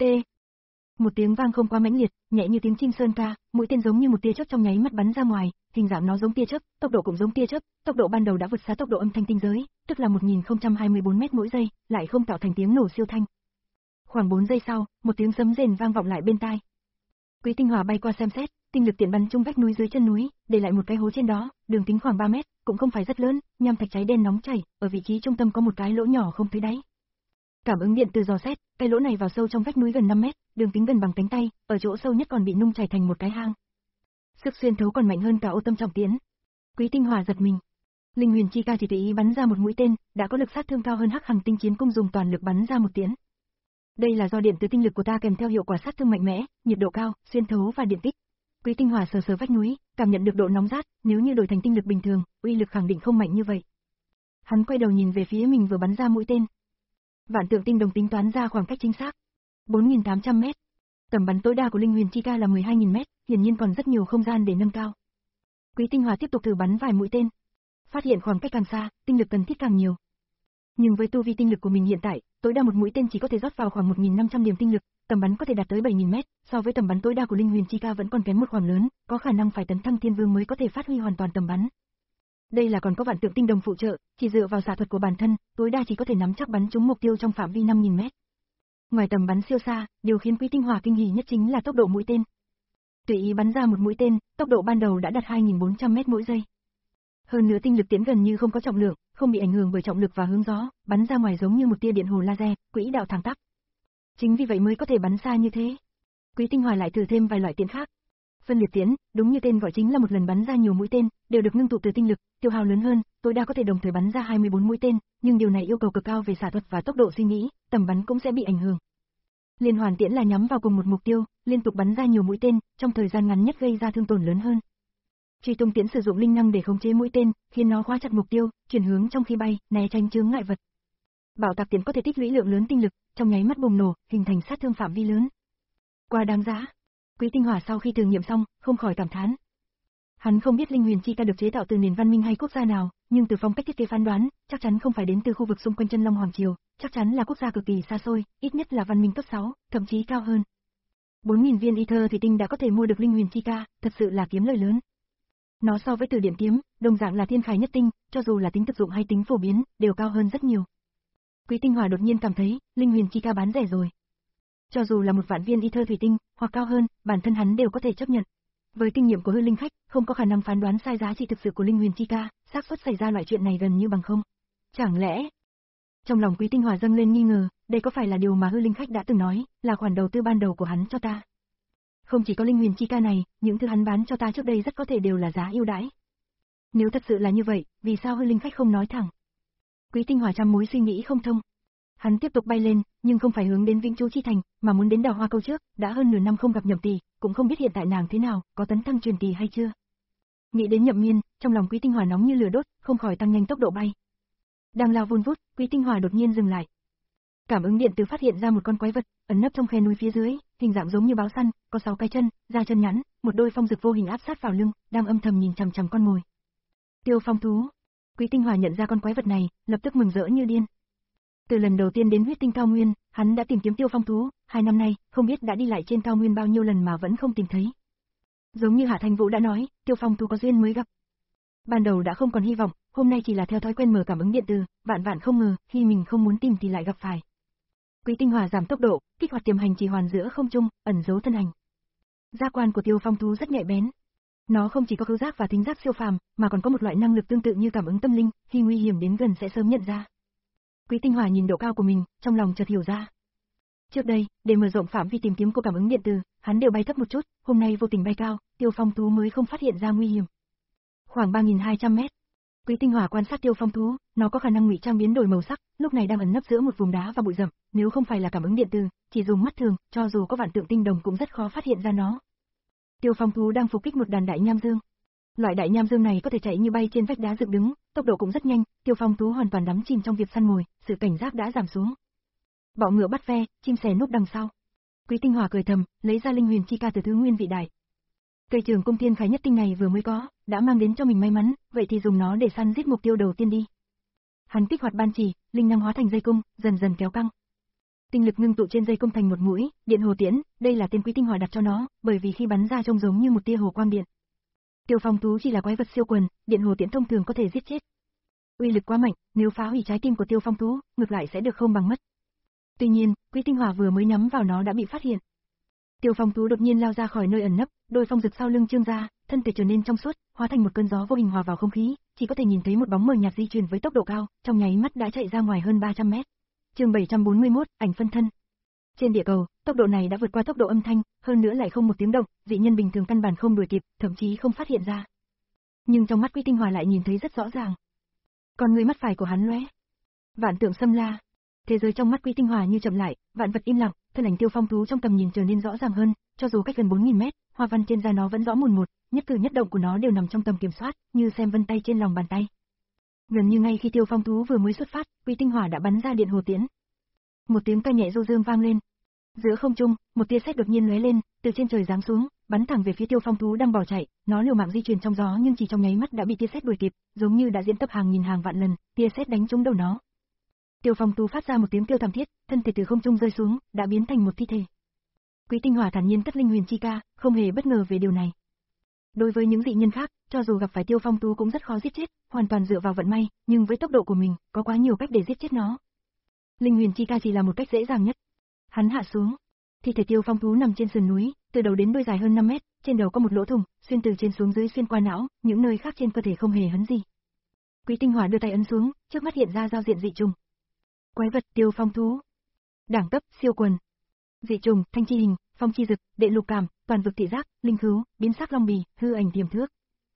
Một tiếng vang không quá mãnh liệt, nhẹ như tiếng chim sơn ca, mũi tên giống như một tia chớp trong nháy mắt bắn ra ngoài, hình dạng nó giống tia chớp, tốc độ cũng giống tia chớp, tốc độ ban đầu đã vượt xa tốc độ âm thanh tinh giới, tức là một nghìn không trăm hai mươi bốn mét mỗi giây, lại không tạo thành tiếng nổ siêu thanh. Khoảng bốn giây sau, một tiếng sấm rền vang vọng lại bên tai. Quý Tinh Hòa bay qua xem xét, tinh lực tiễn bắn trúng vách núi dưới chân núi, để lại một cái hố trên đó, đường kính khoảng ba mét, cũng không phải rất lớn, nham thạch cháy đen nóng chảy, ở vị trí trung tâm có một cái lỗ nhỏ không thấy đáy. Cảm ứng điện từ dò xét, cái lỗ này vào sâu trong vách núi gần năm mét, đường kính gần bằng cánh tay, ở chỗ sâu nhất còn bị nung chảy thành một cái hang. Sức xuyên thấu còn mạnh hơn cả ô tâm trọng tiễn. Quý Tinh Hòa giật mình. Linh huyền chi ca chỉ tùy ý bắn ra một mũi tên, đã có lực sát thương cao hơn Hắc Hằng tinh chiến cung dùng toàn lực bắn ra một tiễn. Đây là do điện từ tinh lực của ta kèm theo hiệu quả sát thương mạnh mẽ, nhiệt độ cao, xuyên thấu và điện tích. Quý Tinh Hòa sờ sờ vách núi, cảm nhận được độ nóng rát, nếu như đổi thành tinh lực bình thường, uy lực khẳng định không mạnh như vậy. Hắn quay đầu nhìn về phía mình vừa bắn ra mũi tên. Vạn Tượng Tinh Đồng tính toán ra khoảng cách chính xác, bốn nghìn tám trăm mét. Tầm bắn tối đa của Linh Huyền Chi Ca là mười hai nghìn mét, hiển nhiên còn rất nhiều không gian để nâng cao. Quý Tinh Hòa tiếp tục thử bắn vài mũi tên, phát hiện khoảng cách càng xa, tinh lực cần thiết càng nhiều. Nhưng với tu vi tinh lực của mình hiện tại, tối đa một mũi tên chỉ có thể rót vào khoảng một nghìn năm trăm điểm tinh lực, tầm bắn có thể đạt tới bảy nghìn mét, so với tầm bắn tối đa của Linh Huyền Chi Ca vẫn còn kém một khoảng lớn, có khả năng phải tấn thăng thiên vương mới có thể phát huy hoàn toàn tầm bắn. Đây là còn có Vạn Tượng Tinh Đồng phụ trợ, chỉ dựa vào xạ thuật của bản thân, tối đa chỉ có thể nắm chắc bắn trúng mục tiêu trong phạm vi năm nghìn mét. Ngoài tầm bắn siêu xa, điều khiến Quý Tinh Hòa kinh hỉ nhất chính là tốc độ mũi tên. Tùy ý bắn ra một mũi tên, tốc độ ban đầu đã đạt hai nghìn bốn trăm mét mỗi giây. Hơn nữa tinh lực tiễn gần như không có trọng lượng, không bị ảnh hưởng bởi trọng lực và hướng gió, bắn ra ngoài giống như một tia điện hồ laser, quỹ đạo thẳng tắp. Chính vì vậy mới có thể bắn xa như thế. Quý Tinh Hòa lại thử thêm vài loại tiễn khác. Phân liệt tiễn, đúng như tên gọi chính là một lần bắn ra nhiều mũi tên, đều được ngưng tụ từ tinh lực, tiêu hao lớn hơn, tối đa có thể đồng thời bắn ra hai mươi bốn mũi tên, nhưng điều này yêu cầu cực cao về xạ thuật và tốc độ suy nghĩ, tầm bắn cũng sẽ bị ảnh hưởng. Liên hoàn tiễn là nhắm vào cùng một mục tiêu, liên tục bắn ra nhiều mũi tên, trong thời gian ngắn nhất gây ra thương tổn lớn hơn. Truy tung tiễn sử dụng linh năng để khống chế mũi tên, khiến nó khóa chặt mục tiêu, chuyển hướng trong khi bay, né tránh chướng ngại vật. Bảo tạc tiễn có thể tích lũy lượng lớn tinh lực, trong nháy mắt bùng nổ, hình thành sát thương phạm vi lớn. Quá đáng giá. Quý Tinh Hỏa sau khi thử nghiệm xong, không khỏi cảm thán. Hắn không biết linh huyền chi ca được chế tạo từ nền văn minh hay quốc gia nào, nhưng từ phong cách thiết kế phán đoán, chắc chắn không phải đến từ khu vực xung quanh Chân Long Hoàng Triều, chắc chắn là quốc gia cực kỳ xa xôi, ít nhất là văn minh cấp sáu, thậm chí cao hơn. bốn nghìn viên ether thủy tinh đã có thể mua được linh huyền chi ca, thật sự là kiếm lời lớn. Nó so với Tử Điện kiếm, đồng dạng là thiên khải nhất tinh, cho dù là tính thực dụng hay tính phổ biến, đều cao hơn rất nhiều. Quý Tinh Hỏa đột nhiên cảm thấy, linh huyền chi ca bán rẻ rồi. Cho dù là một vạn viên ether thủy tinh, hoặc cao hơn, bản thân hắn đều có thể chấp nhận. Với kinh nghiệm của hư linh khách, không có khả năng phán đoán sai giá trị thực sự của linh huyền chi ca, xác suất xảy ra loại chuyện này gần như bằng không. Chẳng lẽ? Trong lòng Quý Tinh Hỏa dâng lên nghi ngờ, đây có phải là điều mà hư linh khách đã từng nói, là khoản đầu tư ban đầu của hắn cho ta? Không chỉ có linh huyền chi ca này, những thứ hắn bán cho ta trước đây rất có thể đều là giá ưu đãi. Nếu thật sự là như vậy, vì sao hư linh khách không nói thẳng? Quý Tinh Hỏa trăm mối suy nghĩ không thông. Hắn tiếp tục bay lên, nhưng không phải hướng đến Vĩnh Chú Chi Thành, mà muốn đến Đào Hoa Câu trước, đã hơn nửa năm không gặp Nhậm Tỷ, cũng không biết hiện tại nàng thế nào, có tấn thăng truyền kỳ hay chưa. Nghĩ đến Nhậm Miên, trong lòng Quý Tinh Hỏa nóng như lửa đốt, không khỏi tăng nhanh tốc độ bay. Đang lao vun vút, Quý Tinh Hỏa đột nhiên dừng lại. Cảm ứng điện từ phát hiện ra một con quái vật, ẩn nấp trong khe núi phía dưới, hình dạng giống như báo săn, có sáu cái chân, da chân ngắn, một đôi phong dực vô hình áp sát vào lưng, đang âm thầm nhìn chằm chằm con mồi. Tiêu Phong thú. Quý Tinh Hỏa nhận ra con quái vật này, lập tức mừng rỡ như điên. Từ lần đầu tiên đến huyết tinh cao nguyên, hắn đã tìm kiếm Tiêu Phong thú, hai năm nay, không biết đã đi lại trên cao nguyên bao nhiêu lần mà vẫn không tìm thấy. Giống như Hạ Thanh Vũ đã nói, Tiêu Phong thú có duyên mới gặp. Ban đầu đã không còn hy vọng, hôm nay chỉ là theo thói quen mở cảm ứng điện từ, vạn vạn không ngờ, khi mình không muốn tìm thì lại gặp phải. Quý Tinh Hỏa giảm tốc độ, kích hoạt tiềm hành trì hoàn giữa không trung, ẩn giấu thân hành. Giác quan của Tiêu Phong thú rất nhạy bén. Nó không chỉ có khứu giác và thính giác siêu phàm, mà còn có một loại năng lực tương tự như cảm ứng tâm linh, khi nguy hiểm đến gần sẽ sớm nhận ra. Quý Tinh Hỏa nhìn độ cao của mình, trong lòng chợt hiểu ra. Trước đây, để mở rộng phạm vi tìm kiếm của cảm ứng điện từ, hắn đều bay thấp một chút, hôm nay vô tình bay cao, Tiêu Phong thú mới không phát hiện ra nguy hiểm. Khoảng ba nghìn hai trăm mét. Quý Tinh Hỏa quan sát Tiêu Phong thú, nó có khả năng ngụy trang biến đổi màu sắc, lúc này đang ẩn nấp giữa một vùng đá và bụi rậm, nếu không phải là cảm ứng điện từ, chỉ dùng mắt thường, cho dù có vạn tượng tinh đồng cũng rất khó phát hiện ra nó. Tiêu Phong thú đang phục kích một đàn đại nham dương. Loại đại nham dương này có thể chạy như bay trên vách đá dựng đứng, tốc độ cũng rất nhanh, Tiêu Phong thú hoàn toàn đắm chìm trong việc săn mồi, sự cảnh giác đã giảm xuống. Bọ ngựa bắt ve, chim sẻ núp đằng sau. Quý Tinh Hỏa cười thầm, lấy ra linh huyền chi ca từ thứ nguyên vị đại. Cây trường cung thiên khải nhất tinh này vừa mới có, đã mang đến cho mình may mắn, vậy thì dùng nó để săn giết mục tiêu đầu tiên đi. Hắn kích hoạt ban chỉ, linh năng hóa thành dây cung, dần dần kéo căng. Tinh lực ngưng tụ trên dây cung thành một mũi, điện hồ tiễn, đây là tên Quý Tinh Hỏa đặt cho nó, bởi vì khi bắn ra trông giống như một tia hồ quang điện. Tiêu Phong thú chỉ là quái vật siêu quần, điện hồ tiễn thông thường có thể giết chết. Uy lực quá mạnh, nếu phá hủy trái tim của Tiêu Phong thú, ngược lại sẽ được không bằng mất. Tuy nhiên, Quý Tinh Hỏa vừa mới nhắm vào nó đã bị phát hiện. Tiêu Phong thú đột nhiên lao ra khỏi nơi ẩn nấp, đôi phong rực sau lưng trương ra, thân thể trở nên trong suốt, hóa thành một cơn gió vô hình hòa vào không khí, chỉ có thể nhìn thấy một bóng mờ nhạt di chuyển với tốc độ cao, trong nháy mắt đã chạy ra ngoài hơn ba trăm mét. Chương bảy trăm bốn mươi mốt, ảnh phân thân. Trên địa cầu, tốc độ này đã vượt qua tốc độ âm thanh, hơn nữa lại không một tiếng động, dị nhân bình thường căn bản không đuổi kịp, thậm chí không phát hiện ra. Nhưng trong mắt Quý Tinh Hỏa lại nhìn thấy rất rõ ràng. Con người mắt phải của hắn lóe. Vạn tượng xâm la. Thế giới trong mắt Quý Tinh Hỏa như chậm lại, vạn vật im lặng, thân ảnh Tiêu Phong thú trong tầm nhìn trở nên rõ ràng hơn, cho dù cách gần bốn nghìn mét, hoa văn trên da nó vẫn rõ mồn một, nhất cử nhất động của nó đều nằm trong tầm kiểm soát, như xem vân tay trên lòng bàn tay. Gần như ngay khi Tiêu Phong thú vừa mới xuất phát, Quý Tinh Hỏa đã bắn ra điện hồ tiễn. Một tiếng ca nhẹ du dương vang lên. Giữa không trung, một tia sét đột nhiên lóe lên, từ trên trời giáng xuống, bắn thẳng về phía Tiêu Phong thú đang bỏ chạy, nó liều mạng di chuyển trong gió nhưng chỉ trong nháy mắt đã bị tia sét đuổi kịp, giống như đã diễn tập hàng nghìn hàng vạn lần, tia sét đánh trúng đầu nó. Tiêu Phong thú phát ra một tiếng kêu thảm thiết, thân thể từ không trung rơi xuống, đã biến thành một thi thể. Quý Tinh Hỏa thản nhiên cất linh huyền chi ca, không hề bất ngờ về điều này. Đối với những dị nhân khác, cho dù gặp phải Tiêu Phong thú cũng rất khó giết chết, hoàn toàn dựa vào vận may, nhưng với tốc độ của mình, có quá nhiều cách để giết chết nó. Linh huyền chi ca chỉ là một cách dễ dàng nhất. Hắn hạ xuống, thi thể Tiêu Phong thú nằm trên sườn núi, từ đầu đến đuôi dài hơn năm mét, trên đầu có một lỗ thủng, xuyên từ trên xuống dưới xuyên qua não, những nơi khác trên cơ thể không hề hấn gì. Quý Tinh Hỏa đưa tay ấn xuống, trước mắt hiện ra giao diện dị trùng. Quái vật Tiêu Phong thú. Đẳng cấp siêu quần. Dị trùng, thanh chi hình, phong chi dực, đệ lục cảm, toàn vực thị giác, linh khứu, biến sắc long bì, hư ảnh tiềm thước.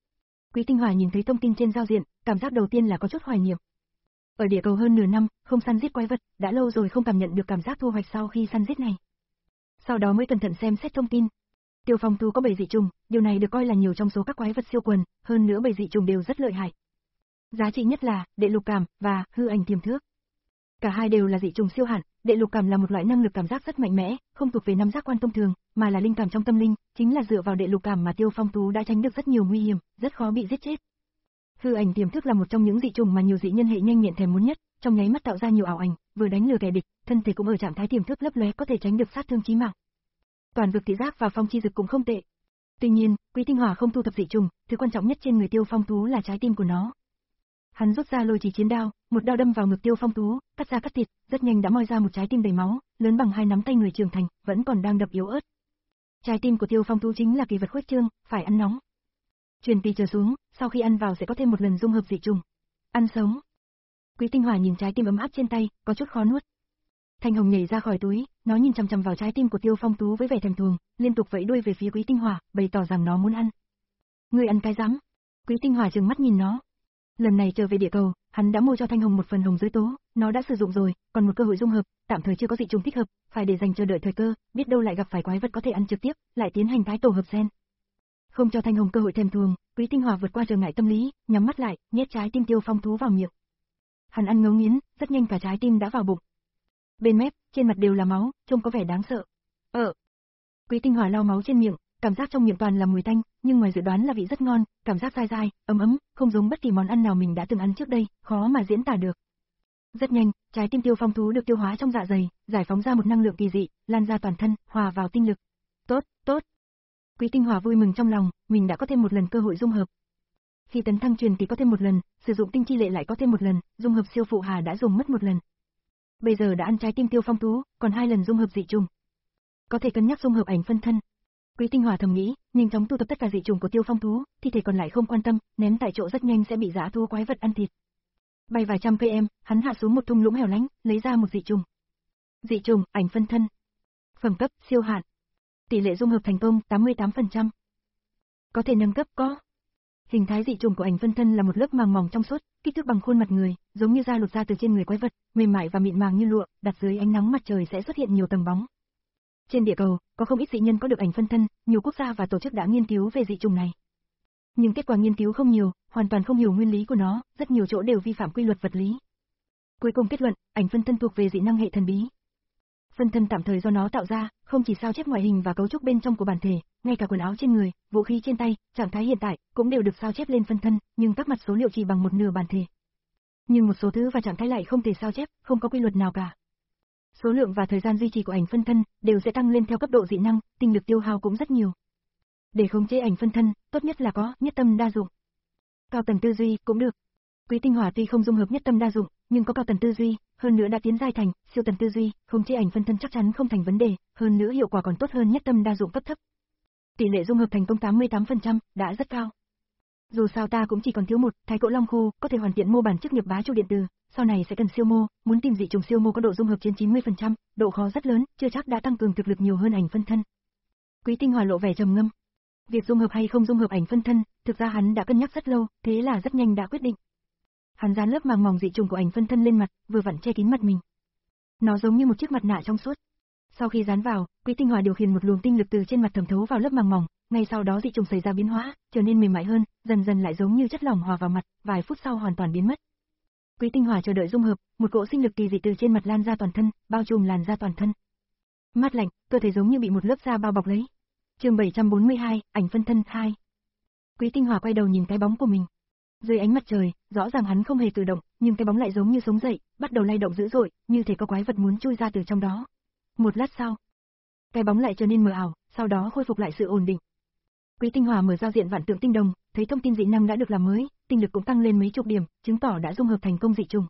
Quý Tinh Hòa nhìn thấy thông tin trên giao diện, cảm giác đầu tiên là có chút hoài niệm. Ở địa cầu hơn nửa năm, không săn giết quái vật, đã lâu rồi không cảm nhận được cảm giác thu hoạch sau khi săn giết này. Sau đó mới cẩn thận xem xét thông tin. Tiêu Phong thú có bảy dị trùng, điều này được coi là nhiều trong số các quái vật siêu quần, hơn nữa bảy dị trùng đều rất lợi hại. Giá trị nhất là đệ lục cảm và hư ảnh tiềm thước. Cả hai đều là dị trùng siêu hạn, đệ lục cảm là một loại năng lực cảm giác rất mạnh mẽ, không thuộc về năm giác quan thông thường, mà là linh cảm trong tâm linh, chính là dựa vào đệ lục cảm mà Tiêu Phong thú đã tránh được rất nhiều nguy hiểm, rất khó bị giết chết. Hư ảnh tiềm thức là một trong những dị trùng mà nhiều dị nhân hệ nhanh nhẹn thèm muốn nhất, trong nháy mắt tạo ra nhiều ảo ảnh, vừa đánh lừa kẻ địch, thân thể cũng ở trạng thái tiềm thức lấp lóe có thể tránh được sát thương chí mạng. Toàn vực thị giác và phong chi dực cũng không tệ. Tuy nhiên, Quý Tinh Hỏa không thu thập dị trùng, thứ quan trọng nhất trên người Tiêu Phong thú là trái tim của nó. Hắn rút ra lôi chỉ chiến đao, một đao đâm vào ngực Tiêu Phong thú, cắt ra cắt thịt, rất nhanh đã moi ra một trái tim đầy máu, lớn bằng hai nắm tay người trưởng thành, vẫn còn đang đập yếu ớt. Trái tim của Tiêu Phong thú chính là kỳ vật khuếch trương, phải ăn nóng. Truyền tỳ trở xuống, sau khi ăn vào sẽ có thêm một lần dung hợp dị trùng. Ăn sống. Quý Tinh Hỏa nhìn trái tim ấm áp trên tay, có chút khó nuốt. Thanh Hồng nhảy ra khỏi túi, nó nhìn chằm chằm vào trái tim của Tiêu Phong thú với vẻ thèm thuồng, liên tục vẫy đuôi về phía Quý Tinh Hỏa, bày tỏ rằng nó muốn ăn. Ngươi ăn cái rắm? Quý Tinh Hỏa trừng mắt nhìn nó. Lần này trở về địa cầu, hắn đã mua cho Thanh Hồng một phần hồng giới tố, nó đã sử dụng rồi, còn một cơ hội dung hợp, tạm thời chưa có dị trùng thích hợp, phải để dành chờ đợi thời cơ, biết đâu lại gặp phải quái vật có thể ăn trực tiếp, lại tiến hành tái tổ hợp gen. Không cho Thanh Hồng cơ hội thèm thuồng, Quý Tinh Hỏa vượt qua trở ngại tâm lý, nhắm mắt lại, nhét trái tim Tiêu Phong thú vào miệng. Hắn ăn ngấu nghiến, rất nhanh cả trái tim đã vào bụng. Bên mép, trên mặt đều là máu, trông có vẻ đáng sợ. Ờ. Quý Tinh Hỏa lau máu trên miệng, cảm giác trong miệng toàn là mùi tanh, nhưng ngoài dự đoán là vị rất ngon, cảm giác dai dai, ấm ấm, không giống bất kỳ món ăn nào mình đã từng ăn trước đây, khó mà diễn tả được. Rất nhanh, trái tim Tiêu Phong thú được tiêu hóa trong dạ dày, giải phóng ra một năng lượng kỳ dị, lan ra toàn thân, hòa vào tinh lực. Tốt, tốt. Quý Tinh Hỏa vui mừng trong lòng, mình đã có thêm một lần cơ hội dung hợp. Khi tấn thăng truyền kỳ có thêm một lần, sử dụng tinh chi lệ lại có thêm một lần, dung hợp siêu phụ hà đã dùng mất một lần. Bây giờ đã ăn trái tim Tiêu Phong thú, còn hai lần dung hợp dị trùng. Có thể cân nhắc dung hợp ảnh phân thân. Quý Tinh Hỏa thầm nghĩ, nhanh chóng tu tập tất cả dị trùng của Tiêu Phong thú, thi thể còn lại không quan tâm, ném tại chỗ rất nhanh sẽ bị dã thú quái vật ăn thịt. Bay vài trăm cây em, hắn hạ xuống một thung lũng hẻo lánh, lấy ra một dị trùng. Dị trùng, ảnh phân thân. Phẩm cấp, siêu hạn. Tỷ lệ dung hợp thành công, tám mươi tám phần trăm. Có thể nâng cấp có. Hình thái dị trùng của ảnh phân thân là một lớp màng mỏng trong suốt, kích thước bằng khuôn mặt người, giống như da lột ra từ trên người quái vật, mềm mại và mịn màng như lụa, đặt dưới ánh nắng mặt trời sẽ xuất hiện nhiều tầng bóng. Trên địa cầu, có không ít dị nhân có được ảnh phân thân, nhiều quốc gia và tổ chức đã nghiên cứu về dị trùng này. Nhưng kết quả nghiên cứu không nhiều, hoàn toàn không hiểu nguyên lý của nó, rất nhiều chỗ đều vi phạm quy luật vật lý. Cuối cùng kết luận, ảnh phân thân thuộc về dị năng hệ thần bí. Phân thân tạm thời do nó tạo ra, không chỉ sao chép ngoại hình và cấu trúc bên trong của bản thể, ngay cả quần áo trên người, vũ khí trên tay, trạng thái hiện tại cũng đều được sao chép lên phân thân, nhưng các mặt số liệu chỉ bằng một nửa bản thể. Nhưng một số thứ và trạng thái lại không thể sao chép, không có quy luật nào cả. Số lượng và thời gian duy trì của ảnh phân thân đều sẽ tăng lên theo cấp độ dị năng, tinh lực tiêu hao cũng rất nhiều. Để khống chế ảnh phân thân, tốt nhất là có nhất tâm đa dụng. Cao tầng tư duy cũng được. Quý Tinh Hỏa tuy không dung hợp nhất tâm đa dụng, nhưng có cao tầng tư duy, hơn nữa đã tiến giai thành siêu tầng tư duy, khống chế ảnh phân thân chắc chắn không thành vấn đề, hơn nữa hiệu quả còn tốt hơn nhất tâm đa dụng cấp thấp. Tỷ lệ dung hợp thành công tám mươi tám phần trăm, đã rất cao. Dù sao ta cũng chỉ còn thiếu một Thái Cổ Long Khu, có thể hoàn thiện mô bản chức nghiệp bá chủ điện tử, sau này sẽ cần siêu mô, muốn tìm dị trùng siêu mô có độ dung hợp trên chín mươi phần trăm, độ khó rất lớn, chưa chắc đã tăng cường thực lực nhiều hơn ảnh phân thân. Quý Tinh Hỏa lộ vẻ trầm ngâm. Việc dung hợp hay không dung hợp ảnh phân thân, thực ra hắn đã cân nhắc rất lâu, thế là rất nhanh đã quyết định. Hắn dán lớp màng mỏng dị trùng của ảnh phân thân lên mặt, vừa vặn che kín mặt mình. Nó giống như một chiếc mặt nạ trong suốt. Sau khi dán vào, Quý Tinh Hỏa điều khiển một luồng tinh lực từ trên mặt thẩm thấu vào lớp màng mỏng, ngay sau đó dị trùng xảy ra biến hóa, trở nên mềm mại hơn, dần dần lại giống như chất lỏng hòa vào mặt, vài phút sau hoàn toàn biến mất. Quý Tinh Hỏa chờ đợi dung hợp, một cỗ sinh lực kỳ dị từ trên mặt lan ra toàn thân, bao trùm làn da toàn thân. Mát lạnh, cơ thể giống như bị một lớp da bao bọc lấy. Chương bảy trăm bốn mươi hai, ảnh phân thân hai. Quý Tinh Hỏa quay đầu nhìn cái bóng của mình. Dưới ánh mặt trời, rõ ràng hắn không hề tự động, nhưng cái bóng lại giống như sống dậy, bắt đầu lay động dữ dội, như thể có quái vật muốn chui ra từ trong đó. Một lát sau, cái bóng lại trở nên mờ ảo, sau đó khôi phục lại sự ổn định. Quý Tinh Hỏa mở giao diện vạn tượng tinh đồng, thấy thông tin dị năng đã được làm mới, tinh lực cũng tăng lên mấy chục điểm, chứng tỏ đã dung hợp thành công dị trùng.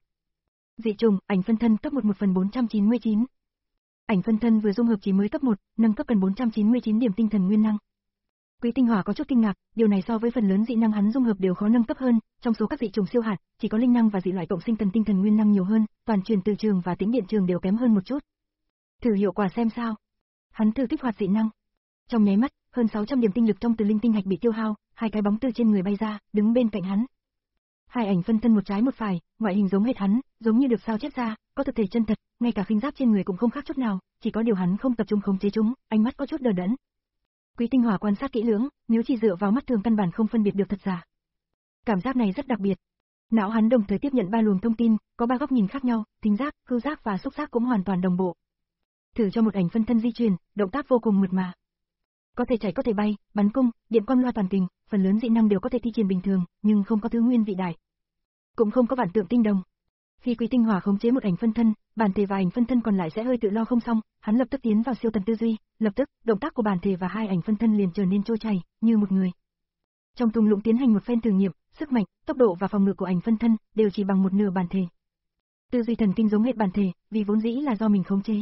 Dị trùng, ảnh phân thân cấp một một phần bốn trăm chín mươi chín. Ảnh phân thân vừa dung hợp chỉ mới cấp một, nâng cấp cần bốn trăm chín mươi chín điểm tinh thần nguyên năng. Quý Tinh Hỏa có chút kinh ngạc, điều này so với phần lớn dị năng hắn dung hợp đều khó nâng cấp hơn, trong số các dị trùng siêu hạn, chỉ có linh năng và dị loại cộng sinh cần tinh thần nguyên năng nhiều hơn, toàn truyền từ trường và tĩnh điện trường đều kém hơn một chút. Thử hiệu quả xem sao. Hắn thử kích hoạt dị năng. Trong nháy mắt, hơn sáu trăm điểm tinh lực trong từ linh tinh hạch bị tiêu hao, hai cái bóng từ trên người bay ra, đứng bên cạnh hắn. Hai ảnh phân thân một trái một phải, ngoại hình giống hệt hắn, giống như được sao chép ra, có thực thể chân thật, ngay cả khinh giáp trên người cũng không khác chút nào, chỉ có điều hắn không tập trung khống chế chúng, ánh mắt có chút đờ đẫn. Quý Tinh Hỏa quan sát kỹ lưỡng, nếu chỉ dựa vào mắt thường căn bản không phân biệt được thật giả. Cảm giác này rất đặc biệt. Não hắn đồng thời tiếp nhận ba luồng thông tin, có ba góc nhìn khác nhau, thính giác, khứu giác và xúc giác cũng hoàn toàn đồng bộ. Thử cho một ảnh phân thân di chuyển, động tác vô cùng mượt mà. Có thể chạy có thể bay, bắn cung, điện quang loa toàn kình, phần lớn dị năng đều có thể thi triển bình thường, nhưng không có thứ nguyên vị đại. Cũng không có vạn tượng tinh đồng. Khi Quý Tinh Hỏa khống chế một ảnh phân thân, bản thể và ảnh phân thân còn lại sẽ hơi tự lo không xong, hắn lập tức tiến vào siêu tần tư duy, lập tức, động tác của bản thể và hai ảnh phân thân liền trở nên trôi chảy, như một người. Trong thung lũng tiến hành một phen thử nghiệm, sức mạnh, tốc độ và phòng ngự của ảnh phân thân đều chỉ bằng một nửa bản thể. Tư duy thần kinh giống hệt bản thể, vì vốn dĩ là do mình khống chế.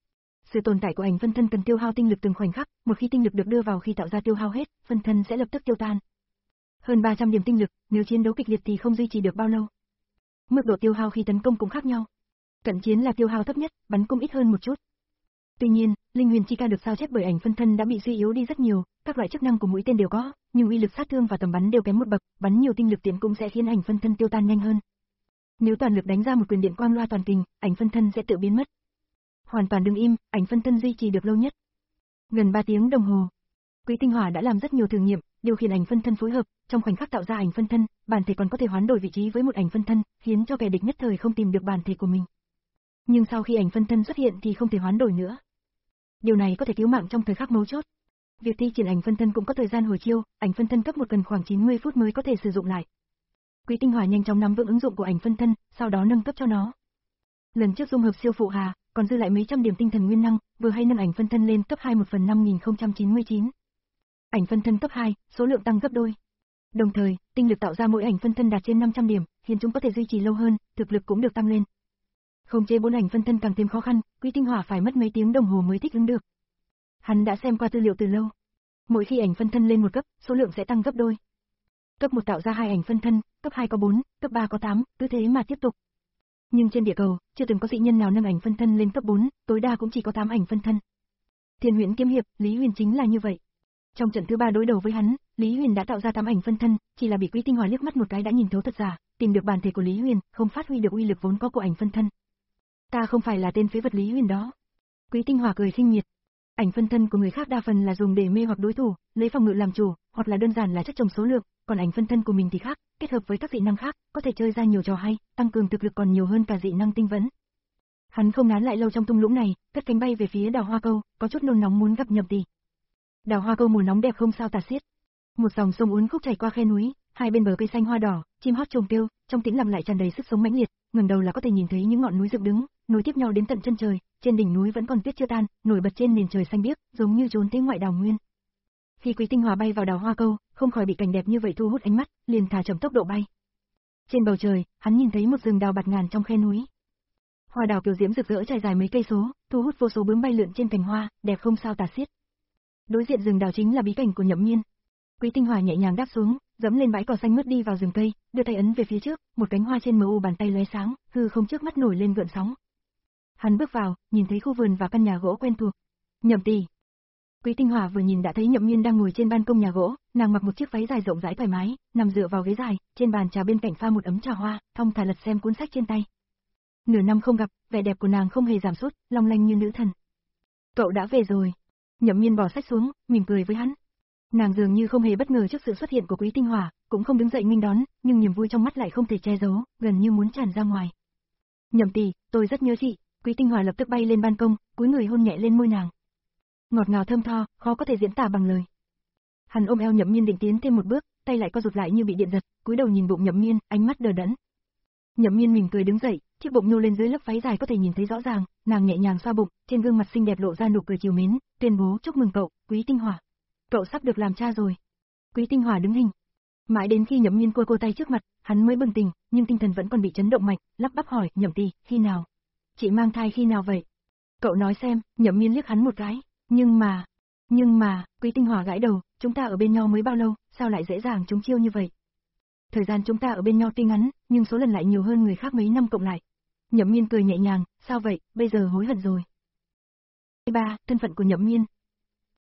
Sự tồn tại của ảnh phân thân cần tiêu hao tinh lực từng khoảnh khắc, một khi tinh lực được đưa vào khi tạo ra tiêu hao hết, phân thân sẽ lập tức tiêu tan. Hơn ba trăm điểm tinh lực, nếu chiến đấu kịch liệt thì không duy trì được bao lâu. Mức độ tiêu hao khi tấn công cũng khác nhau. Cận chiến là tiêu hao thấp nhất, bắn cung ít hơn một chút. Tuy nhiên, linh huyền chi ca được sao chép bởi ảnh phân thân đã bị suy yếu đi rất nhiều, các loại chức năng của mũi tên đều có, nhưng uy lực sát thương và tầm bắn đều kém một bậc, bắn nhiều tinh lực tiễn cũng sẽ khiến ảnh phân thân tiêu tan nhanh hơn. Nếu toàn lực đánh ra một quyền điện quang loa toàn kình, ảnh phân thân sẽ tự biến mất. Hoàn toàn đứng im, ảnh phân thân duy trì được lâu nhất. Gần ba tiếng đồng hồ. Quý Tinh Hỏa đã làm rất nhiều thử nghiệm, điều khiển ảnh phân thân phối hợp, trong khoảnh khắc tạo ra ảnh phân thân, bản thể còn có thể hoán đổi vị trí với một ảnh phân thân, khiến cho kẻ địch nhất thời không tìm được bản thể của mình. Nhưng sau khi ảnh phân thân xuất hiện thì không thể hoán đổi nữa. Điều này có thể cứu mạng trong thời khắc mấu chốt. Việc thi triển ảnh phân thân cũng có thời gian hồi chiêu, ảnh phân thân cấp một cần khoảng chín mươi phút mới có thể sử dụng lại. Quý Tinh Hỏa nhanh chóng nắm vững ứng dụng của ảnh phân thân, sau đó nâng cấp cho nó. Lần trước dung hợp siêu phụ hà, còn dư lại mấy trăm điểm tinh thần nguyên năng, vừa hay nâng ảnh phân thân lên cấp hai một phần năm nghìn không trăm chín mươi chín. Ảnh phân thân cấp hai, số lượng tăng gấp đôi. Đồng thời, tinh lực tạo ra mỗi ảnh phân thân đạt trên năm trăm điểm, khiến chúng có thể duy trì lâu hơn, thực lực cũng được tăng lên. Khống chế bốn ảnh phân thân càng thêm khó khăn, Quý Tinh Hỏa phải mất mấy tiếng đồng hồ mới thích ứng được. Hắn đã xem qua tư liệu từ lâu. Mỗi khi ảnh phân thân lên một cấp, số lượng sẽ tăng gấp đôi. Cấp một tạo ra hai ảnh phân thân, cấp hai có bốn, cấp ba có tám, cứ thế mà tiếp tục. Nhưng trên địa cầu, chưa từng có dị nhân nào nâng ảnh phân thân lên cấp bốn, tối đa cũng chỉ có tám ảnh phân thân. Thiên Huyễn kiếm hiệp, Lý Huyền chính là như vậy. Trong trận thứ ba đối đầu với hắn, Lý Huyền đã tạo ra tám ảnh phân thân, chỉ là bị Quý Tinh Hỏa liếc mắt một cái đã nhìn thấu thật giả, tìm được bản thể của Lý Huyền, không phát huy được uy lực vốn có của ảnh phân thân. Ta không phải là tên phế vật Lý Huyền đó. Quý Tinh Hỏa cười khinh miệt. Ảnh phân thân của người khác đa phần là dùng để mê hoặc đối thủ, lấy phòng ngự làm chủ, hoặc là đơn giản là chất chồng số lượng, còn ảnh phân thân của mình thì khác, kết hợp với các dị năng khác, có thể chơi ra nhiều trò hay, tăng cường thực lực còn nhiều hơn cả dị năng tinh vấn. Hắn không nán lại lâu trong thung lũng này, cất cánh bay về phía đào hoa câu, có chút nôn nóng muốn gặp Nhậm Tỷ. Đào hoa câu mùa nóng đẹp không sao tả xiết. Một dòng sông uốn khúc chảy qua khe núi, hai bên bờ cây xanh hoa đỏ, chim hót trùng kêu, trong tĩnh lặng lại tràn đầy sức sống mãnh liệt, ngẩng đầu là có thể nhìn thấy những ngọn núi dựng đứng, nối tiếp nhau đến tận chân trời, trên đỉnh núi vẫn còn tuyết chưa tan, nổi bật trên nền trời xanh biếc, giống như trốn tới ngoại đào nguyên. Khi Quý Tinh Hỏa bay vào đào hoa câu, không khỏi bị cảnh đẹp như vậy thu hút ánh mắt, liền thả chậm tốc độ bay. Trên bầu trời, hắn nhìn thấy một rừng đào bạt ngàn trong khe núi. Hoa đào kiều diễm rực rỡ trải dài mấy cây số, thu hút vô số bướm bay lượn trên cành hoa, đẹp không sao tả xiết. Đối diện rừng đào chính là bí cảnh của Nhậm Miên. Quý Tinh Hỏa nhẹ nhàng đáp xuống, dẫm lên bãi cỏ xanh mướt đi vào rừng cây, đưa tay ấn về phía trước, một cánh hoa trên mờ u bàn tay lóe sáng, hư không trước mắt nổi lên gợn sóng. Hắn bước vào, nhìn thấy khu vườn và căn nhà gỗ quen thuộc. Nhậm Tỷ. Quý Tinh Hỏa vừa nhìn đã thấy Nhậm Miên đang ngồi trên ban công nhà gỗ, nàng mặc một chiếc váy dài rộng rãi thoải mái, nằm dựa vào ghế dài, trên bàn trà bên cạnh pha một ấm trà hoa, thong thả lật xem cuốn sách trên tay. Nửa năm không gặp, vẻ đẹp của nàng không hề giảm sút, long lanh như nữ thần. Cậu đã về rồi. Nhậm Miên bỏ sách xuống, mỉm cười với hắn. Nàng dường như không hề bất ngờ trước sự xuất hiện của Quý Tinh Hỏa, cũng không đứng dậy nghênh đón, nhưng niềm vui trong mắt lại không thể che giấu, gần như muốn tràn ra ngoài. Nhậm Tỷ, tôi rất nhớ chị. Quý Tinh Hỏa lập tức bay lên ban công, cúi người hôn nhẹ lên môi nàng. Ngọt ngào thơm tho, khó có thể diễn tả bằng lời. Hắn ôm eo Nhậm Miên định tiến thêm một bước, tay lại co rụt lại như bị điện giật, cúi đầu nhìn bụng Nhậm Miên, ánh mắt đờ đẫn. Nhậm Miên mỉm cười đứng dậy, chiếc bụng nhô lên dưới lớp váy dài có thể nhìn thấy rõ ràng, nàng nhẹ nhàng xoa bụng, trên gương mặt xinh đẹp lộ ra nụ cười trìu mến, tuyên bố chúc mừng cậu, Quý Tinh Hỏa. Cậu sắp được làm cha rồi. Quý Tinh Hỏa đứng hình. Mãi đến khi Nhậm Miên cua cô tay trước mặt, hắn mới bừng tỉnh, nhưng tinh thần vẫn còn bị chấn động mạnh, lắp bắp hỏi, Nhậm Tỷ, khi nào? Chị mang thai khi nào vậy? Cậu nói xem. Nhậm Miên liếc hắn một cái. Nhưng mà, nhưng mà, Quý Tinh Hỏa gãi đầu, chúng ta ở bên nhau mới bao lâu, sao lại dễ dàng trúng chiêu như vậy? Thời gian chúng ta ở bên nhau tuy ngắn, nhưng số lần lại nhiều hơn người khác mấy năm cộng lại. Nhậm Miên cười nhẹ nhàng, sao vậy, bây giờ hối hận rồi. ba. Thân phận của Nhậm Miên.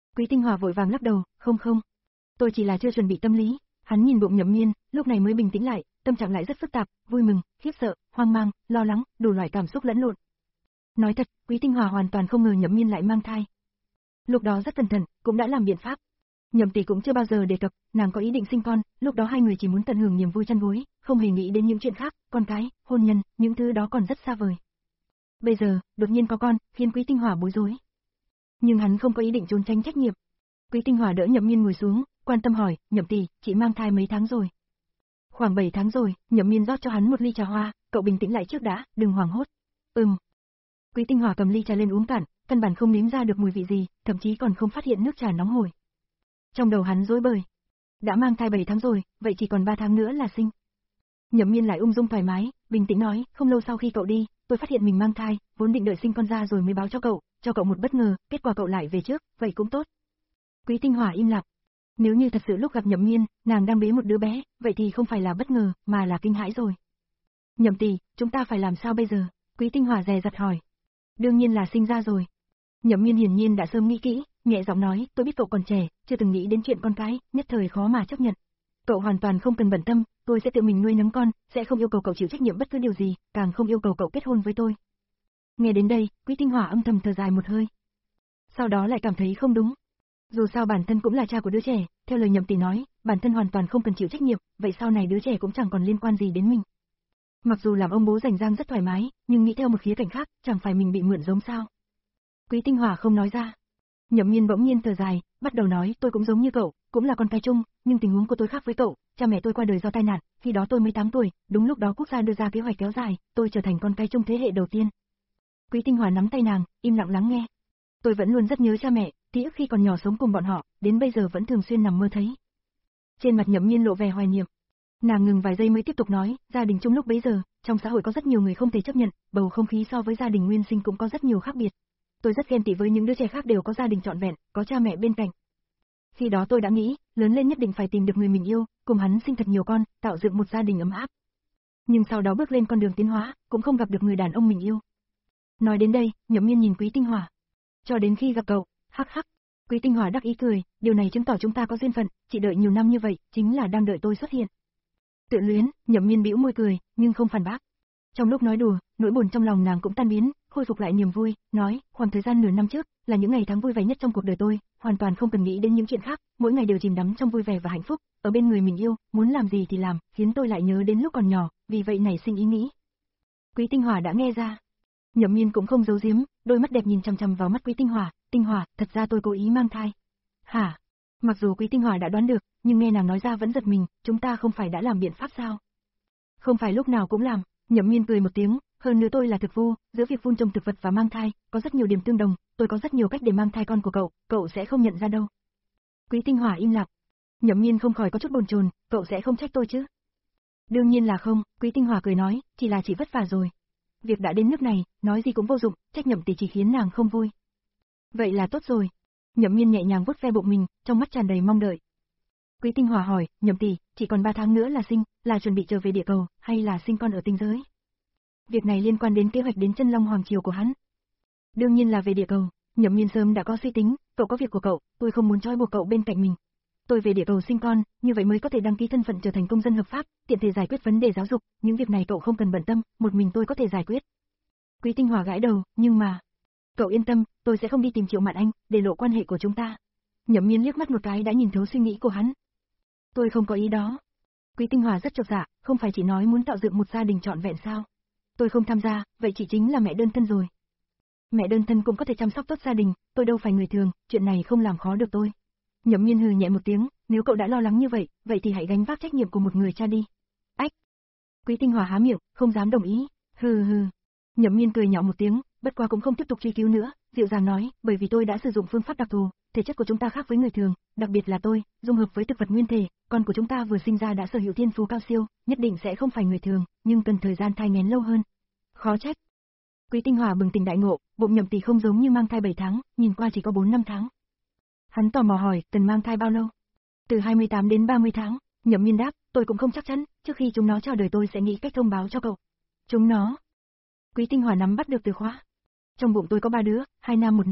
Quý Tinh Hòa vội vàng lắc đầu, không không. Tôi chỉ là chưa chuẩn bị tâm lý. Hắn nhìn bụng Nhậm Miên, lúc này mới bình tĩnh lại, tâm trạng lại rất phức tạp, vui mừng, khiếp sợ, hoang mang, lo lắng, đủ loại cảm xúc lẫn lộn. Nói thật, Quý Tinh Hòa hoàn toàn không ngờ Nhậm Miên lại mang thai. Lúc đó rất cẩn thận, cũng đã làm biện pháp. Nhậm tỷ cũng chưa bao giờ đề cập, nàng có ý định sinh con, lúc đó hai người chỉ muốn tận hưởng niềm vui chăn gối, không hề nghĩ đến những chuyện khác, con cái, hôn nhân, những thứ đó còn rất xa vời. Bây giờ, đột nhiên có con, khiến Quý Tinh Hòa bối rối. Nhưng hắn không có ý định trốn tránh trách nhiệm. Quý Tinh Hòa đỡ Nhậm Miên ngồi xuống, quan tâm hỏi, Nhậm tỷ, chị mang thai mấy tháng rồi? Khoảng bảy tháng rồi. Nhậm Miên rót cho hắn một ly trà hoa, cậu bình tĩnh lại trước đã, đừng hoảng hốt. Ừm. Quý Tinh Hòa cầm ly trà lên uống cạn, căn bản không nếm ra được mùi vị gì, thậm chí còn không phát hiện nước trà nóng hổi. Trong đầu hắn rối bời. Đã mang thai bảy tháng rồi, vậy chỉ còn ba tháng nữa là sinh. Nhậm Miên lại ung dung thoải mái, bình tĩnh nói, không lâu sau khi cậu đi, tôi phát hiện mình mang thai, vốn định đợi sinh con ra rồi mới báo cho cậu, cho cậu một bất ngờ, kết quả cậu lại về trước, vậy cũng tốt. Quý Tinh Hòa im lặng. Nếu như thật sự lúc gặp Nhậm Miên, nàng đang bế một đứa bé, vậy thì không phải là bất ngờ, mà là kinh hãi rồi. Nhậm tỷ, chúng ta phải làm sao bây giờ? Quý Tinh Hòa dè dặt hỏi. Đương nhiên là sinh ra rồi. Nhậm Miên hiển nhiên đã sớm nghĩ kỹ, nhẹ giọng nói, tôi biết cậu còn trẻ, chưa từng nghĩ đến chuyện con cái, nhất thời khó mà chấp nhận. Cậu hoàn toàn không cần bận tâm, tôi sẽ tự mình nuôi nấng con, sẽ không yêu cầu cậu chịu trách nhiệm bất cứ điều gì, càng không yêu cầu cậu kết hôn với tôi. Nghe đến đây, Quý Tinh Hòa âm thầm thở dài một hơi. Sau đó lại cảm thấy không đúng. Dù sao bản thân cũng là cha của đứa trẻ, theo lời Nhậm tỷ nói, bản thân hoàn toàn không cần chịu trách nhiệm, vậy sau này đứa trẻ cũng chẳng còn liên quan gì đến mình. Mặc dù làm ông bố rảnh rang rất thoải mái, nhưng nghĩ theo một khía cạnh khác, chẳng phải mình bị mượn giống sao? Quý Tinh Hòa không nói ra. Nhậm Miên bỗng nhiên thở dài, bắt đầu nói, tôi cũng giống như cậu, cũng là con cái chung, nhưng tình huống của tôi khác với cậu, cha mẹ tôi qua đời do tai nạn, khi đó tôi mới tám tuổi, đúng lúc đó quốc gia đưa ra kế hoạch kéo dài, tôi trở thành con cái chung thế hệ đầu tiên. Quý Tinh Hòa nắm tay nàng, im lặng lắng nghe. Tôi vẫn luôn rất nhớ cha mẹ, ký ức khi còn nhỏ sống cùng bọn họ, đến bây giờ vẫn thường xuyên nằm mơ thấy. Trên mặt Nhậm Miên lộ vẻ hoài niệm. Nàng ngừng vài giây mới tiếp tục nói, gia đình chung lúc bấy giờ, trong xã hội có rất nhiều người không thể chấp nhận, bầu không khí so với gia đình nguyên sinh cũng có rất nhiều khác biệt. Tôi rất ghen tị với những đứa trẻ khác đều có gia đình trọn vẹn, có cha mẹ bên cạnh. Khi đó tôi đã nghĩ, lớn lên nhất định phải tìm được người mình yêu, cùng hắn sinh thật nhiều con, tạo dựng một gia đình ấm áp. Nhưng sau đó bước lên con đường tiến hóa, cũng không gặp được người đàn ông mình yêu. Nói đến đây, Nhậm Miên nhìn Quý Tinh Hòa. Cho đến khi gặp cậu, hắc hắc. Quý Tinh Hòa đắc ý cười, điều này chứng tỏ chúng ta có duyên phận, chị đợi nhiều năm như vậy, chính là đang đợi tôi xuất hiện. Tự luyến, Nhậm Miên bĩu môi cười, nhưng không phản bác. Trong lúc nói đùa, nỗi buồn trong lòng nàng cũng tan biến, khôi phục lại niềm vui, nói, khoảng thời gian nửa năm trước, là những ngày tháng vui vẻ nhất trong cuộc đời tôi, hoàn toàn không cần nghĩ đến những chuyện khác, mỗi ngày đều chìm đắm trong vui vẻ và hạnh phúc, ở bên người mình yêu, muốn làm gì thì làm, khiến tôi lại nhớ đến lúc còn nhỏ, vì vậy nảy sinh ý nghĩ. Quý Tinh Hòa đã nghe ra. Nhậm Miên cũng không giấu giếm, đôi mắt đẹp nhìn chằm chằm vào mắt Quý Tinh Hòa, Tinh Hòa, thật ra tôi cố ý mang thai. Hả? Mặc dù Quý Tinh Hòa đã đoán được, nhưng nghe nàng nói ra vẫn giật mình, chúng ta không phải đã làm biện pháp sao? Không phải lúc nào cũng làm. Nhậm Miên cười một tiếng, hơn nữa tôi là thực vu, giữa việc vun trồng thực vật và mang thai, có rất nhiều điểm tương đồng, tôi có rất nhiều cách để mang thai con của cậu, cậu sẽ không nhận ra đâu. Quý Tinh Hòa im lặng. Nhậm Miên không khỏi có chút bồn chồn, cậu sẽ không trách tôi chứ? Đương nhiên là không, Quý Tinh Hòa cười nói, chỉ là chị vất vả rồi. Việc đã đến nước này, nói gì cũng vô dụng, trách Nhậm tỷ chỉ khiến nàng không vui. Vậy là tốt rồi. Nhậm Miên nhẹ nhàng vuốt ve bụng mình, trong mắt tràn đầy mong đợi. Quý Tinh Hòa hỏi, Nhậm tỷ, chỉ còn ba tháng nữa là sinh, là chuẩn bị trở về địa cầu, hay là sinh con ở tinh giới? Việc này liên quan đến kế hoạch đến Chân Long Hoàng Triều của hắn. Đương nhiên là về địa cầu, Nhậm Miên sớm đã có suy tính, cậu có việc của cậu, tôi không muốn trói buộc cậu bên cạnh mình. Tôi về địa cầu sinh con, như vậy mới có thể đăng ký thân phận trở thành công dân hợp pháp, tiện thể giải quyết vấn đề giáo dục, những việc này cậu không cần bận tâm, một mình tôi có thể giải quyết. Quý Tinh Hòa gãi đầu, nhưng mà... Cậu yên tâm, tôi sẽ không đi tìm Triệu Mạn Anh, để lộ quan hệ của chúng ta. Nhậm Miên liếc mắt một cái đã nhìn thấu suy nghĩ của hắn. Tôi không có ý đó. Quý Tinh Hòa rất chột dạ, không phải chỉ nói muốn tạo dựng một gia đình trọn vẹn sao? Tôi không tham gia, vậy chỉ chính là mẹ đơn thân rồi. Mẹ đơn thân cũng có thể chăm sóc tốt gia đình, tôi đâu phải người thường, chuyện này không làm khó được tôi. Nhậm Miên hừ nhẹ một tiếng, nếu cậu đã lo lắng như vậy, vậy thì hãy gánh vác trách nhiệm của một người cha đi. Ách! Quý Tinh Hòa há miệng, không dám đồng ý, hừ hừ. Nhậm Miên cười nhạo một tiếng, bất quá cũng không tiếp tục truy cứu nữa, dịu dàng nói, bởi vì tôi đã sử dụng phương pháp đặc thù, thể chất của chúng ta khác với người thường, đặc biệt là tôi, dung hợp với thực vật nguyên thể, con của chúng ta vừa sinh ra đã sở hữu thiên phú cao siêu, nhất định sẽ không phải người thường, nhưng cần thời gian thai nghén lâu hơn. Khó trách. Quý Tinh Hòa bừng tỉnh đại ngộ, bụng Nhậm tỷ không giống như mang thai bảy tháng, nhìn qua chỉ có bốn năm tháng. Hắn tò mò hỏi, cần mang thai bao lâu? Từ hai mươi tám đến ba mươi tháng, Nhậm Miên đáp, tôi cũng không chắc chắn, trước khi chúng nó chào đời tôi sẽ nghĩ cách thông báo cho cậu. Chúng nó? Quý Tinh Hòa nắm bắt được từ khóa. Trong bụng tôi có ba đứa, hai nam một nữ,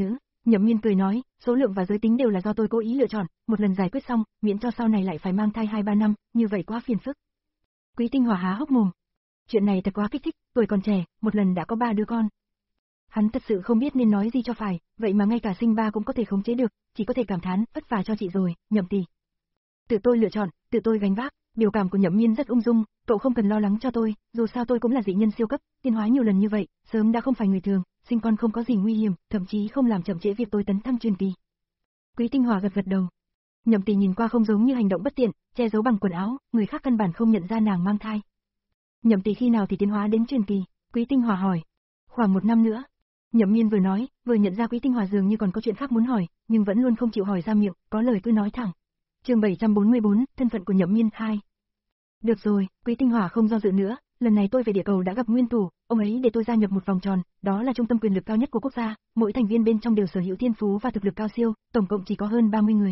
Nhậm Miên cười nói, số lượng và giới tính đều là do tôi cố ý lựa chọn, một lần giải quyết xong, miễn cho sau này lại phải mang thai hai ba năm, như vậy quá phiền phức. Quý Tinh Hòa há hốc mồm. Chuyện này thật quá kích thích, tuổi còn trẻ, một lần đã có ba đứa con. Hắn thật sự không biết nên nói gì cho phải, vậy mà ngay cả sinh ba cũng có thể khống chế được, chỉ có thể cảm thán, vất vả cho chị rồi, Nhậm tỷ. Tự tôi lựa chọn, tự tôi gánh vác, biểu cảm của Nhậm Miên rất ung dung, cậu không cần lo lắng cho tôi, dù sao tôi cũng là dị nhân siêu cấp, tiến hóa nhiều lần như vậy, sớm đã không phải người thường, sinh con không có gì nguy hiểm, thậm chí không làm chậm trễ việc tôi tấn thăng truyền kỳ. Quý Tinh Hòa gật gật đầu. Nhậm tỷ nhìn qua không giống như hành động bất tiện, che giấu bằng quần áo, người khác căn bản không nhận ra nàng mang thai. Nhậm tỷ khi nào thì tiến hóa đến truyền kỳ? Quý Tinh Hòa hỏi. Khoảng một năm nữa. Nhậm Miên vừa nói, vừa nhận ra Quý Tinh Hòa dường như còn có chuyện khác muốn hỏi, nhưng vẫn luôn không chịu hỏi ra miệng, có lời cứ nói thẳng. Chương bảy trăm bốn mươi bốn, thân phận của Nhậm Miên hai. Được rồi, Quý Tinh Hòa không do dự nữa, lần này tôi về địa cầu đã gặp Nguyên Thủ, ông ấy để tôi gia nhập một vòng tròn, đó là trung tâm quyền lực cao nhất của quốc gia, mỗi thành viên bên trong đều sở hữu thiên phú và thực lực cao siêu, tổng cộng chỉ có hơn ba mươi người.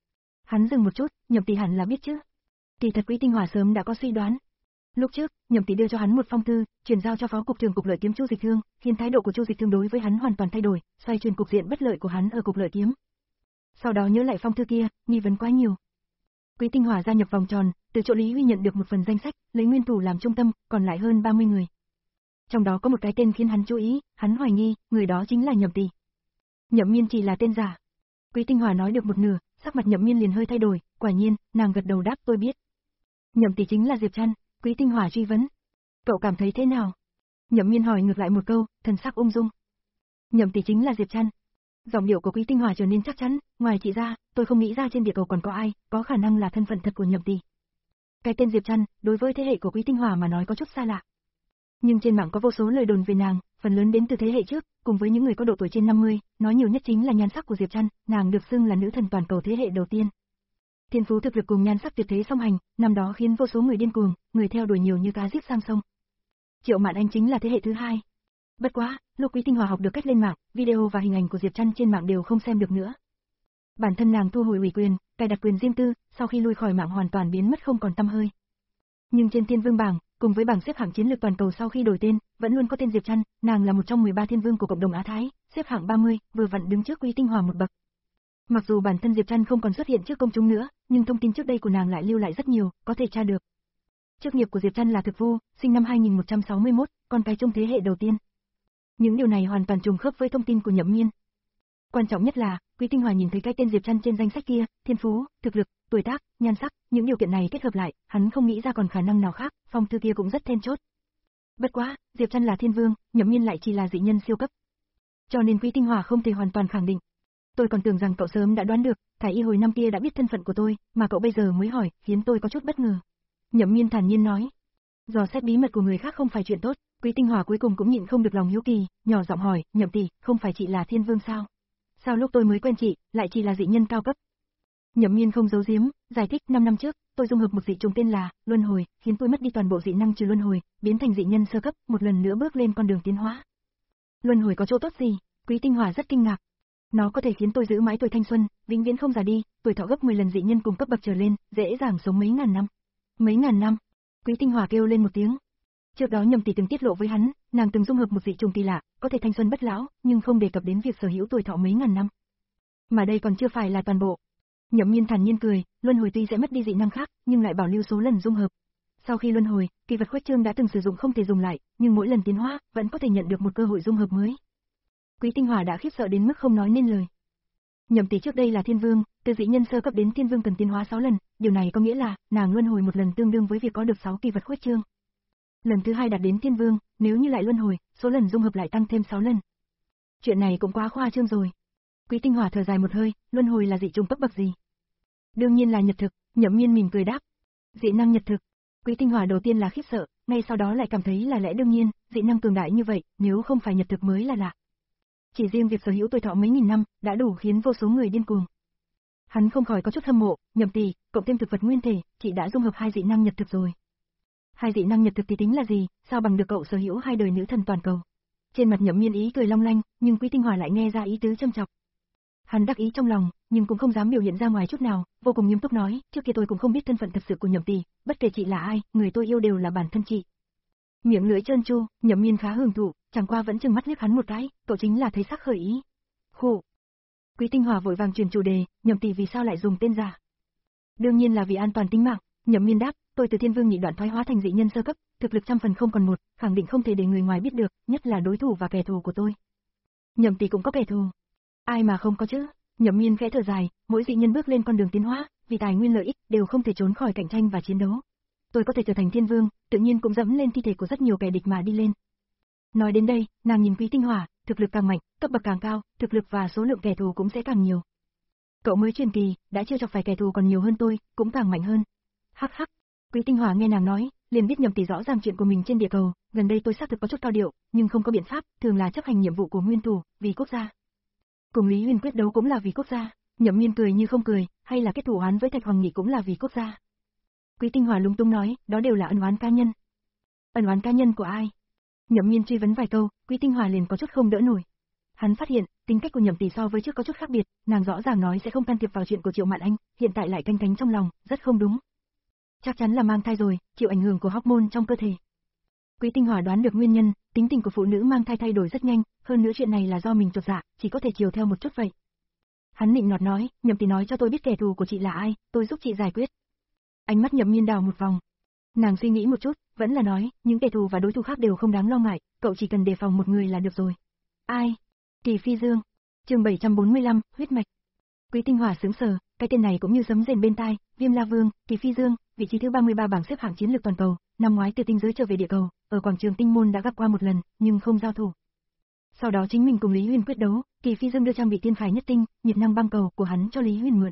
Hắn dừng một chút, Nhậm tỷ hẳn là biết chứ. Kỳ thật Quý Tinh Hòa sớm đã có suy đoán. Lúc trước, Nhậm tỷ đưa cho hắn một phong thư, chuyển giao cho phó cục trưởng cục lợi kiếm Chu Dịch Thương, khiến thái độ của Chu Dịch Thương đối với hắn hoàn toàn thay đổi, xoay chuyển cục diện bất lợi của hắn ở cục lợi kiếm. Sau đó nhớ lại phong thư kia, nghi vấn quá nhiều. Quý Tinh Hòa gia nhập vòng tròn, từ chỗ Lý Huy nhận được một phần danh sách, lấy Nguyên Thủ làm trung tâm, còn lại hơn ba mươi người. Trong đó có một cái tên khiến hắn chú ý, hắn hoài nghi, người đó chính là Nhậm tỷ. Nhậm Miên chỉ là tên giả. Quý Tinh Hòa nói được một nửa, sắc mặt Nhậm Miên liền hơi thay đổi, quả nhiên, nàng gật đầu đáp tôi biết. Nhậm tỷ chính là Diệp Trăn. Quý Tinh Hòa truy vấn. Cậu cảm thấy thế nào? Nhậm Miên hỏi ngược lại một câu, thần sắc ung dung. Nhậm tỷ chính là Diệp Trăn. Giọng điệu của Quý Tinh Hòa trở nên chắc chắn, ngoài chị ra, tôi không nghĩ ra trên địa cầu còn có ai, có khả năng là thân phận thật của Nhậm tỷ. Cái tên Diệp Trăn, đối với thế hệ của Quý Tinh Hòa mà nói có chút xa lạ. Nhưng trên mạng có vô số lời đồn về nàng, phần lớn đến từ thế hệ trước, cùng với những người có độ tuổi trên năm mươi, nói nhiều nhất chính là nhan sắc của Diệp Trăn, nàng được xưng là nữ thần toàn cầu thế hệ đầu tiên. Thiên phú thực lực cùng nhan sắc tuyệt thế song hành, năm đó khiến vô số người điên cuồng, người theo đuổi nhiều như cá giết sang sông. Triệu Mạn Anh chính là thế hệ thứ hai. Bất quá, lúc Quý Tinh Hòa học được cách lên mạng, video và hình ảnh của Diệp Trăn trên mạng đều không xem được nữa. Bản thân nàng thu hồi ủy quyền, cài đặt quyền riêng tư, sau khi lui khỏi mạng hoàn toàn biến mất không còn tăm hơi. Nhưng trên Thiên Vương bảng, cùng với bảng xếp hạng chiến lược toàn cầu sau khi đổi tên, vẫn luôn có tên Diệp Trăn, nàng là một trong mười ba thiên vương của cộng đồng Á Thái, xếp hạng ba mươi, vừa vặn đứng trước Quý Tinh Hòa một bậc. Mặc dù bản thân Diệp Trăn không còn xuất hiện trước công chúng nữa, nhưng thông tin trước đây của nàng lại lưu lại rất nhiều, có thể tra được. Chức nghiệp của Diệp Trăn là thực vu, sinh năm hai nghìn một trăm sáu mươi mốt, con cái trong thế hệ đầu tiên. Những điều này hoàn toàn trùng khớp với thông tin của Nhậm Miên. Quan trọng nhất là, Quý Tinh Hòa nhìn thấy cái tên Diệp Trăn trên danh sách kia, thiên phú, thực lực, tuổi tác, nhan sắc, những điều kiện này kết hợp lại, hắn không nghĩ ra còn khả năng nào khác, phong thư kia cũng rất then chốt. Bất quá, Diệp Trăn là thiên vương, Nhậm Miên lại chỉ là dị nhân siêu cấp. Cho nên Quý Tinh Hòa không thể hoàn toàn khẳng định. Tôi còn tưởng rằng cậu sớm đã đoán được, Thái Y hồi năm kia đã biết thân phận của tôi, mà cậu bây giờ mới hỏi, khiến tôi có chút bất ngờ. Nhậm Miên thản nhiên nói. Dò xét bí mật của người khác không phải chuyện tốt, Quý Tinh Hòa cuối cùng cũng nhịn không được lòng hiếu kỳ, nhỏ giọng hỏi, Nhậm tỷ, không phải chị là thiên vương sao? Sao lúc tôi mới quen chị, lại chỉ là dị nhân cao cấp? Nhậm Miên không giấu giếm, giải thích năm năm trước, tôi dung hợp một dị trùng tên là Luân Hồi, khiến tôi mất đi toàn bộ dị năng trừ Luân Hồi, biến thành dị nhân sơ cấp, một lần nữa bước lên con đường tiến hóa. Luân Hồi có chỗ tốt gì? Quý Tinh Hòa rất kinh ngạc. Nó có thể khiến tôi giữ mãi tuổi thanh xuân, vĩnh viễn không già đi, tuổi thọ gấp mười lần dị nhân cùng cấp bậc trở lên, dễ dàng sống mấy ngàn năm. Mấy ngàn năm? Quý Tinh Hòa kêu lên một tiếng. Trước đó Nhậm tỷ từng tiết lộ với hắn, nàng từng dung hợp một dị trùng kỳ lạ, có thể thanh xuân bất lão, nhưng không đề cập đến việc sở hữu tuổi thọ mấy ngàn năm. Mà đây còn chưa phải là toàn bộ. Nhậm Miên thản nhiên cười, Luân Hồi tuy sẽ mất đi dị năng khác, nhưng lại bảo lưu số lần dung hợp. Sau khi luân hồi, kỳ vật khuếch trương đã từng sử dụng không thể dùng lại, nhưng mỗi lần tiến hóa vẫn có thể nhận được một cơ hội dung hợp mới. Quý Tinh Hỏa đã khiếp sợ đến mức không nói nên lời. Nhậm tỷ trước đây là thiên vương, từ dị nhân sơ cấp đến thiên vương cần tiến hóa sáu lần, điều này có nghĩa là nàng luân hồi một lần tương đương với việc có được sáu kỳ vật khuếch trương. Lần thứ hai đạt đến thiên vương, nếu như lại luân hồi, số lần dung hợp lại tăng thêm sáu lần. Chuyện này cũng quá khoa trương rồi. Quý Tinh Hỏa thở dài một hơi, luân hồi là dị trùng cấp bậc gì? Đương nhiên là nhật thực, Nhậm Miên mỉm cười đáp. Dị năng nhật thực. Quý Tinh Hỏa đầu tiên là khiếp sợ, ngay sau đó lại cảm thấy là lẽ đương nhiên, dị năng cường đại như vậy, nếu không phải nhật thực mới là lạ. Chỉ riêng việc sở hữu tuổi thọ mấy nghìn năm, đã đủ khiến vô số người điên cuồng. Hắn không khỏi có chút hâm mộ, Nhậm tỷ, cộng thêm thực vật nguyên thể, chị đã dung hợp hai dị năng nhật thực rồi. Hai dị năng nhật thực thì tính là gì, sao bằng được cậu sở hữu hai đời nữ thần toàn cầu. Trên mặt Nhậm Miên ý cười long lanh, nhưng Quý Tinh Hỏa lại nghe ra ý tứ châm chọc. Hắn đắc ý trong lòng, nhưng cũng không dám biểu hiện ra ngoài chút nào, vô cùng nghiêm túc nói, trước kia tôi cũng không biết thân phận thật sự của Nhậm tỷ, bất kể chị là ai, người tôi yêu đều là bản thân chị. Miệng lưỡi trơn tru, Nhậm Miên khá hưởng thụ, chẳng qua vẫn trừng mắt liếc hắn một cái, cậu chính là thấy sắc khởi ý. Khổ. Quý Tinh Hòa vội vàng chuyển chủ đề, Nhậm tỷ vì sao lại dùng tên giả? Đương nhiên là vì an toàn tính mạng, Nhậm Miên đáp, tôi từ Thiên Vương nhị đoạn thoái hóa thành dị nhân sơ cấp, thực lực trăm phần không còn một, khẳng định không thể để người ngoài biết được, nhất là đối thủ và kẻ thù của tôi. Nhậm tỷ cũng có kẻ thù. Ai mà không có chứ? Nhậm Miên khẽ thở dài, mỗi dị nhân bước lên con đường tiến hóa, vì tài nguyên lợi ích đều không thể trốn khỏi cạnh tranh và chiến đấu. Tôi có thể trở thành Thiên Vương, tự nhiên cũng dẫm lên thi thể của rất nhiều kẻ địch mà đi lên. Nói đến đây, nàng nhìn Quý Tinh Hòa, thực lực càng mạnh, cấp bậc càng cao, thực lực và số lượng kẻ thù cũng sẽ càng nhiều. Cậu mới truyền kỳ, đã chưa chọc phải kẻ thù còn nhiều hơn tôi, cũng càng mạnh hơn. Hắc hắc. Quý Tinh Hòa nghe nàng nói, liền biết Nhậm tỷ rõ ràng chuyện của mình trên địa cầu, gần đây tôi xác thực có chút cao điệu, nhưng không có biện pháp, thường là chấp hành nhiệm vụ của nguyên thủ, vì quốc gia. Cùng Lý Huyền quyết đấu cũng là vì quốc gia. Nhậm Miên cười như không cười, hay là kết thù oán với Thạch Hoàng Nghị cũng là vì quốc gia. Quý Tinh Hòa lúng túng nói, đó đều là ân oán cá nhân. Ân oán cá nhân của ai? Nhậm Miên truy vấn vài câu, Quý Tinh Hòa liền có chút không đỡ nổi. Hắn phát hiện, tính cách của Nhậm tỷ so với trước có chút khác biệt, nàng rõ ràng nói sẽ không can thiệp vào chuyện của Triệu Mạn Anh, hiện tại lại canh cánh trong lòng, rất không đúng. Chắc chắn là mang thai rồi, chịu ảnh hưởng của hormone trong cơ thể. Quý Tinh Hòa đoán được nguyên nhân, tính tình của phụ nữ mang thai thay đổi rất nhanh, hơn nữa chuyện này là do mình chột dạ, chỉ có thể chiều theo một chút vậy. Hắn nịnh nọt nói, Nhậm tỷ nói cho tôi biết kẻ thù của chị là ai, tôi giúp chị giải quyết. Ánh mắt Nhậm Miên đào một vòng. Nàng suy nghĩ một chút, vẫn là nói, những kẻ thù và đối thủ khác đều không đáng lo ngại, cậu chỉ cần đề phòng một người là được rồi. Ai? Kỳ Phi Dương. Chương bảy trăm bốn mươi lăm, huyết mạch. Quý Tinh Hòa sững sờ, cái tên này cũng như sấm rền bên tai, Viêm La Vương, Kỳ Phi Dương, vị trí thứ ba mươi ba bảng xếp hạng chiến lược toàn cầu, năm ngoái từ tinh giới trở về địa cầu, ở quảng trường Tinh Môn đã gặp qua một lần, nhưng không giao thủ. Sau đó chính mình cùng Lý Huyền quyết đấu, Kỳ Phi Dương đưa trang bị Thiên Khải Nhất Tinh, nhiệt năng băng cầu của hắn cho Lý Huyền mượn.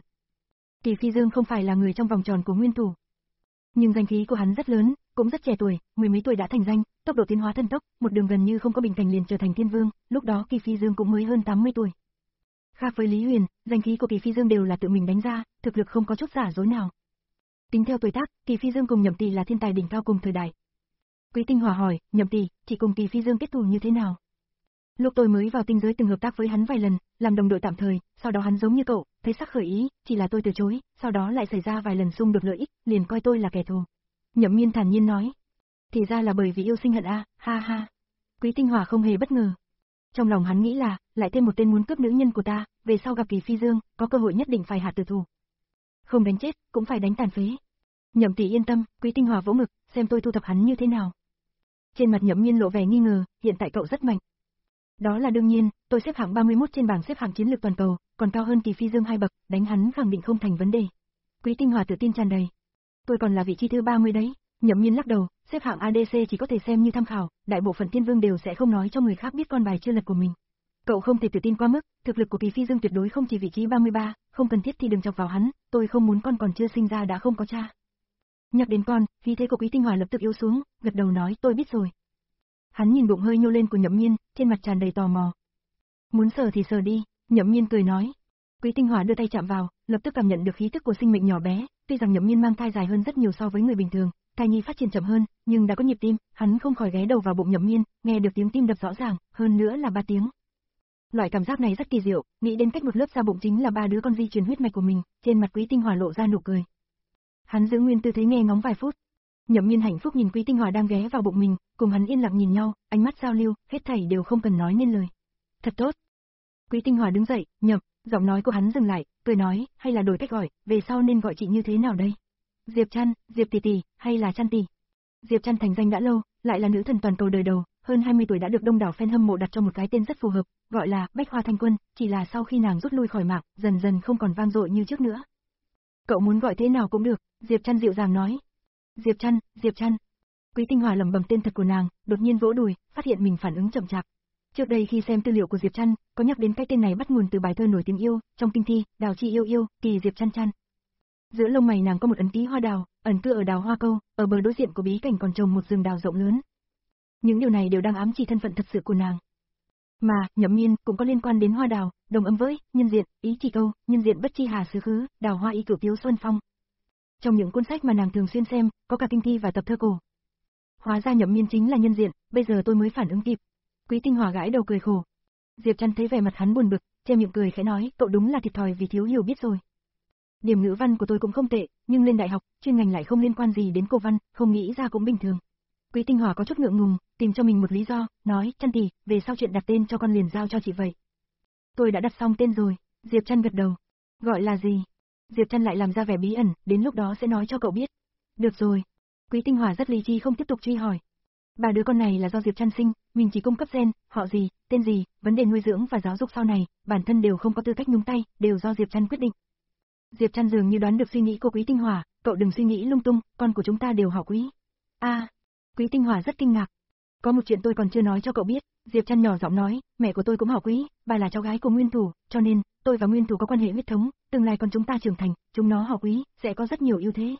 Kỳ Phi Dương không phải là người trong vòng tròn của nguyên thủ, nhưng danh khí của hắn rất lớn, cũng rất trẻ tuổi, mười mấy tuổi đã thành danh, tốc độ tiến hóa thần tốc, một đường gần như không có bình cảnh liền trở thành Thiên Vương, lúc đó Kỳ Phi Dương cũng mới hơn tám mươi tuổi. Khác với Lý Huyền, danh khí của Kỳ Phi Dương đều là tự mình đánh ra, thực lực không có chút giả dối nào. Tính theo tuổi tác, Kỳ Phi Dương cùng Nhậm tỷ là thiên tài đỉnh cao cùng thời đại. Quý Tinh Hòa hỏi, Nhậm tỷ, chị cùng Kỳ Phi Dương kết thù như thế nào? Lúc tôi mới vào tinh giới từng hợp tác với hắn vài lần, làm đồng đội tạm thời, sau đó hắn giống như cậu, thấy sắc khởi ý, chỉ là tôi từ chối, sau đó lại xảy ra vài lần xung đột lợi ích, liền coi tôi là kẻ thù. Nhậm Miên thản nhiên nói, thì ra là bởi vì yêu sinh hận a, ha ha. Quý Tinh Hòa không hề bất ngờ. Trong lòng hắn nghĩ là, lại thêm một tên muốn cướp nữ nhân của ta, về sau gặp Kỳ Phi Dương, có cơ hội nhất định phải hạ tử thủ. Không đánh chết, cũng phải đánh tàn phế. Nhậm tỷ yên tâm, Quý Tinh Hòa vỗ ngực, xem tôi thu thập hắn như thế nào. Trên mặt Nhậm Miên lộ vẻ nghi ngờ, hiện tại cậu rất mạnh. Đó là đương nhiên, tôi xếp hạng ba mươi mốt trên bảng xếp hạng chiến lược toàn cầu, còn cao hơn Kỳ Phi Dương hai bậc, đánh hắn khẳng định không thành vấn đề. Quý Tinh Hòa tự tin tràn đầy. Tôi còn là vị trí thứ ba mươi đấy. Nhậm Miên lắc đầu, xếp hạng a đê xê chỉ có thể xem như tham khảo, đại bộ phận Thiên Vương đều sẽ không nói cho người khác biết con bài chưa lật của mình. Cậu không thể tự tin quá mức, thực lực của Kỳ Phi Dương tuyệt đối không chỉ vị trí ba mươi ba, không cần thiết thì đừng chọc vào hắn, tôi không muốn con còn chưa sinh ra đã không có cha. Nhắc đến con, khí thế của Quý Tinh Hòa lập tức yếu xuống, gật đầu nói tôi biết rồi. Hắn nhìn bụng hơi nhô lên của Nhậm Miên, trên mặt tràn đầy tò mò. Muốn sờ thì sờ đi, Nhậm Miên cười nói. Quý Tinh Hòa đưa tay chạm vào, lập tức cảm nhận được khí tức của sinh mệnh nhỏ bé, tuy rằng Nhậm Miên mang thai dài hơn rất nhiều so với người bình thường, thai nhi phát triển chậm hơn, nhưng đã có nhịp tim, hắn không khỏi ghé đầu vào bụng Nhậm Miên, nghe được tiếng tim đập rõ ràng, hơn nữa là ba tiếng. Loại cảm giác này rất kỳ diệu, nghĩ đến cách một lớp da bụng chính là ba đứa con di truyền huyết mạch của mình, trên mặt Quý Tinh Hòa lộ ra nụ cười. Hắn giữ nguyên tư thế nghe ngóng vài phút. Nhậm Miên hạnh phúc nhìn Quý Tinh Hòa đang ghé vào bụng mình, cùng hắn yên lặng nhìn nhau, ánh mắt giao lưu, hết thảy đều không cần nói nên lời. Thật tốt. Quý Tinh Hòa đứng dậy, Nhậm, giọng nói của hắn dừng lại, cười nói, hay là đổi cách gọi, về sau nên gọi chị như thế nào đây? Diệp Trăn, Diệp tỷ tỷ, hay là Trăn tỷ? Diệp Trăn thành danh đã lâu, lại là nữ thần toàn cầu đời đầu, hơn hai mươi tuổi đã được đông đảo fan hâm mộ đặt cho một cái tên rất phù hợp, gọi là Bách Hoa Thanh Quân, chỉ là sau khi nàng rút lui khỏi mạng, dần dần không còn vang dội như trước nữa. Cậu muốn gọi thế nào cũng được, Diệp Trăn dịu dàng nói. Diệp Trăn, Diệp Trăn. Quý Tinh Hòa lẩm bẩm tên thật của nàng, đột nhiên vỗ đùi, phát hiện mình phản ứng chậm chạp. Trước đây khi xem tư liệu của Diệp Trăn, có nhắc đến cái tên này bắt nguồn từ bài thơ nổi tiếng yêu, trong kinh thi, đào chi yêu yêu, kỳ Diệp Trăn Trăn. Giữa lông mày nàng có một ấn ký hoa đào, ẩn cư ở đào hoa câu, ở bờ đối diện của bí cảnh còn trồng một rừng đào rộng lớn. Những điều này đều đang ám chỉ thân phận thật sự của nàng. Mà, Nhậm Miên cũng có liên quan đến hoa đào, đồng âm với, nhân diện, ý chỉ câu, nhân diện bất chi hà xứ khứ, đào hoa ý cửu tiếu xuân phong. Trong những cuốn sách mà nàng thường xuyên xem, có cả kinh thi và tập thơ cổ. Hóa ra Nhậm Miên chính là nhân diện, bây giờ tôi mới phản ứng kịp. Quý Tinh Hòa gãi đầu cười khổ. Diệp Trăn thấy vẻ mặt hắn buồn bực, che miệng cười khẽ nói, cậu đúng là thiệt thòi vì thiếu hiểu biết rồi. Điểm ngữ văn của tôi cũng không tệ, nhưng lên đại học, chuyên ngành lại không liên quan gì đến cô văn, không nghĩ ra cũng bình thường. Quý Tinh Hòa có chút ngượng ngùng, tìm cho mình một lý do, nói, Trăn tỷ, về sau chuyện đặt tên cho con liền giao cho chị vậy. Tôi đã đặt xong tên rồi. Diệp Trăn gật đầu. Gọi là gì? Diệp Trăn lại làm ra vẻ bí ẩn, đến lúc đó sẽ nói cho cậu biết. Được rồi. Quý Tinh Hòa rất lý trí không tiếp tục truy hỏi. Ba đứa con này là do Diệp Trăn sinh, mình chỉ cung cấp gen, họ gì, tên gì, vấn đề nuôi dưỡng và giáo dục sau này, bản thân đều không có tư cách nhúng tay, đều do Diệp Trăn quyết định. Diệp Trăn dường như đoán được suy nghĩ của Quý Tinh Hòa, cậu đừng suy nghĩ lung tung, con của chúng ta đều họ Quý. A, à, Quý Tinh Hòa rất kinh ngạc. Có một chuyện tôi còn chưa nói cho cậu biết, Diệp Trăn nhỏ giọng nói, mẹ của tôi cũng họ Quý, bà là cháu gái của Nguyên Thủ, cho nên, tôi và Nguyên Thủ có quan hệ huyết thống, tương lai con chúng ta trưởng thành, chúng nó họ Quý, sẽ có rất nhiều ưu thế.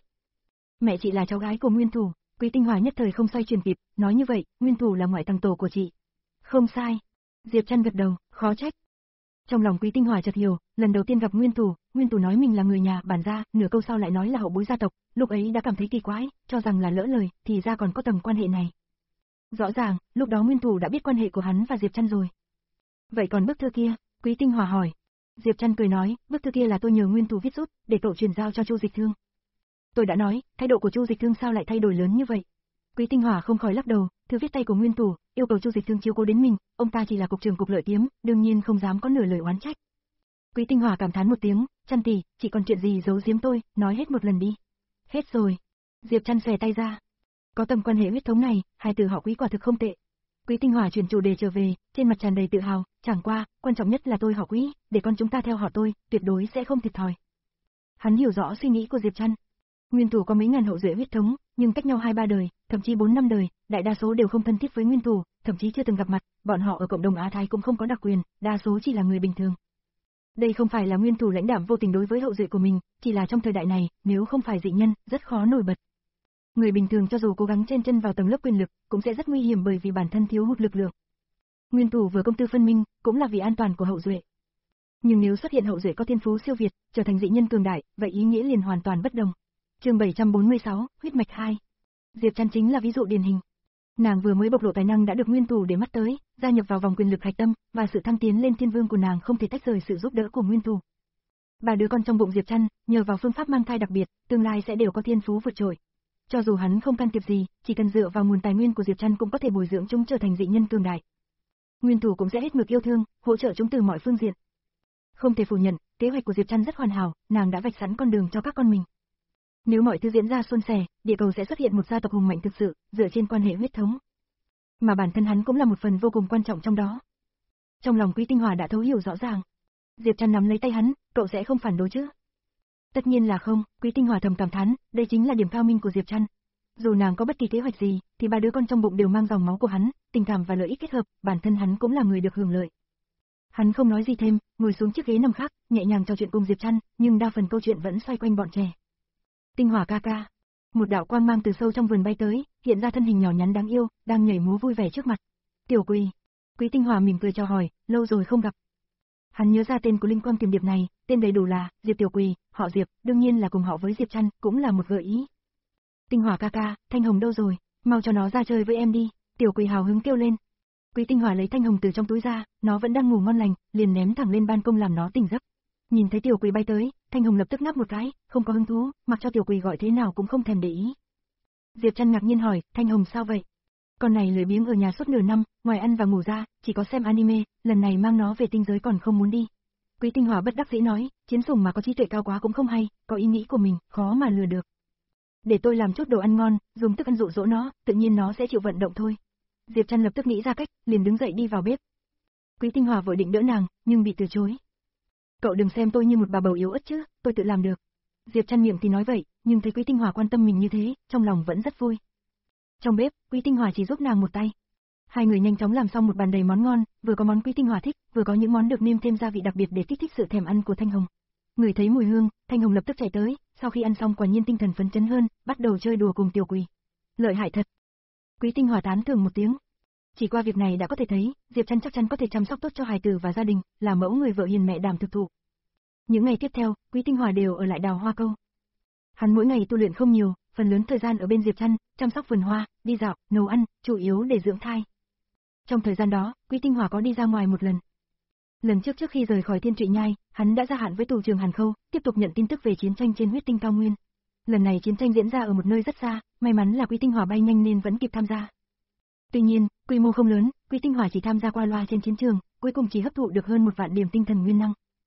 Mẹ chị là cháu gái của Nguyên Thủ, Quý Tinh Hòa nhất thời không xoay chuyển kịp, nói như vậy, Nguyên Thủ là ngoại tầng tổ của chị. Không sai. Diệp Trăn gật đầu, khó trách. Trong lòng Quý Tinh Hòa chợt hiểu, lần đầu tiên gặp Nguyên Thủ, Nguyên Thủ nói mình là người nhà bản gia, nửa câu sau lại nói là hậu bối gia tộc, lúc ấy đã cảm thấy kỳ quái, cho rằng là lỡ lời, thì ra còn có tầng quan hệ này. Rõ ràng, lúc đó Nguyên Thủ đã biết quan hệ của hắn và Diệp Trăn rồi. Vậy còn bức thư kia? Quý Tinh Hòa hỏi. Diệp Trăn cười nói, bức thư kia là tôi nhờ Nguyên Thủ viết giúp, để cậu truyền giao cho Chu Dịch Thương. Tôi đã nói, thái độ của Chu Dịch Thương sao lại thay đổi lớn như vậy? Quý Tinh Hòa không khỏi lắc đầu, thư viết tay của Nguyên Thủ, yêu cầu Chu Dịch Thương chiếu cố đến mình, ông ta chỉ là cục trưởng cục lợi kiếm, đương nhiên không dám có nửa lời oán trách. Quý Tinh Hòa cảm thán một tiếng, Trăn tỷ, chị còn chuyện gì giấu giếm tôi, nói hết một lần đi. Hết rồi. Diệp Trăn xòe tay ra. Có tầm quan hệ huyết thống này, hai từ họ Quý quả thực không tệ. Quý Tinh Hòa chuyển chủ đề trở về, trên mặt tràn đầy tự hào, chẳng qua, quan trọng nhất là tôi họ Quý, để con chúng ta theo họ tôi, tuyệt đối sẽ không thiệt thòi. Hắn hiểu rõ suy nghĩ của Diệp Trăn. Nguyên Thủ có mấy ngàn hậu duệ huyết thống, nhưng cách nhau hai ba đời, thậm chí bốn năm đời, đại đa số đều không thân thiết với Nguyên Thủ, thậm chí chưa từng gặp mặt, bọn họ ở cộng đồng Á Thái cũng không có đặc quyền, đa số chỉ là người bình thường. Đây không phải là Nguyên Thủ lãnh đạm vô tình đối với hậu duệ của mình, chỉ là trong thời đại này, nếu không phải dị nhân, rất khó nổi bật. Người bình thường cho dù cố gắng chen chân vào tầng lớp quyền lực, cũng sẽ rất nguy hiểm bởi vì bản thân thiếu hụt lực lượng. Nguyên Thủ vừa công tư phân minh, cũng là vì an toàn của hậu duệ. Nhưng nếu xuất hiện hậu duệ có thiên phú siêu việt, trở thành dị nhân cường đại, vậy ý nghĩa liền hoàn toàn bất đồng. Chương bảy trăm bốn mươi sáu, huyết mạch hai. Diệp Trăn chính là ví dụ điển hình. Nàng vừa mới bộc lộ tài năng đã được Nguyên Thủ để mắt tới, gia nhập vào vòng quyền lực hạch tâm, và sự thăng tiến lên thiên vương của nàng không thể tách rời sự giúp đỡ của Nguyên Thủ. Ba đứa con trong bụng Diệp Trăn, nhờ vào phương pháp mang thai đặc biệt, tương lai sẽ đều có thiên phú vượt trội. Cho dù hắn không can thiệp gì, chỉ cần dựa vào nguồn tài nguyên của Diệp Trăn cũng có thể bồi dưỡng chúng trở thành dị nhân cường đại. Nguyên Thủ cũng sẽ hết mực yêu thương, hỗ trợ chúng từ mọi phương diện. Không thể phủ nhận, kế hoạch của Diệp Trăn rất hoàn hảo, nàng đã vạch sẵn con đường cho các con mình. Nếu mọi thứ diễn ra suôn sẻ, địa cầu sẽ xuất hiện một gia tộc hùng mạnh thực sự, dựa trên quan hệ huyết thống. Mà bản thân hắn cũng là một phần vô cùng quan trọng trong đó. Trong lòng Quý Tinh Hòa đã thấu hiểu rõ ràng. Diệp Trăn nắm lấy tay hắn, cậu sẽ không phản đối chứ? Tất nhiên là không, Quý Tinh Hòa thầm cảm thán, đây chính là điểm cao minh của Diệp Trăn. Dù nàng có bất kỳ kế hoạch gì, thì ba đứa con trong bụng đều mang dòng máu của hắn, tình cảm và lợi ích kết hợp, bản thân hắn cũng là người được hưởng lợi. Hắn không nói gì thêm, ngồi xuống chiếc ghế nằm khác, nhẹ nhàng trò chuyện cùng Diệp Trăn, nhưng đa phần câu chuyện vẫn xoay quanh bọn trẻ. Tinh Hòa ca ca. Một đạo quang mang từ sâu trong vườn bay tới, hiện ra thân hình nhỏ nhắn đáng yêu, đang nhảy múa vui vẻ trước mặt. Tiểu Quỳ. Quý Tinh Hòa mỉm cười chào hỏi, lâu rồi không gặp. Hắn nhớ ra tên của linh quang tiềm điệp này, tên đầy đủ là Diệp Tiểu Quỳ, họ Diệp, đương nhiên là cùng họ với Diệp Trăn, cũng là một gợi ý. Tinh Hòa ca ca, Thanh Hồng đâu rồi? Mau cho nó ra chơi với em đi. Tiểu Quỳ hào hứng kêu lên. Quý Tinh Hòa lấy Thanh Hồng từ trong túi ra, nó vẫn đang ngủ ngon lành, liền ném thẳng lên ban công làm nó tỉnh giấc. Nhìn thấy Tiểu Quỳ bay tới, Thanh Hồng lập tức ngáp một cái, không có hứng thú, mặc cho Tiểu Quỳ gọi thế nào cũng không thèm để ý. Diệp Trăn ngạc nhiên hỏi, Thanh Hồng sao vậy? Con này lười biếng ở nhà suốt nửa năm, ngoài ăn và ngủ ra, chỉ có xem anime, lần này mang nó về tinh giới còn không muốn đi. Quý Tinh Hòa bất đắc dĩ nói, chiến sủng mà có trí tuệ cao quá cũng không hay, có ý nghĩ của mình, khó mà lừa được. Để tôi làm chút đồ ăn ngon, dùng thức ăn dụ dỗ nó, tự nhiên nó sẽ chịu vận động thôi. Diệp Trăn lập tức nghĩ ra cách, liền đứng dậy đi vào bếp. Quý Tinh Hòa vội định đỡ nàng, nhưng bị từ chối. Cậu đừng xem tôi như một bà bầu yếu ớt chứ, tôi tự làm được. Diệp Trăn miệng thì nói vậy, nhưng thấy Quý Tinh Hòa quan tâm mình như thế, trong lòng vẫn rất vui. Trong bếp, Quý Tinh Hòa chỉ giúp nàng một tay. Hai người nhanh chóng làm xong một bàn đầy món ngon, vừa có món Quý Tinh Hòa thích, vừa có những món được nêm thêm gia vị đặc biệt để kích thích sự thèm ăn của Thanh Hồng. Người thấy mùi hương, Thanh Hồng lập tức chạy tới, sau khi ăn xong quả nhiên tinh thần phấn chấn hơn, bắt đầu chơi đùa cùng Tiểu Quỳ. Lợi hại thật. Quý Tinh Hòa tán thưởng một tiếng. Chỉ qua việc này đã có thể thấy, Diệp Trăn chắc chắn có thể chăm sóc tốt cho hài tử và gia đình, là mẫu người vợ hiền mẹ đảm thực thụ. Những ngày tiếp theo, Quý Tinh Hòa đều ở lại Đào Hoa Câu. Hắn mỗi ngày tu luyện không nhiều, phần lớn thời gian ở bên Diệp Trăn, chăm sóc vườn hoa, đi dạo, nấu ăn, chủ yếu để dưỡng thai. Trong thời gian đó, Quý Tinh Hòa có đi ra ngoài một lần. Lần trước trước khi rời khỏi Thiên Trụy Nhai, hắn đã ra hạn với tù trưởng Hàn Khâu, tiếp tục nhận tin tức về chiến tranh trên huyết tinh cao nguyên. Lần này chiến tranh diễn ra ở một nơi rất xa, may mắn là Quý Tinh Hòa bay nhanh nên vẫn kịp tham gia. Tuy nhiên, quy mô không lớn, Quý Tinh Hòa chỉ tham gia qua loa trên chiến trường, cuối cùng chỉ hấp thụ được hơn một vạn điểm tinh thần nguyên năng.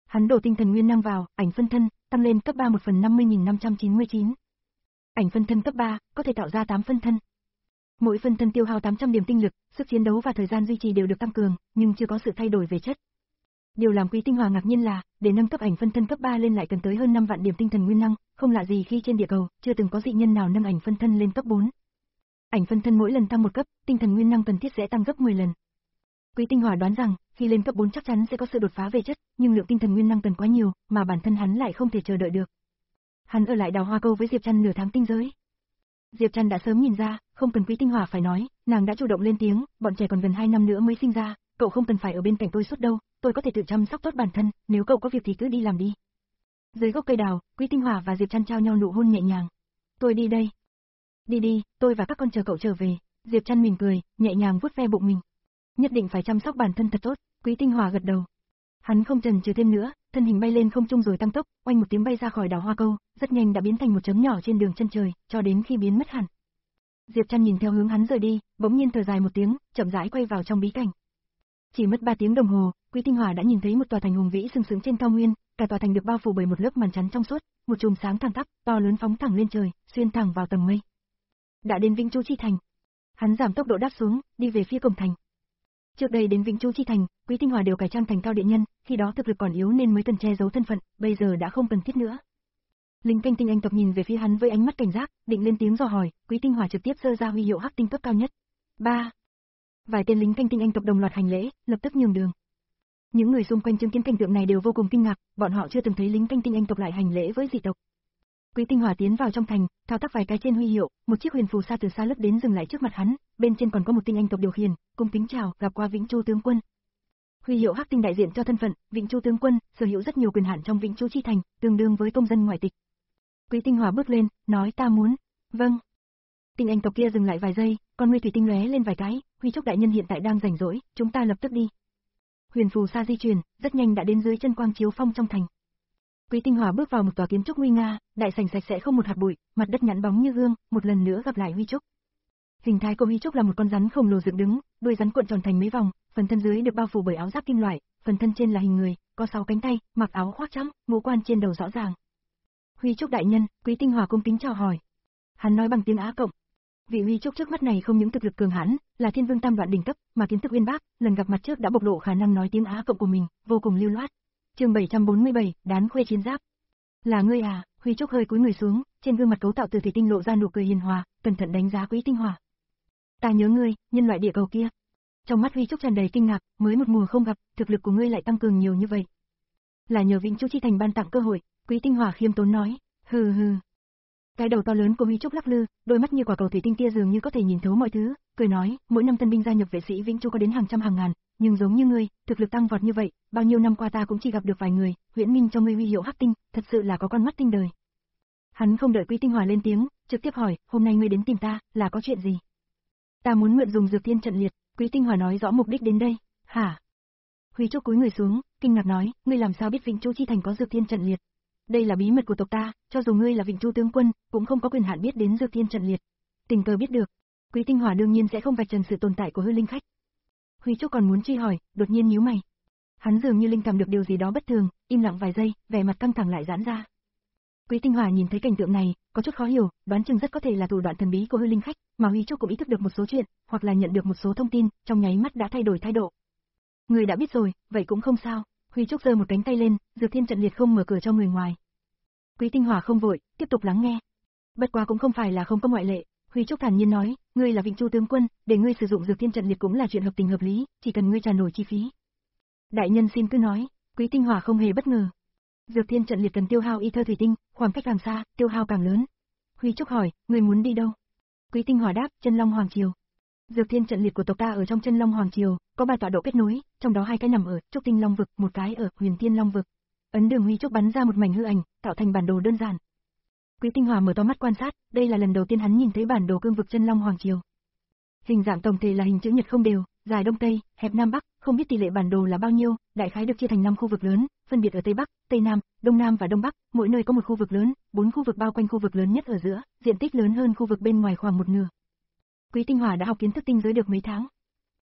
Hắn đổ tinh thần nguyên năng vào, ảnh phân thân, tăng lên cấp ba một phần năm mươi nghìn năm trăm chín mươi chín. Ảnh phân thân cấp ba, có thể tạo ra tám phân thân. Mỗi phân thân tiêu hao tám trăm điểm tinh lực, sức chiến đấu và thời gian duy trì đều được tăng cường, nhưng chưa có sự thay đổi về chất. Điều làm Quý Tinh Hòa ngạc nhiên là, để nâng cấp ảnh phân thân cấp ba lên lại cần tới hơn năm vạn điểm tinh thần nguyên năng, không lạ gì khi trên địa cầu chưa từng có dị nhân nào nâng ảnh phân thân lên cấp bốn. Ảnh phân thân mỗi lần tăng một cấp, tinh thần nguyên năng cần thiết sẽ tăng gấp mười lần. Quý Tinh Hòa đoán rằng, khi lên cấp bốn chắc chắn sẽ có sự đột phá về chất, nhưng lượng tinh thần nguyên năng cần quá nhiều, mà bản thân hắn lại không thể chờ đợi được. Hắn ở lại Đào Hoa Câu với Diệp Trăn nửa tháng tinh giới. Diệp Trăn đã sớm nhìn ra, không cần Quý Tinh Hòa phải nói, nàng đã chủ động lên tiếng, bọn trẻ còn gần hai năm nữa mới sinh ra, cậu không cần phải ở bên cạnh tôi suốt đâu, tôi có thể tự chăm sóc tốt bản thân, nếu cậu có việc thì cứ đi làm đi. Dưới gốc cây đào, Quý Tinh Hòa và Diệp Trăn trao nhau nụ hôn nhẹ nhàng. Tôi đi đây. Đi đi, tôi và các con chờ cậu trở về. Diệp Trăn mỉm cười, nhẹ nhàng vuốt ve bụng mình. Nhất định phải chăm sóc bản thân thật tốt. Quý Tinh Hòa gật đầu. Hắn không chần chừ thêm nữa, thân hình bay lên không trung rồi tăng tốc, oanh một tiếng bay ra khỏi Đào Hoa Câu, rất nhanh đã biến thành một chấm nhỏ trên đường chân trời, cho đến khi biến mất hẳn. Diệp Trăn nhìn theo hướng hắn rời đi, bỗng nhiên thở dài một tiếng, chậm rãi quay vào trong bí cảnh. Chỉ mất ba tiếng đồng hồ, Quý Tinh Hòa đã nhìn thấy một tòa thành hùng vĩ sừng sững trên cao nguyên, cả tòa thành được bao phủ bởi một lớp màn chắn trong suốt, một chùm sáng thẳng tắp, to lớn phóng thẳng lên trời, xuyên thẳng vào tầng mây. Đã đến Vĩnh Chu Chi Thành. Hắn giảm tốc độ đáp xuống, đi về phía cổng thành. Trước đây đến Vĩnh Chu Chi Thành, Quý Tinh Hòa đều cải trang thành cao điện nhân, khi đó thực lực còn yếu nên mới cần che giấu thân phận, bây giờ đã không cần thiết nữa. Lính canh tinh anh tộc nhìn về phía hắn với ánh mắt cảnh giác, định lên tiếng dò hỏi, Quý Tinh Hòa trực tiếp giơ ra huy hiệu hắc tinh cấp cao nhất. Ba. Vài tên lính canh tinh anh tộc đồng loạt hành lễ, lập tức nhường đường. Những người xung quanh chứng kiến cảnh tượng này đều vô cùng kinh ngạc, bọn họ chưa từng thấy lính canh tinh anh tộc lại hành lễ với dị tộc. Quý Tinh Hòa tiến vào trong thành, thao tác vài cái trên huy hiệu, một chiếc huyền phù sa từ xa lướt đến dừng lại trước mặt hắn, bên trên còn có một tinh anh tộc điều khiển, cung kính chào, gặp qua Vĩnh Chu tướng quân. Huy hiệu hắc tinh đại diện cho thân phận, Vĩnh Chu tướng quân, sở hữu rất nhiều quyền hạn trong Vĩnh Chu Chi Thành, tương đương với công dân ngoại tịch. Quý Tinh Hòa bước lên, nói ta muốn. Vâng. Tinh anh tộc kia dừng lại vài giây, con ngươi thủy tinh lóe lên vài cái, Huy Trúc đại nhân hiện tại đang rảnh rỗi, chúng ta lập tức đi. Huyền phù sa di chuyển, rất nhanh đã đến dưới chân quang chiếu phong trong thành. Quý Tinh Hòa bước vào một tòa kiến trúc nguy nga, đại sảnh sạch sẽ không một hạt bụi, mặt đất nhẵn bóng như gương, một lần nữa gặp lại Huy Trúc. Hình thái của Huy Trúc là một con rắn khổng lồ dựng đứng, đuôi rắn cuộn tròn thành mấy vòng, phần thân dưới được bao phủ bởi áo giáp kim loại, phần thân trên là hình người, có sáu cánh tay, mặc áo khoác trắng, ngũ quan trên đầu rõ ràng. Huy Trúc đại nhân, Quý Tinh Hòa cung kính chào hỏi. Hắn nói bằng tiếng Á Cộng. Vị Huy Trúc trước mắt này không những thực lực cường hãn, là Thiên Vương tam đoạn đỉnh cấp, mà kiến thức uyên bác, lần gặp mặt trước đã bộc lộ khả năng nói tiếng Á Cộng của mình, vô cùng lưu loát. Chương bảy trăm bốn mươi bảy, đán khuê chiến giáp. Là ngươi à? Huy Trúc hơi cúi người xuống, trên gương mặt cấu tạo từ thủy tinh lộ ra nụ cười hiền hòa, cẩn thận đánh giá Quý Tinh Hòa. Ta nhớ ngươi, nhân loại địa cầu kia. Trong mắt Huy Trúc tràn đầy kinh ngạc, mới một mùa không gặp, thực lực của ngươi lại tăng cường nhiều như vậy. Là nhờ Vĩnh Chu Chi Thành ban tặng cơ hội, Quý Tinh Hòa khiêm tốn nói, hừ hừ. Cái đầu to lớn của Huy Trúc lắc lư, đôi mắt như quả cầu thủy tinh kia dường như có thể nhìn thấu mọi thứ, cười nói, mỗi năm tân binh gia nhập vệ sĩ Vĩnh Chu có đến hàng trăm hàng ngàn, nhưng giống như ngươi, thực lực tăng vọt như vậy, bao nhiêu năm qua ta cũng chỉ gặp được vài người, huyễn minh cho ngươi huy hiệu hắc tinh, thật sự là có con mắt tinh đời. Hắn không đợi Quý Tinh Hòa lên tiếng, trực tiếp hỏi, hôm nay ngươi đến tìm ta, là có chuyện gì? Ta muốn mượn dùng dược thiên trận liệt. Quý Tinh Hòa nói rõ mục đích đến đây. Hả? Huy Trúc cúi người xuống, kinh ngạc nói, ngươi làm sao biết Vĩnh Chu Chi Thành có dược thiên trận liệt? Đây là bí mật của tộc ta, cho dù ngươi là Vĩnh Chu tướng quân, cũng không có quyền hạn biết đến dược thiên trận liệt. Tình cờ biết được. Quý Tinh Hòa đương nhiên sẽ không vạch trần sự tồn tại của hư linh khách. Huy Trúc còn muốn truy hỏi, đột nhiên nhíu mày. Hắn dường như linh cảm được điều gì đó bất thường, im lặng vài giây, vẻ mặt căng thẳng lại giãn ra. Quý Tinh Hòa nhìn thấy cảnh tượng này, có chút khó hiểu, đoán chừng rất có thể là thủ đoạn thần bí của hư linh khách, mà Huy Trúc cũng ý thức được một số chuyện, hoặc là nhận được một số thông tin, trong nháy mắt đã thay đổi thái độ. Người đã biết rồi, vậy cũng không sao. Huy Trúc giơ một cánh tay lên, dược thiên trận liệt không mở cửa cho người ngoài. Quý Tinh Hòa không vội, tiếp tục lắng nghe. Bất quá cũng không phải là không có ngoại lệ. Huy Trúc thản nhiên nói, ngươi là Vĩnh Chu tướng quân, để ngươi sử dụng dược thiên trận liệt cũng là chuyện hợp tình hợp lý, chỉ cần ngươi trả nổi chi phí. Đại nhân xin cứ nói. Quý Tinh Hòa không hề bất ngờ. Dược thiên trận liệt cần tiêu hao y thơ thủy tinh, khoảng cách càng xa, tiêu hao càng lớn. Huy Trúc hỏi, ngươi muốn đi đâu? Quý Tinh Hòa đáp, Chân Long Hoàng Triều. Dược thiên trận liệt của tộc ta ở trong Chân Long Hoàng Triều, có ba tọa độ kết nối, trong đó hai cái nằm ở Trúc Tinh Long vực, một cái ở Huyền Thiên Long vực. Ấn đường Huy Trúc bắn ra một mảnh hư ảnh, tạo thành bản đồ đơn giản. Quý Tinh Hòa mở to mắt quan sát, đây là lần đầu tiên hắn nhìn thấy bản đồ cương vực Chân Long Hoàng Triều. Hình dạng tổng thể là hình chữ nhật không đều, dài đông tây, hẹp nam bắc, không biết tỷ lệ bản đồ là bao nhiêu, đại khái được chia thành năm khu vực lớn, phân biệt ở tây bắc, tây nam, đông nam và đông bắc, mỗi nơi có một khu vực lớn, bốn khu vực bao quanh khu vực lớn nhất ở giữa, diện tích lớn hơn khu vực bên ngoài khoảng một nửa. Quý Tinh Hòa đã học kiến thức tinh giới được mấy tháng.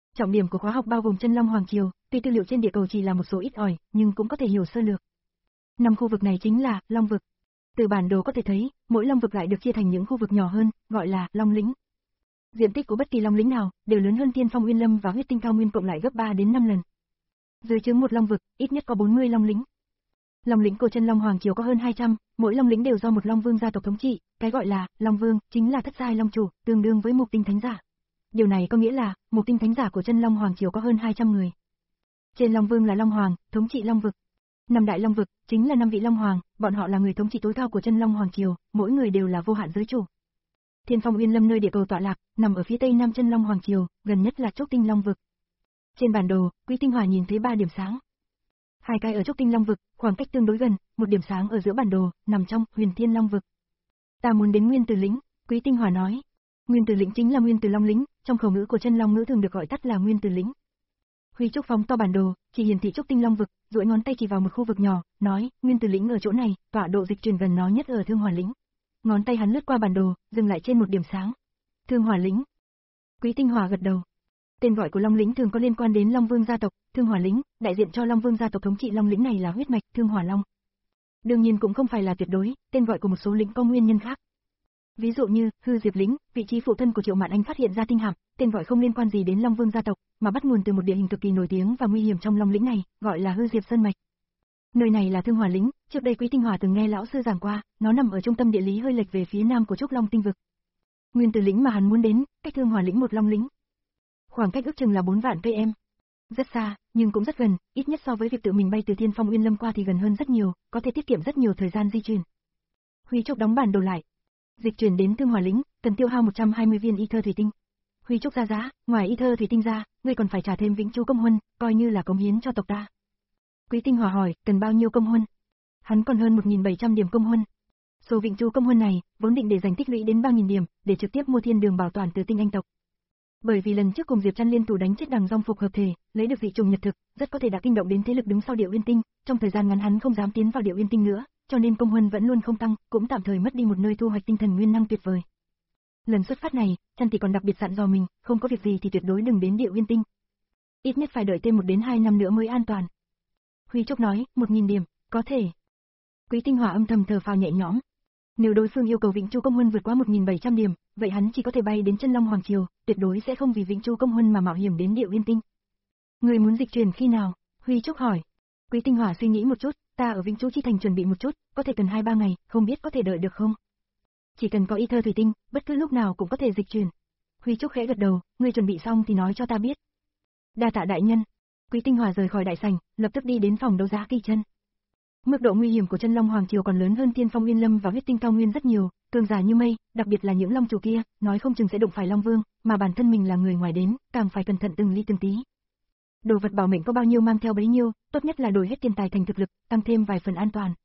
Trọng điểm của khóa học bao gồm Chân Long Hoàng Triều, tuy tư liệu trên địa cầu chỉ là một số ít ỏi, nhưng cũng có thể hiểu sơ lược. Năm khu vực này chính là Long vực. Từ bản đồ có thể thấy, mỗi Long vực lại được chia thành những khu vực nhỏ hơn, gọi là Long lĩnh. Diện tích của bất kỳ Long lĩnh nào đều lớn hơn Tiên Phong Uyên Lâm và Huyết Tinh Cao Nguyên cộng lại gấp ba đến năm lần. Dưới trướng một Long vực, ít nhất có bốn mươi Long lĩnh. Long lĩnh của Chân Long Hoàng Triều có hơn hai trăm, mỗi Long lĩnh đều do một Long Vương gia tộc thống trị, cái gọi là Long Vương chính là thất giai Long chủ, tương đương với Mục Tinh Thánh giả. Điều này có nghĩa là, Mục Tinh Thánh giả của Chân Long Hoàng Triều có hơn hai trăm người. Trên Long Vương là Long Hoàng, thống trị Long vực. Năm đại Long vực chính là năm vị Long Hoàng, bọn họ là người thống trị tối cao của Chân Long Hoàng Triều, mỗi người đều là vô hạn giới chủ. Thiên Phong Uyên Lâm nơi địa cầu tọa lạc, nằm ở phía tây nam Chân Long Hoàng Triều, gần nhất là Trúc Tinh Long vực. Trên bản đồ, Quý Tinh Hỏa nhìn thấy ba điểm sáng. Hai cái ở Trúc Tinh Long vực, khoảng cách tương đối gần, một điểm sáng ở giữa bản đồ, nằm trong Huyền Thiên Long vực. Ta muốn đến Nguyên Tử lĩnh, Quý Tinh Hỏa nói. Nguyên Tử lĩnh chính là Nguyên Tử Long lĩnh, trong khẩu ngữ của Chân Long ngữ thường được gọi tắt là Nguyên Tử lĩnh. Huy Trúc phóng to bản đồ, chỉ hiển thị Trúc Tinh Long vực, duỗi ngón tay chỉ vào một khu vực nhỏ, nói, Nguyên Tử lĩnh ở chỗ này, tọa độ dịch chuyển gần nó nhất ở Thương Hỏa lĩnh. Ngón tay hắn lướt qua bản đồ, dừng lại trên một điểm sáng. Thương Hỏa lĩnh. Quý Tinh Hỏa gật đầu. Tên gọi của Long lĩnh thường có liên quan đến Long Vương gia tộc, Thương Hỏa lĩnh, đại diện cho Long Vương gia tộc thống trị Long lĩnh này là huyết mạch Thương Hỏa Long. Đương nhiên cũng không phải là tuyệt đối, tên gọi của một số lĩnh có nguyên nhân khác. Ví dụ như, Hư Diệp lĩnh, vị trí phụ thân của Triệu Mạn Anh phát hiện ra tinh hạm, tên gọi không liên quan gì đến Long Vương gia tộc, mà bắt nguồn từ một địa hình cực kỳ nổi tiếng và nguy hiểm trong Long lĩnh này, gọi là Hư Diệp Sơn mạch. Nơi này là Thương Hỏa lĩnh, trước đây Quý Tinh Hỏa từng nghe lão sư giảng qua, nó nằm ở trung tâm địa lý hơi lệch về phía nam của Trúc Long tinh vực. Nguyên Tử lĩnh mà hắn muốn đến, cách Thương Hỏa lĩnh một Long lĩnh. Khoảng cách ước chừng là bốn vạn cây em. Rất xa, nhưng cũng rất gần, ít nhất so với việc tự mình bay từ Thiên Phong Uyên Lâm qua thì gần hơn rất nhiều, có thể tiết kiệm rất nhiều thời gian di chuyển. Huy Trúc đóng bản đồ lại. Dịch chuyển đến Thương Hỏa lĩnh, cần tiêu hao một trăm hai mươi viên Ether thủy tinh. Huy Trúc ra giá, ngoài Ether thủy tinh ra, ngươi còn phải trả thêm Vĩnh Chu công huân, coi như là cống hiến cho tộc ta. Quý Tinh Hỏa hỏi, cần bao nhiêu công huân? Hắn còn hơn một nghìn bảy trăm điểm công huân. Số Vĩnh Chu công huân này, vốn định để dành tích lũy đến ba nghìn điểm, để trực tiếp mua thiên đường bảo toàn từ tinh anh tộc. Bởi vì lần trước cùng Diệp Trăn liên thủ đánh chết đằng Dong Phục hợp thể, lấy được dị trùng nhật thực, rất có thể đã kinh động đến thế lực đứng sau Điệu Uyên Tinh, trong thời gian ngắn hắn không dám tiến vào Điệu Uyên Tinh nữa, cho nên công huân vẫn luôn không tăng, cũng tạm thời mất đi một nơi thu hoạch tinh thần nguyên năng tuyệt vời. Lần xuất phát này, Trăn thì còn đặc biệt dặn dò mình, không có việc gì thì tuyệt đối đừng đến Điệu Uyên Tinh. Ít nhất phải đợi thêm một đến hai năm nữa mới an toàn. Huy Trúc nói, một nghìn điểm, có thể. Quý Tinh Hỏa âm thầm thở phào nhẹ nhõm. Nếu đối phương yêu cầu Vĩnh Chu công huân vượt qua một nghìn bảy trăm điểm, vậy hắn chỉ có thể bay đến Chân Long Hoàng Triều, tuyệt đối sẽ không vì Vĩnh Chu công huân mà mạo hiểm đến Điệu Uyên Tinh. Người muốn dịch chuyển khi nào? Huy Trúc hỏi. Quý Tinh Hỏa suy nghĩ một chút, ta ở Vĩnh Chu Chi Thành chuẩn bị một chút, có thể cần hai ba ngày, không biết có thể đợi được không? Chỉ cần có Ether thủy tinh, bất cứ lúc nào cũng có thể dịch chuyển. Huy Trúc khẽ gật đầu, ngươi chuẩn bị xong thì nói cho ta biết. Đa tạ đại nhân. Quý Tinh Hỏa rời khỏi đại sảnh, lập tức đi đến phòng đấu giá Kỳ Chân. Mức độ nguy hiểm của Chân Long Hoàng Triều còn lớn hơn Thiên Phong Uyên Lâm và Huyết Tinh Cao Nguyên rất nhiều, cường giả như mây, đặc biệt là những long chủ kia, nói không chừng sẽ đụng phải Long Vương, mà bản thân mình là người ngoài đến, càng phải cẩn thận từng ly từng tí. Đồ vật bảo mệnh có bao nhiêu mang theo bấy nhiêu, tốt nhất là đổi hết tiền tài thành thực lực, tăng thêm vài phần an toàn.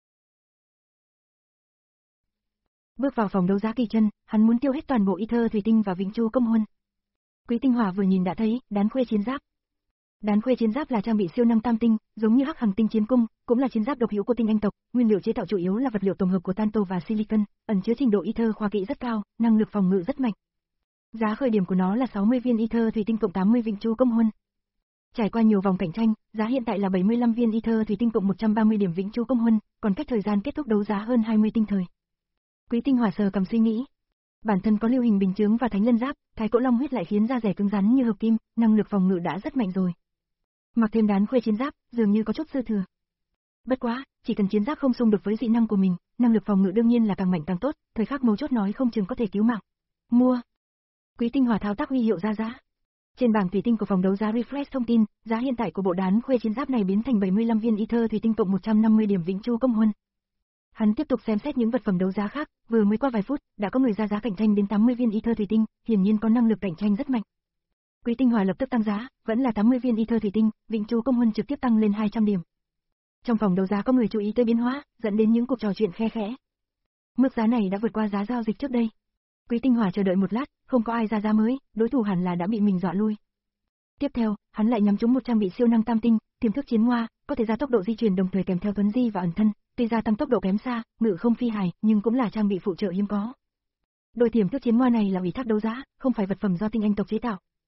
Bước vào phòng đấu giá Kỳ Chân, hắn muốn tiêu hết toàn bộ Ether thủy tinh và Vĩnh Chu công huân. Quý Tinh Hỏa vừa nhìn đã thấy, đán khuê chiến giáp. Đán khuê chiến giáp là trang bị siêu năng tam tinh, giống như Hắc Hằng tinh chiến cung, cũng là chiến giáp độc hữu của tinh anh tộc, nguyên liệu chế tạo chủ yếu là vật liệu tổng hợp của tanto và silicon, ẩn chứa trình độ Ether khoa kỹ rất cao, năng lực phòng ngự rất mạnh. Giá khởi điểm của nó là sáu mươi viên Ether thủy tinh cộng tám mươi Vĩnh Chu công huân. Trải qua nhiều vòng cạnh tranh, giá hiện tại là bảy mươi lăm viên Ether thủy tinh cộng một trăm ba mươi điểm Vĩnh Chu công huân, còn cách thời gian kết thúc đấu giá hơn hai mươi tinh thời. Quý Tinh Hỏa sờ cầm suy nghĩ. Bản thân có lưu hình bình chướng và thánh lân giáp, thái cổ long huyết lại khiến da rẻ cứng rắn như hợp kim, năng lực phòng ngự đã rất mạnh rồi. Mặc thêm đán khuê chiến giáp, dường như có chút dư thừa. Bất quá, chỉ cần chiến giáp không xung đột với dị năng của mình, năng lực phòng ngự đương nhiên là càng mạnh càng tốt, thời khắc mấu chốt nói không chừng có thể cứu mạng. Mua. Quý Tinh Hỏa thao tác huy hiệu ra giá. Trên bảng thủy tinh của phòng đấu giá Refresh thông tin, giá hiện tại của bộ đán khuê chiến giáp này biến thành bảy mươi lăm viên Ether thủy tinh cộng một trăm năm mươi điểm Vĩnh Chu công huân. Hắn tiếp tục xem xét những vật phẩm đấu giá khác, vừa mới qua vài phút, đã có người ra giá cạnh tranh đến tám mươi viên Ether thủy tinh, hiển nhiên có năng lực cạnh tranh rất mạnh. Quý Tinh Hỏa lập tức tăng giá, vẫn là tám mươi viên Ether thủy tinh, Vĩnh Chu công huân trực tiếp tăng lên hai trăm điểm. Trong phòng đấu giá có người chú ý tới biến hóa, dẫn đến những cuộc trò chuyện khe khẽ. Mức giá này đã vượt qua giá giao dịch trước đây. Quý Tinh Hỏa chờ đợi một lát, không có ai ra giá mới, đối thủ hẳn là đã bị mình dọa lui. Tiếp theo, hắn lại nhắm trúng một trang bị siêu năng tam tinh, tiềm thức chiến hoa, có thể gia tốc độ di chuyển đồng thời kèm theo tuấn di và ẩn thân, tuy gia tăng tốc độ kém xa, ngự không phi hài, nhưng cũng là trang bị phụ trợ hiếm có. Đôi tiềm thức chiến hoa này là ủy thác đấu giá, không phải vật phẩm do tinh anh tộc chế tạo.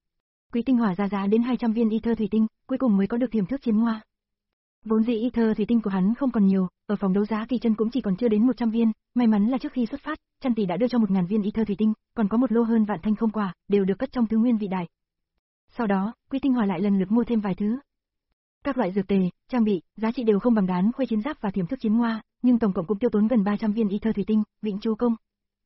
Quý Tinh Hỏa ra giá đến hai trăm viên ether thủy tinh, cuối cùng mới có được thiểm thước chiến hoa. Vốn dĩ ether thủy tinh của hắn không còn nhiều, ở phòng đấu giá kỳ chân cũng chỉ còn chưa đến một trăm viên, may mắn là trước khi xuất phát, Chân tỷ đã đưa cho một ngàn viên ether thủy tinh, còn có một lô hơn vạn thanh không quả, đều được cất trong thứ nguyên vị đại. Sau đó, Quý Tinh Hỏa lại lần lượt mua thêm vài thứ. Các loại dược tề, trang bị, giá trị đều không bằng đán khuê chiến giáp và thiểm thước chiến hoa, nhưng tổng cộng cũng tiêu tốn gần ba trăm viên ether thủy tinh, vĩnh chú công.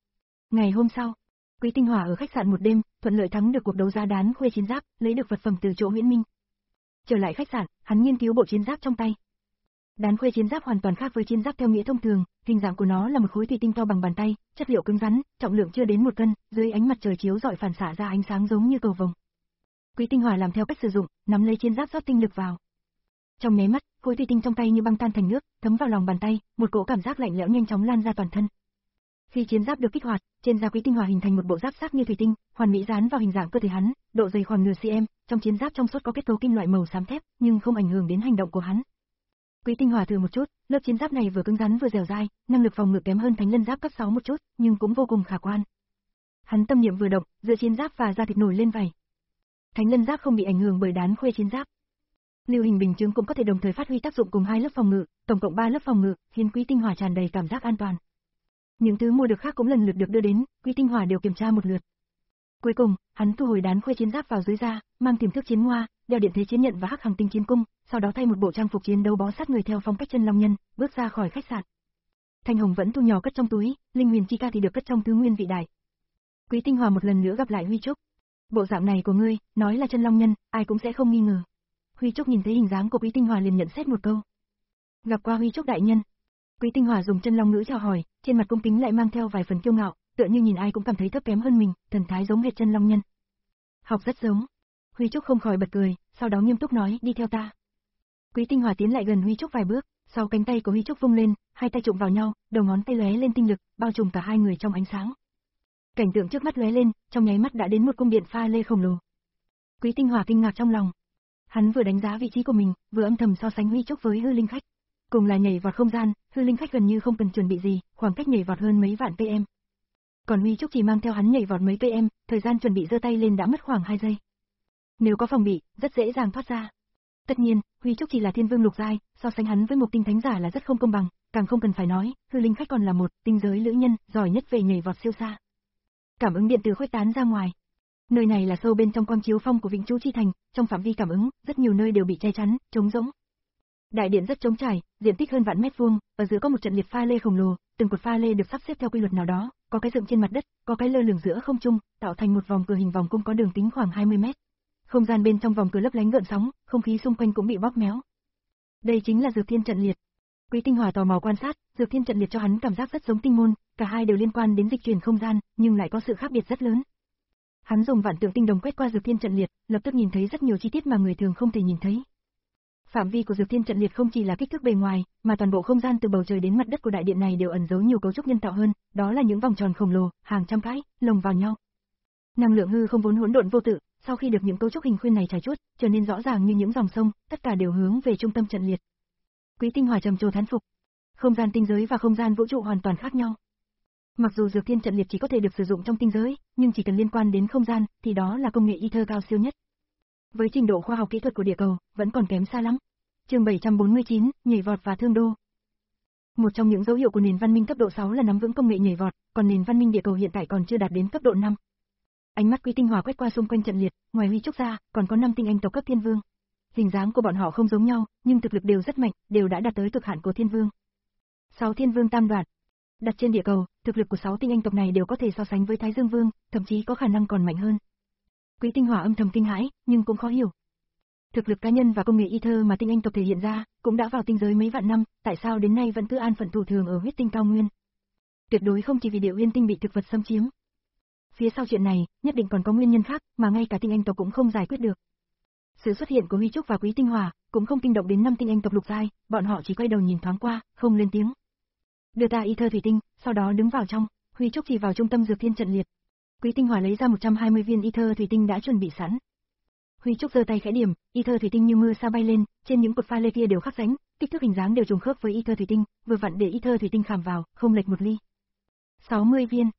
Ngày hôm sau, Quý Tinh Hỏa ở khách sạn một đêm, thuận lợi thắng được cuộc đấu giá đán khuê chiến giáp, lấy được vật phẩm từ chỗ Nguyễn Minh. Trở lại khách sạn, hắn nghiên cứu bộ chiến giáp trong tay. Đán khuê chiến giáp hoàn toàn khác với chiến giáp theo nghĩa thông thường, hình dạng của nó là một khối thủy tinh to bằng bàn tay, chất liệu cứng rắn, trọng lượng chưa đến một cân, dưới ánh mặt trời chiếu rọi phản xạ ra ánh sáng giống như cầu vồng. Quý Tinh Hỏa làm theo cách sử dụng, nắm lấy chiến giáp rót tinh lực vào. Trong nháy mắt, khối thủy tinh trong tay như băng tan thành nước, thấm vào lòng bàn tay, một cỗ cảm giác lạnh lẽo nhanh chóng lan ra toàn thân. Khi chiến giáp được kích hoạt, trên da Quý Tinh Hỏa hình thành một bộ giáp sắc như thủy tinh, hoàn mỹ dán vào hình dạng cơ thể hắn, độ dày khoảng nửa cm, trong chiến giáp trong suốt có kết cấu kim loại màu xám thép, nhưng không ảnh hưởng đến hành động của hắn. Quý Tinh Hỏa thử một chút, lớp chiến giáp này vừa cứng rắn vừa dẻo dai, năng lực phòng ngự kém hơn Thánh Lân giáp cấp sáu một chút, nhưng cũng vô cùng khả quan. Hắn tâm niệm vừa động, giữa chiến giáp và da thịt nổi lên vảy. Thánh Lân giáp không bị ảnh hưởng bởi đán khuê chiến giáp. Lưu hình bình chứng cũng có thể đồng thời phát huy tác dụng cùng hai lớp phòng ngự, tổng cộng ba lớp phòng ngự, khiến Quý Tinh Hỏa tràn đầy cảm giác an toàn. Những thứ mua được khác cũng lần lượt được đưa đến, Quý Tinh Hỏa đều kiểm tra một lượt. Cuối cùng, hắn thu hồi đán khuê chiến giáp vào dưới da, mang tiềm thức chiến hoa, đeo điện thế chiến nhận và hắc hằng tinh chiến cung, sau đó thay một bộ trang phục chiến đấu bó sát người theo phong cách chân long nhân, bước ra khỏi khách sạn. Thanh hồng vẫn thu nhỏ cất trong túi, linh huyền chi ca thì được cất trong thứ nguyên vị đại. Quý Tinh Hỏa một lần nữa gặp lại Huy Trúc. Bộ dạng này của ngươi, nói là chân long nhân, ai cũng sẽ không nghi ngờ. Huy Trúc nhìn thấy hình dáng của Quý Tinh Hỏa liền nhận xét một câu. Gặp qua Huy Trúc đại nhân. Quý Tinh Hỏa dùng chân long ngữ chào hỏi, trên mặt cung kính lại mang theo vài phần kiêu ngạo, tựa như nhìn ai cũng cảm thấy thấp kém hơn mình, thần thái giống hệt chân long nhân. Học rất giống. Huy Trúc không khỏi bật cười, sau đó nghiêm túc nói, đi theo ta. Quý Tinh Hỏa tiến lại gần Huy Trúc vài bước, sau cánh tay của Huy Trúc vung lên, hai tay chụm vào nhau, đầu ngón tay lóe lên tinh lực, bao trùm cả hai người trong ánh sáng. Cảnh tượng trước mắt lóe lên, trong nháy mắt đã đến một cung điện pha lê khổng lồ. Quý Tinh Hỏa kinh ngạc trong lòng. Hắn vừa đánh giá vị trí của mình, vừa âm thầm so sánh Huy Trúc với hư linh khách. Cùng là nhảy vọt không gian, hư linh khách gần như không cần chuẩn bị gì, khoảng cách nhảy vọt hơn mấy vạn pm. Còn Huy Trúc chỉ mang theo hắn nhảy vọt mấy pm, thời gian chuẩn bị giơ tay lên đã mất khoảng hai giây. Nếu có phòng bị, rất dễ dàng thoát ra. Tất nhiên, Huy Trúc chỉ là thiên vương lục giai, so sánh hắn với một tinh thánh giả là rất không công bằng, càng không cần phải nói, hư linh khách còn là một tinh giới lữ nhân, giỏi nhất về nhảy vọt siêu xa. Cảm ứng điện từ khuếch tán ra ngoài. Nơi này là sâu bên trong quang chiếu phong của Vĩnh Chú Chi Thành, trong phạm vi cảm ứng, rất nhiều nơi đều bị che chắn, trống rỗng. Đại điện rất trống trải, diện tích hơn vạn mét vuông, ở giữa có một trận liệt pha lê khổng lồ, từng cột pha lê được sắp xếp theo quy luật nào đó, có cái dựng trên mặt đất, có cái lơ lửng giữa không trung, tạo thành một vòng cửa hình vòng cung có đường kính khoảng hai mươi mét. Không gian bên trong vòng cửa lấp lánh gợn sóng, không khí xung quanh cũng bị bóp méo. Đây chính là Dược Thiên trận liệt. Quý Tinh Hỏa tò mò quan sát, Dược Thiên trận liệt cho hắn cảm giác rất giống tinh môn, cả hai đều liên quan đến dịch chuyển không gian, nhưng lại có sự khác biệt rất lớn. Hắn dùng vạn tượng tinh đồng quét qua Dược Thiên trận liệt, lập tức nhìn thấy rất nhiều chi tiết mà người thường không thể nhìn thấy. Phạm vi của Dược Thiên trận liệt không chỉ là kích thước bề ngoài, mà toàn bộ không gian từ bầu trời đến mặt đất của đại điện này đều ẩn giấu nhiều cấu trúc nhân tạo hơn, đó là những vòng tròn khổng lồ, hàng trăm cái, lồng vào nhau. Năng lượng hư không vốn hỗn độn vô tự, sau khi được những cấu trúc hình khuyên này trải chuốt, trở nên rõ ràng như những dòng sông, tất cả đều hướng về trung tâm trận liệt. Quý Tinh Hỏa trầm trồ thán phục. Không gian tinh giới và không gian vũ trụ hoàn toàn khác nhau. Mặc dù Dược Thiên trận liệt chỉ có thể được sử dụng trong tinh giới, nhưng chỉ cần liên quan đến không gian, thì đó là công nghệ ether cao siêu nhất. Với trình độ khoa học kỹ thuật của địa cầu, vẫn còn kém xa lắm. Chương bảy trăm bốn mươi chín, nhảy vọt và thương đô. Một trong những dấu hiệu của nền văn minh cấp độ sáu là nắm vững công nghệ nhảy vọt, còn nền văn minh địa cầu hiện tại còn chưa đạt đến cấp độ năm. Ánh mắt Quý Tinh Hỏa quét qua xung quanh trận liệt, ngoài Huy Trúc ra, còn có năm tinh anh tộc cấp thiên vương. Hình dáng của bọn họ không giống nhau, nhưng thực lực đều rất mạnh, đều đã đạt tới cực hạn của thiên vương. Sáu thiên vương tam đoạn. Đặt trên địa cầu, thực lực của sáu tinh anh tộc này đều có thể so sánh với Thái Dương Vương, thậm chí có khả năng còn mạnh hơn. Quý Tinh Hỏa âm thầm kinh hãi, nhưng cũng khó hiểu. Thực lực cá nhân và công nghệ ether mà tinh anh tộc thể hiện ra, cũng đã vào tinh giới mấy vạn năm, tại sao đến nay vẫn cứ an phận thủ thường ở huyết tinh cao nguyên? Tuyệt đối không chỉ vì Địa Uyên tinh bị thực vật xâm chiếm. Phía sau chuyện này, nhất định còn có nguyên nhân khác, mà ngay cả tinh anh tộc cũng không giải quyết được. Sự xuất hiện của Huy Trúc và Quý Tinh Hỏa cũng không kinh động đến năm tinh anh tộc lục giai, bọn họ chỉ quay đầu nhìn thoáng qua, không lên tiếng. Đưa ta ether thủy tinh, sau đó đứng vào trong, Huy Trúc chỉ vào trung tâm Dược Thiên trận liệt. Quý Tinh Hỏa lấy ra một trăm hai mươi viên ether thủy tinh đã chuẩn bị sẵn. Huy Trúc giơ tay khẽ điểm, ether thủy tinh như mưa sa bay lên, trên những cột pha lê kia đều khắc rãnh, kích thước hình dáng đều trùng khớp với ether thủy tinh, vừa vặn để ether thủy tinh khảm vào, không lệch một ly. sáu mươi viên.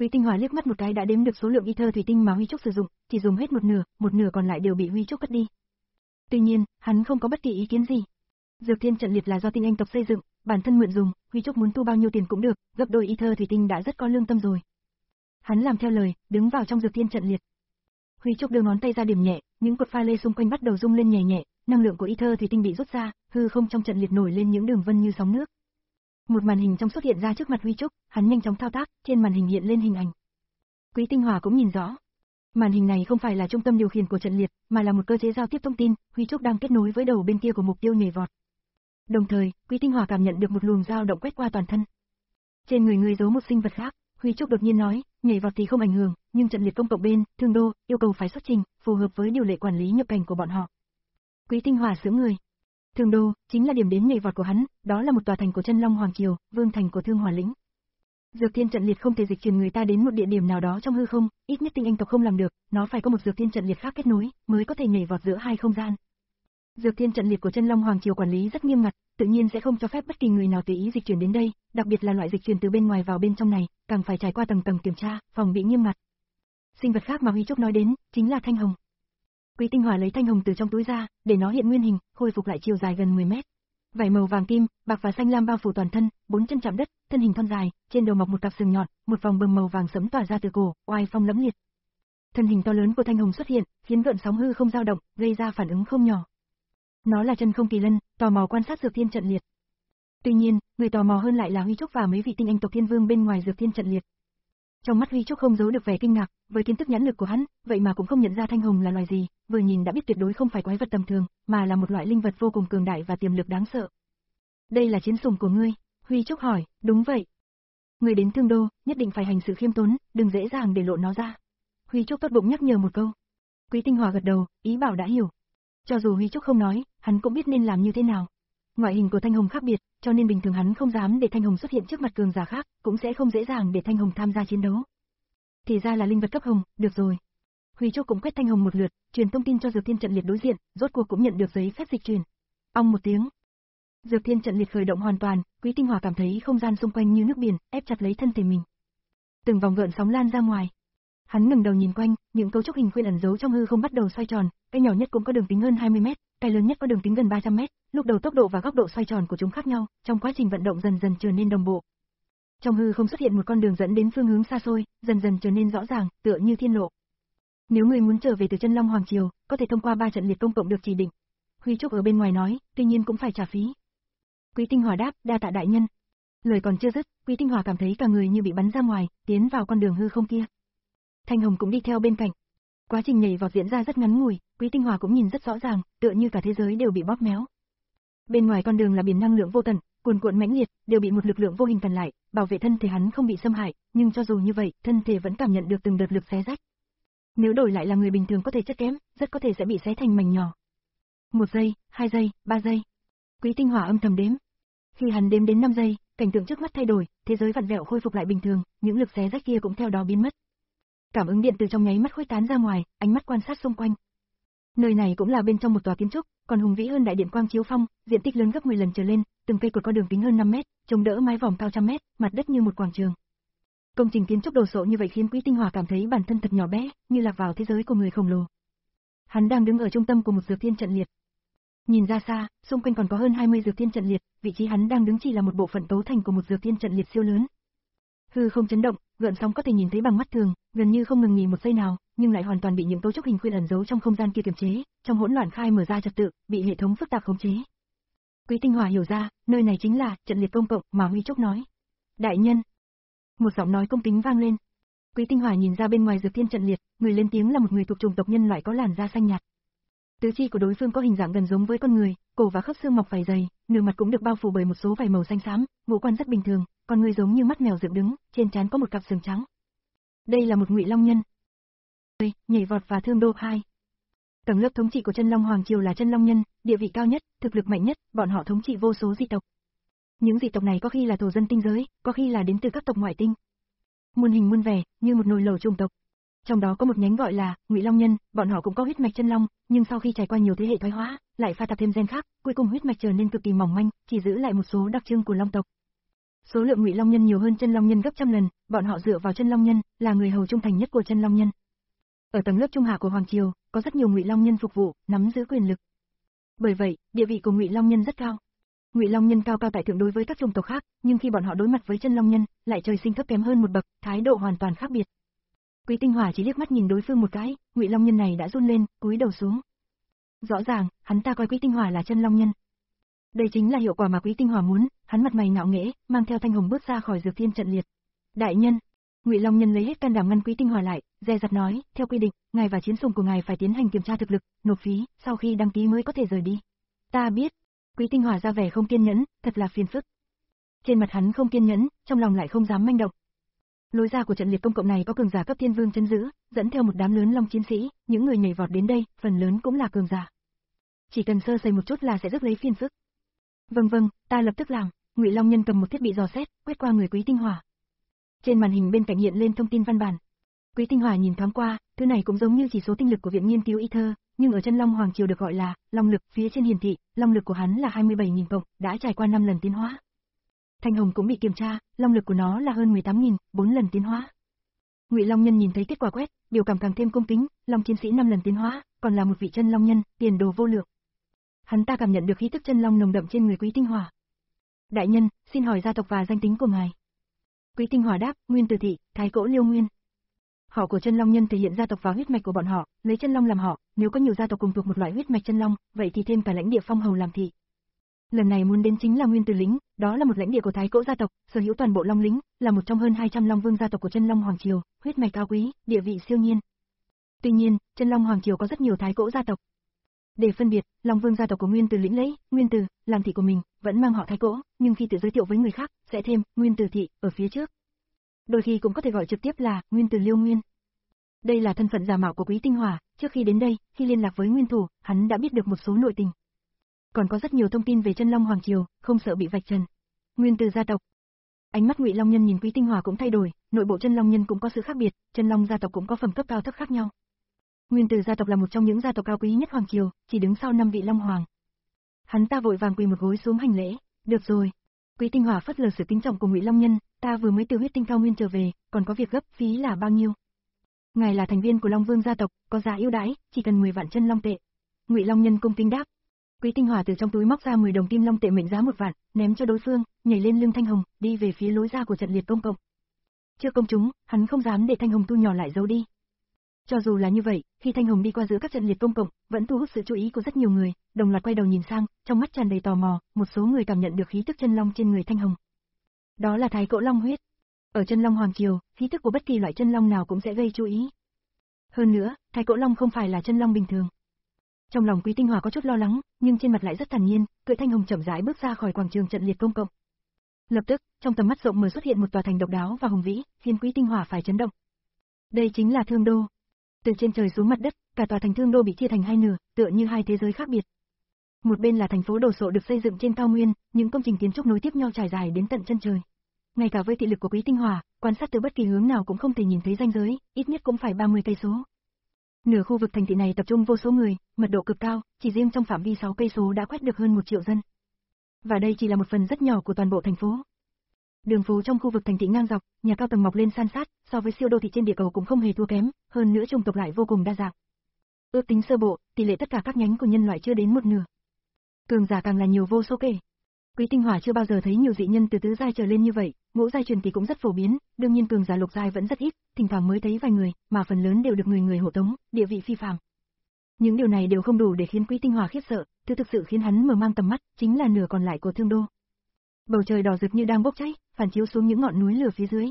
Quý Tinh Hòa liếc mắt một cái đã đếm được số lượng ether thủy tinh mà Huy Trúc sử dụng, chỉ dùng hết một nửa, một nửa còn lại đều bị Huy Trúc cất đi. Tuy nhiên, hắn không có bất kỳ ý kiến gì. Dược Thiên trận liệt là do tinh anh tộc xây dựng, bản thân mượn dùng, Huy Trúc muốn tu bao nhiêu tiền cũng được, gấp đôi ether thủy tinh đã rất có lương tâm rồi. Hắn làm theo lời, đứng vào trong Dược Thiên trận liệt. Huy Trúc đưa ngón tay ra điểm nhẹ, những cột pha lê xung quanh bắt đầu rung lên nhẹ nhẹ, năng lượng của ether thủy tinh bị rút ra, hư không trong trận liệt nổi lên những đường vân như sóng nước. Một màn hình trong xuất hiện ra trước mặt Huy Trúc, hắn nhanh chóng thao tác, trên màn hình hiện lên hình ảnh. Quý Tinh Hòa cũng nhìn rõ. Màn hình này không phải là trung tâm điều khiển của trận liệt, mà là một cơ chế giao tiếp thông tin, Huy Trúc đang kết nối với đầu bên kia của mục tiêu nhảy vọt. Đồng thời, Quý Tinh Hòa cảm nhận được một luồng dao động quét qua toàn thân. Trên người người giấu một sinh vật khác, Huy Trúc đột nhiên nói, nhảy vọt thì không ảnh hưởng, nhưng trận liệt công cộng bên, Thương Đô, yêu cầu phải xuất trình, phù hợp với điều lệ quản lý nhập cảnh của bọn họ. Quý Tinh Hòa sững người. Thương Đô, chính là điểm đến nhảy vọt của hắn, đó là một tòa thành của Chân Long Hoàng Triều, vương thành của Thương Hỏa lĩnh. Dược Thiên trận liệt không thể dịch chuyển người ta đến một địa điểm nào đó trong hư không, ít nhất tinh anh tộc không làm được, nó phải có một Dược Thiên trận liệt khác kết nối, mới có thể nhảy vọt giữa hai không gian. Dược Thiên trận liệt của Chân Long Hoàng Triều quản lý rất nghiêm ngặt, tự nhiên sẽ không cho phép bất kỳ người nào tùy ý dịch chuyển đến đây, đặc biệt là loại dịch chuyển từ bên ngoài vào bên trong này, càng phải trải qua tầng tầng kiểm tra, phòng bị nghiêm ngặt. Sinh vật khác mà Huy Trúc nói đến, chính là thanh hồng. Quý Tinh Hòa lấy thanh hồng từ trong túi ra, để nó hiện nguyên hình, khôi phục lại chiều dài gần mười mét. Vảy màu vàng kim, bạc và xanh lam bao phủ toàn thân, bốn chân chạm đất, thân hình thon dài, trên đầu mọc một cặp sừng nhọn, một vòng bầm màu vàng sẫm tỏa ra từ cổ, oai phong lẫm liệt. Thân hình to lớn của thanh hồng xuất hiện, khiến gợn sóng hư không dao động, gây ra phản ứng không nhỏ. Nó là chân không kỳ lân, tò mò quan sát Dược Thiên trận liệt. Tuy nhiên, người tò mò hơn lại là Huy Trúc và mấy vị tinh anh tộc thiên vương bên ngoài Dược Thiên trận liệt. Trong mắt Huy Trúc không giấu được vẻ kinh ngạc, với kiến thức nhãn lực của hắn, vậy mà cũng không nhận ra thanh hồng là loài gì, vừa nhìn đã biết tuyệt đối không phải quái vật tầm thường, mà là một loại linh vật vô cùng cường đại và tiềm lực đáng sợ. Đây là chiến sủng của ngươi, Huy Trúc hỏi, đúng vậy. Người đến Thương Đô, nhất định phải hành sự khiêm tốn, đừng dễ dàng để lộ nó ra. Huy Trúc tốt bụng nhắc nhở một câu. Quý Tinh Hòa gật đầu, ý bảo đã hiểu. Cho dù Huy Trúc không nói, hắn cũng biết nên làm như thế nào. Ngoại hình của thanh hồng khác biệt, cho nên bình thường hắn không dám để thanh hồng xuất hiện trước mặt cường giả khác, cũng sẽ không dễ dàng để thanh hồng tham gia chiến đấu. Thì ra là linh vật cấp hồng, được rồi. Huy Trúc cũng quét thanh hồng một lượt, truyền thông tin cho Dược Thiên trận liệt đối diện, rốt cuộc cũng nhận được giấy phép dịch chuyển. Ong một tiếng. Dược Thiên trận liệt khởi động hoàn toàn, Quý Tinh Hòa cảm thấy không gian xung quanh như nước biển, ép chặt lấy thân thể mình. Từng vòng gợn sóng lan ra ngoài. Hắn ngẩng đầu nhìn quanh, những cấu trúc hình khuyên ẩn giấu trong hư không bắt đầu xoay tròn, cái nhỏ nhất cũng có đường kính hơn hai mươi mét, cái lớn nhất có đường kính gần ba trăm mét, lúc đầu tốc độ và góc độ xoay tròn của chúng khác nhau, trong quá trình vận động dần dần trở nên đồng bộ. Trong hư không xuất hiện một con đường dẫn đến phương hướng xa xôi, dần dần trở nên rõ ràng, tựa như thiên lộ. Nếu người muốn trở về từ Chân Long Hoàng Triều, có thể thông qua ba trận liệt công cộng được chỉ định. Huy Trúc ở bên ngoài nói, tuy nhiên cũng phải trả phí. Quý Tinh Hòa đáp, đa tạ đại nhân. Lời còn chưa dứt, Quý Tinh Hòa cảm thấy cả người như bị bắn ra ngoài, tiến vào con đường hư không kia. Thanh hồng cũng đi theo bên cạnh. Quá trình nhảy vọt diễn ra rất ngắn ngủi, Quý Tinh Hòa cũng nhìn rất rõ ràng, tựa như cả thế giới đều bị bóp méo. Bên ngoài con đường là biển năng lượng vô tận, cuồn cuộn mãnh liệt, đều bị một lực lượng vô hình cản lại, bảo vệ thân thể hắn không bị xâm hại, nhưng cho dù như vậy, thân thể vẫn cảm nhận được từng đợt lực xé rách. Nếu đổi lại là người bình thường có thể chất kém, rất có thể sẽ bị xé thành mảnh nhỏ. Một giây, hai giây, ba giây. Quý Tinh Hòa âm thầm đếm. Khi hắn đếm đến năm giây, cảnh tượng trước mắt thay đổi, thế giới vặn vẹo khôi phục lại bình thường, những lực xé rách kia cũng theo đó biến mất. Cảm ứng điện từ trong nháy mắt khuếch tán ra ngoài, ánh mắt quan sát xung quanh. Nơi này cũng là bên trong một tòa kiến trúc, còn hùng vĩ hơn đại điện Quang Chiếu Phong, diện tích lớn gấp mười lần trở lên, từng cây cột có đường kính hơn năm mét, chống đỡ mái vòm cao trăm mét, mặt đất như một quảng trường. Công trình kiến trúc đồ sộ như vậy khiến Quý Tinh Hòa cảm thấy bản thân thật nhỏ bé, như lạc vào thế giới của người khổng lồ. Hắn đang đứng ở trung tâm của một Dược Thiên trận liệt. Nhìn ra xa, xung quanh còn có hơn hai mươi Dược Thiên trận liệt, vị trí hắn đang đứng chỉ là một bộ phận cấu thành của một Dược Thiên trận liệt siêu lớn. Hư không chấn động, gợn sóng có thể nhìn thấy bằng mắt thường, gần như không ngừng nghỉ một giây nào, nhưng lại hoàn toàn bị những cấu trúc hình khuyên ẩn giấu trong không gian kia kiềm chế, trong hỗn loạn khai mở ra trật tự, bị hệ thống phức tạp khống chế. Quý Tinh Hòa hiểu ra, nơi này chính là trận liệt công cộng mà Huy Trúc nói. Đại nhân. Một giọng nói công kính vang lên. Quý Tinh Hòa nhìn ra bên ngoài Dược Thiên trận liệt, người lên tiếng là một người thuộc chủng tộc nhân loại có làn da xanh nhạt. Tứ chi của đối phương có hình dạng gần giống với con người, cổ và khớp xương mọc vảy dày, nửa mặt cũng được bao phủ bởi một số vảy màu xanh xám, ngũ quan rất bình thường, con người giống như mắt mèo dựng đứng, trên trán có một cặp sừng trắng. Đây là một Ngụy Long nhân. Nhảy vọt và Thương Đô hai. Tầng lớp thống trị của Chân Long Hoàng Triều là Chân Long nhân, địa vị cao nhất, thực lực mạnh nhất, bọn họ thống trị vô số dị tộc. Những dị tộc này có khi là thổ dân tinh giới, có khi là đến từ các tộc ngoại tinh. Muôn hình muôn vẻ, như một nồi lẩu chủng tộc. Trong đó có một nhánh gọi là Ngụy Long nhân, bọn họ cũng có huyết mạch chân long, nhưng sau khi trải qua nhiều thế hệ thoái hóa, lại pha tạp thêm gen khác, cuối cùng huyết mạch trở nên cực kỳ mỏng manh, chỉ giữ lại một số đặc trưng của long tộc. Số lượng Ngụy Long Nhân nhiều hơn Chân Long Nhân gấp trăm lần, bọn họ dựa vào Chân Long Nhân, là người hầu trung thành nhất của Chân Long Nhân. Ở tầng lớp trung hạ của hoàng triều, có rất nhiều Ngụy Long Nhân phục vụ, nắm giữ quyền lực. Bởi vậy, địa vị của Ngụy Long Nhân rất cao. Ngụy Long Nhân cao cao tại thượng đối với các chủng tộc khác, nhưng khi bọn họ đối mặt với Chân Long Nhân, lại trời sinh thấp kém hơn một bậc, thái độ hoàn toàn khác biệt. Quý Tinh Hỏa chỉ liếc mắt nhìn đối phương một cái, Ngụy Long Nhân này đã run lên, cúi đầu xuống. Rõ ràng, hắn ta coi Quý Tinh Hỏa là Chân Long Nhân. Đây chính là hiệu quả mà Quý Tinh Hỏa muốn, hắn mặt mày ngạo nghễ, mang theo Thanh Hồng bước ra khỏi Dược Thiên trận liệt. Đại nhân, Ngụy Long Nhân lấy hết can đảm ngăn Quý Tinh Hỏa lại, dè dặt nói, theo quy định, ngài và chiến sùng của ngài phải tiến hành kiểm tra thực lực, nộp phí, sau khi đăng ký mới có thể rời đi. Ta biết. Quý Tinh Hỏa ra vẻ không kiên nhẫn, thật là phiền phức. Trên mặt hắn không kiên nhẫn, trong lòng lại không dám manh động. Lối ra của trận liệt công cộng này có cường giả cấp thiên vương trấn giữ, dẫn theo một đám lớn long chiến sĩ, những người nhảy vọt đến đây, phần lớn cũng là cường giả. Chỉ cần sơ sẩy một chút là sẽ rước lấy phiền phức. Vâng vâng, ta lập tức làm. Ngụy Long Nhân cầm một thiết bị dò xét, quét qua người Quý Tinh Hỏa. Trên màn hình bên cạnh hiện lên thông tin văn bản. Quý Tinh Hỏa nhìn thoáng qua, thứ này cũng giống như chỉ số tinh lực của viện nghiên cứu y thơ, nhưng ở Chân Long Hoàng triều được gọi là long lực, phía trên hiển thị, long lực của hắn là hai mươi bảy nghìn cộng, đã trải qua năm lần tiến hóa. Thanh Hồng cũng bị kiểm tra, long lực của nó là hơn mười tám nghìn, bốn lần tiến hóa. Ngụy Long Nhân nhìn thấy kết quả quét, biểu cảm càng thêm cung kính, long chiến sĩ năm lần tiến hóa, còn là một vị chân long nhân, tiền đồ vô lượng. Hắn ta cảm nhận được khí tức chân long nồng đậm trên người Quý Tinh Hỏa. Đại nhân, xin hỏi gia tộc và danh tính của ngài. Quý Tinh Hỏa đáp, Nguyên Tử Thị, Thái Cỗ Liêu Nguyên. Họ của chân long nhân thể hiện gia tộc và huyết mạch của bọn họ, lấy chân long làm họ, nếu có nhiều gia tộc cùng thuộc một loại huyết mạch chân long, vậy thì thêm cả lãnh địa phong hầu làm thị. Lần này muốn đến chính là Nguyên Tử lĩnh, đó là một lãnh địa của Thái Cỗ gia tộc, sở hữu toàn bộ long lĩnh, là một trong hơn hai trăm long vương gia tộc của Chân Long Hoàng triều, huyết mạch cao quý, địa vị siêu nhiên. Tuy nhiên, Chân Long Hoàng triều có rất nhiều Thái Cỗ gia tộc. Để phân biệt, Long Vương gia tộc của Nguyên Tử lĩnh lấy Nguyên Tử làm thị của mình, vẫn mang họ Thái Cỗ, nhưng khi tự giới thiệu với người khác, sẽ thêm Nguyên Tử thị ở phía trước. Đôi khi cũng có thể gọi trực tiếp là Nguyên Tử Liêu Nguyên. Đây là thân phận giả mạo của Quý Tinh Hỏa, trước khi đến đây, khi liên lạc với nguyên thủ, hắn đã biết được một số nội tình. Còn có rất nhiều thông tin về Chân Long Hoàng triều, không sợ bị vạch trần. Nguyên Tử gia tộc. Ánh mắt Ngụy Long Nhân nhìn Quý Tinh Hỏa cũng thay đổi, nội bộ Chân Long nhân cũng có sự khác biệt, Chân Long gia tộc cũng có phẩm cấp cao thấp khác nhau. Nguyên Tử gia tộc là một trong những gia tộc cao quý nhất hoàng triều, chỉ đứng sau năm vị Long Hoàng. Hắn ta vội vàng quỳ một gối xuống hành lễ, "Được rồi." Quý Tinh Hỏa phất lờ sự kính trọng của Ngụy Long Nhân, "Ta vừa mới từ huyết tinh cao nguyên trở về, còn có việc gấp, phí là bao nhiêu?" "Ngài là thành viên của Long Vương gia tộc, có giá ưu đãi, chỉ cần mười vạn chân long tệ." Ngụy Long Nhân cung kính đáp. Quý Tinh Hỏa từ trong túi móc ra mười đồng kim long tệ mệnh giá một vạn, ném cho đối phương, nhảy lên lưng Thanh Hồng, đi về phía lối ra của trận liệt công cộng. Trước công chúng, hắn không dám để Thanh Hồng thu nhỏ lại giấu đi. Cho dù là như vậy, khi Thanh Hồng đi qua giữa các trận liệt công cộng, vẫn thu hút sự chú ý của rất nhiều người, đồng loạt quay đầu nhìn sang, trong mắt tràn đầy tò mò, một số người cảm nhận được khí tức chân long trên người Thanh Hồng. Đó là Thái Cỗ Long huyết. Ở Chân Long Hoàng triều, khí tức của bất kỳ loại chân long nào cũng sẽ gây chú ý. Hơn nữa, Thái Cỗ Long không phải là chân long bình thường. Trong lòng Quý Tinh Hỏa có chút lo lắng, nhưng trên mặt lại rất thản nhiên, cưỡi Thanh Hồng chậm rãi bước ra khỏi quảng trường trận liệt công cộng. Lập tức, trong tầm mắt rộng mở xuất hiện một tòa thành độc đáo và hùng vĩ, khiến Quý Tinh Hỏa phải chấn động. Đây chính là Thương Đô. Từ trên trời xuống mặt đất, cả tòa thành Thương Đô bị chia thành hai nửa, tựa như hai thế giới khác biệt. Một bên là thành phố đồ sộ được xây dựng trên cao nguyên, những công trình kiến trúc nối tiếp nhau trải dài đến tận chân trời. Ngay cả với thị lực của Quý Tinh Hỏa, quan sát từ bất kỳ hướng nào cũng không thể nhìn thấy ranh giới, ít nhất cũng phải ba mươi cây số. Nửa khu vực thành thị này tập trung vô số người, mật độ cực cao, chỉ riêng trong phạm vi sáu cây số đã quét được hơn một triệu dân. Và đây chỉ là một phần rất nhỏ của toàn bộ thành phố. Đường phố trong khu vực thành thị ngang dọc, nhà cao tầng mọc lên san sát, so với siêu đô thị trên địa cầu cũng không hề thua kém, hơn nữa chủng tộc lại vô cùng đa dạng. Ước tính sơ bộ, tỷ lệ tất cả các nhánh của nhân loại chưa đến một nửa. Cường giả càng là nhiều vô số kể. Quý Tinh Hỏa chưa bao giờ thấy nhiều dị nhân từ tứ giai trở lên như vậy, ngũ giai truyền kỳ cũng rất phổ biến, đương nhiên cường giả lục giai vẫn rất ít, thỉnh thoảng mới thấy vài người, mà phần lớn đều được người người hộ tống, địa vị phi phàm. Những điều này đều không đủ để khiến Quý Tinh Hỏa khiếp sợ, thứ thực sự khiến hắn mở mang tầm mắt, chính là nửa còn lại của Thương Đô. Bầu trời đỏ rực như đang bốc cháy, phản chiếu xuống những ngọn núi lửa phía dưới.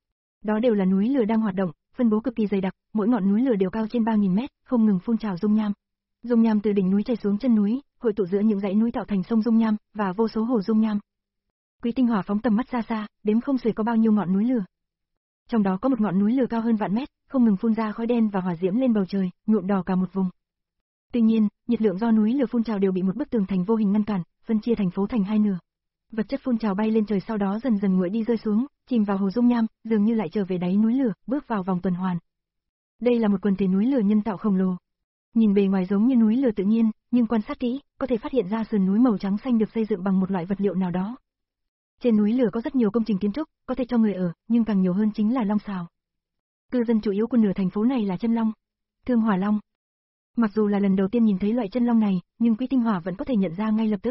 Đó đều là núi lửa đang hoạt động, phân bố cực kỳ dày đặc, mỗi ngọn núi lửa đều cao trên ba nghìn mét, không ngừng phun trào dung nham. Dung nham từ đỉnh núi chảy xuống chân núi, hội tụ giữa những dãy núi tạo thành sông dung nham và vô số hồ dung nham. Quý Tinh Hỏa phóng tầm mắt ra xa, đếm không xuể có bao nhiêu ngọn núi lửa. Trong đó có một ngọn núi lửa cao hơn vạn mét, không ngừng phun ra khói đen và hỏa diễm lên bầu trời, nhuộm đỏ cả một vùng. Tuy nhiên, nhiệt lượng do núi lửa phun trào đều bị một bức tường thành vô hình ngăn cản, phân chia thành phố thành hai nửa. Vật chất phun trào bay lên trời sau đó dần dần nguội đi rơi xuống, chìm vào hồ dung nham, dường như lại trở về đáy núi lửa, bước vào vòng tuần hoàn. Đây là một quần thể núi lửa nhân tạo khổng lồ. Nhìn bề ngoài giống như núi lửa tự nhiên, nhưng quan sát kỹ, có thể phát hiện ra sườn núi màu trắng xanh được xây dựng bằng một loại vật liệu nào đó. Trên núi lửa có rất nhiều công trình kiến trúc, có thể cho người ở, nhưng càng nhiều hơn chính là long sào. Cư dân chủ yếu của nửa thành phố này là chân long, thương hỏa long. Mặc dù là lần đầu tiên nhìn thấy loại chân long này, nhưng Quý Tinh Hỏa vẫn có thể nhận ra ngay lập tức.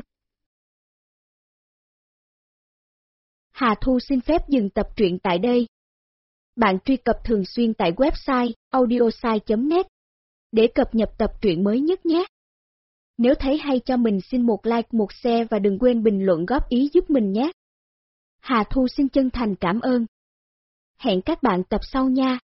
Hà Thu xin phép dừng tập truyện tại đây. Bạn truy cập thường xuyên tại website audiosai chấm net để cập nhật tập truyện mới nhất nhé. Nếu thấy hay cho mình xin một like, một share và đừng quên bình luận góp ý giúp mình nhé. Hà Thu xin chân thành cảm ơn. Hẹn các bạn tập sau nha.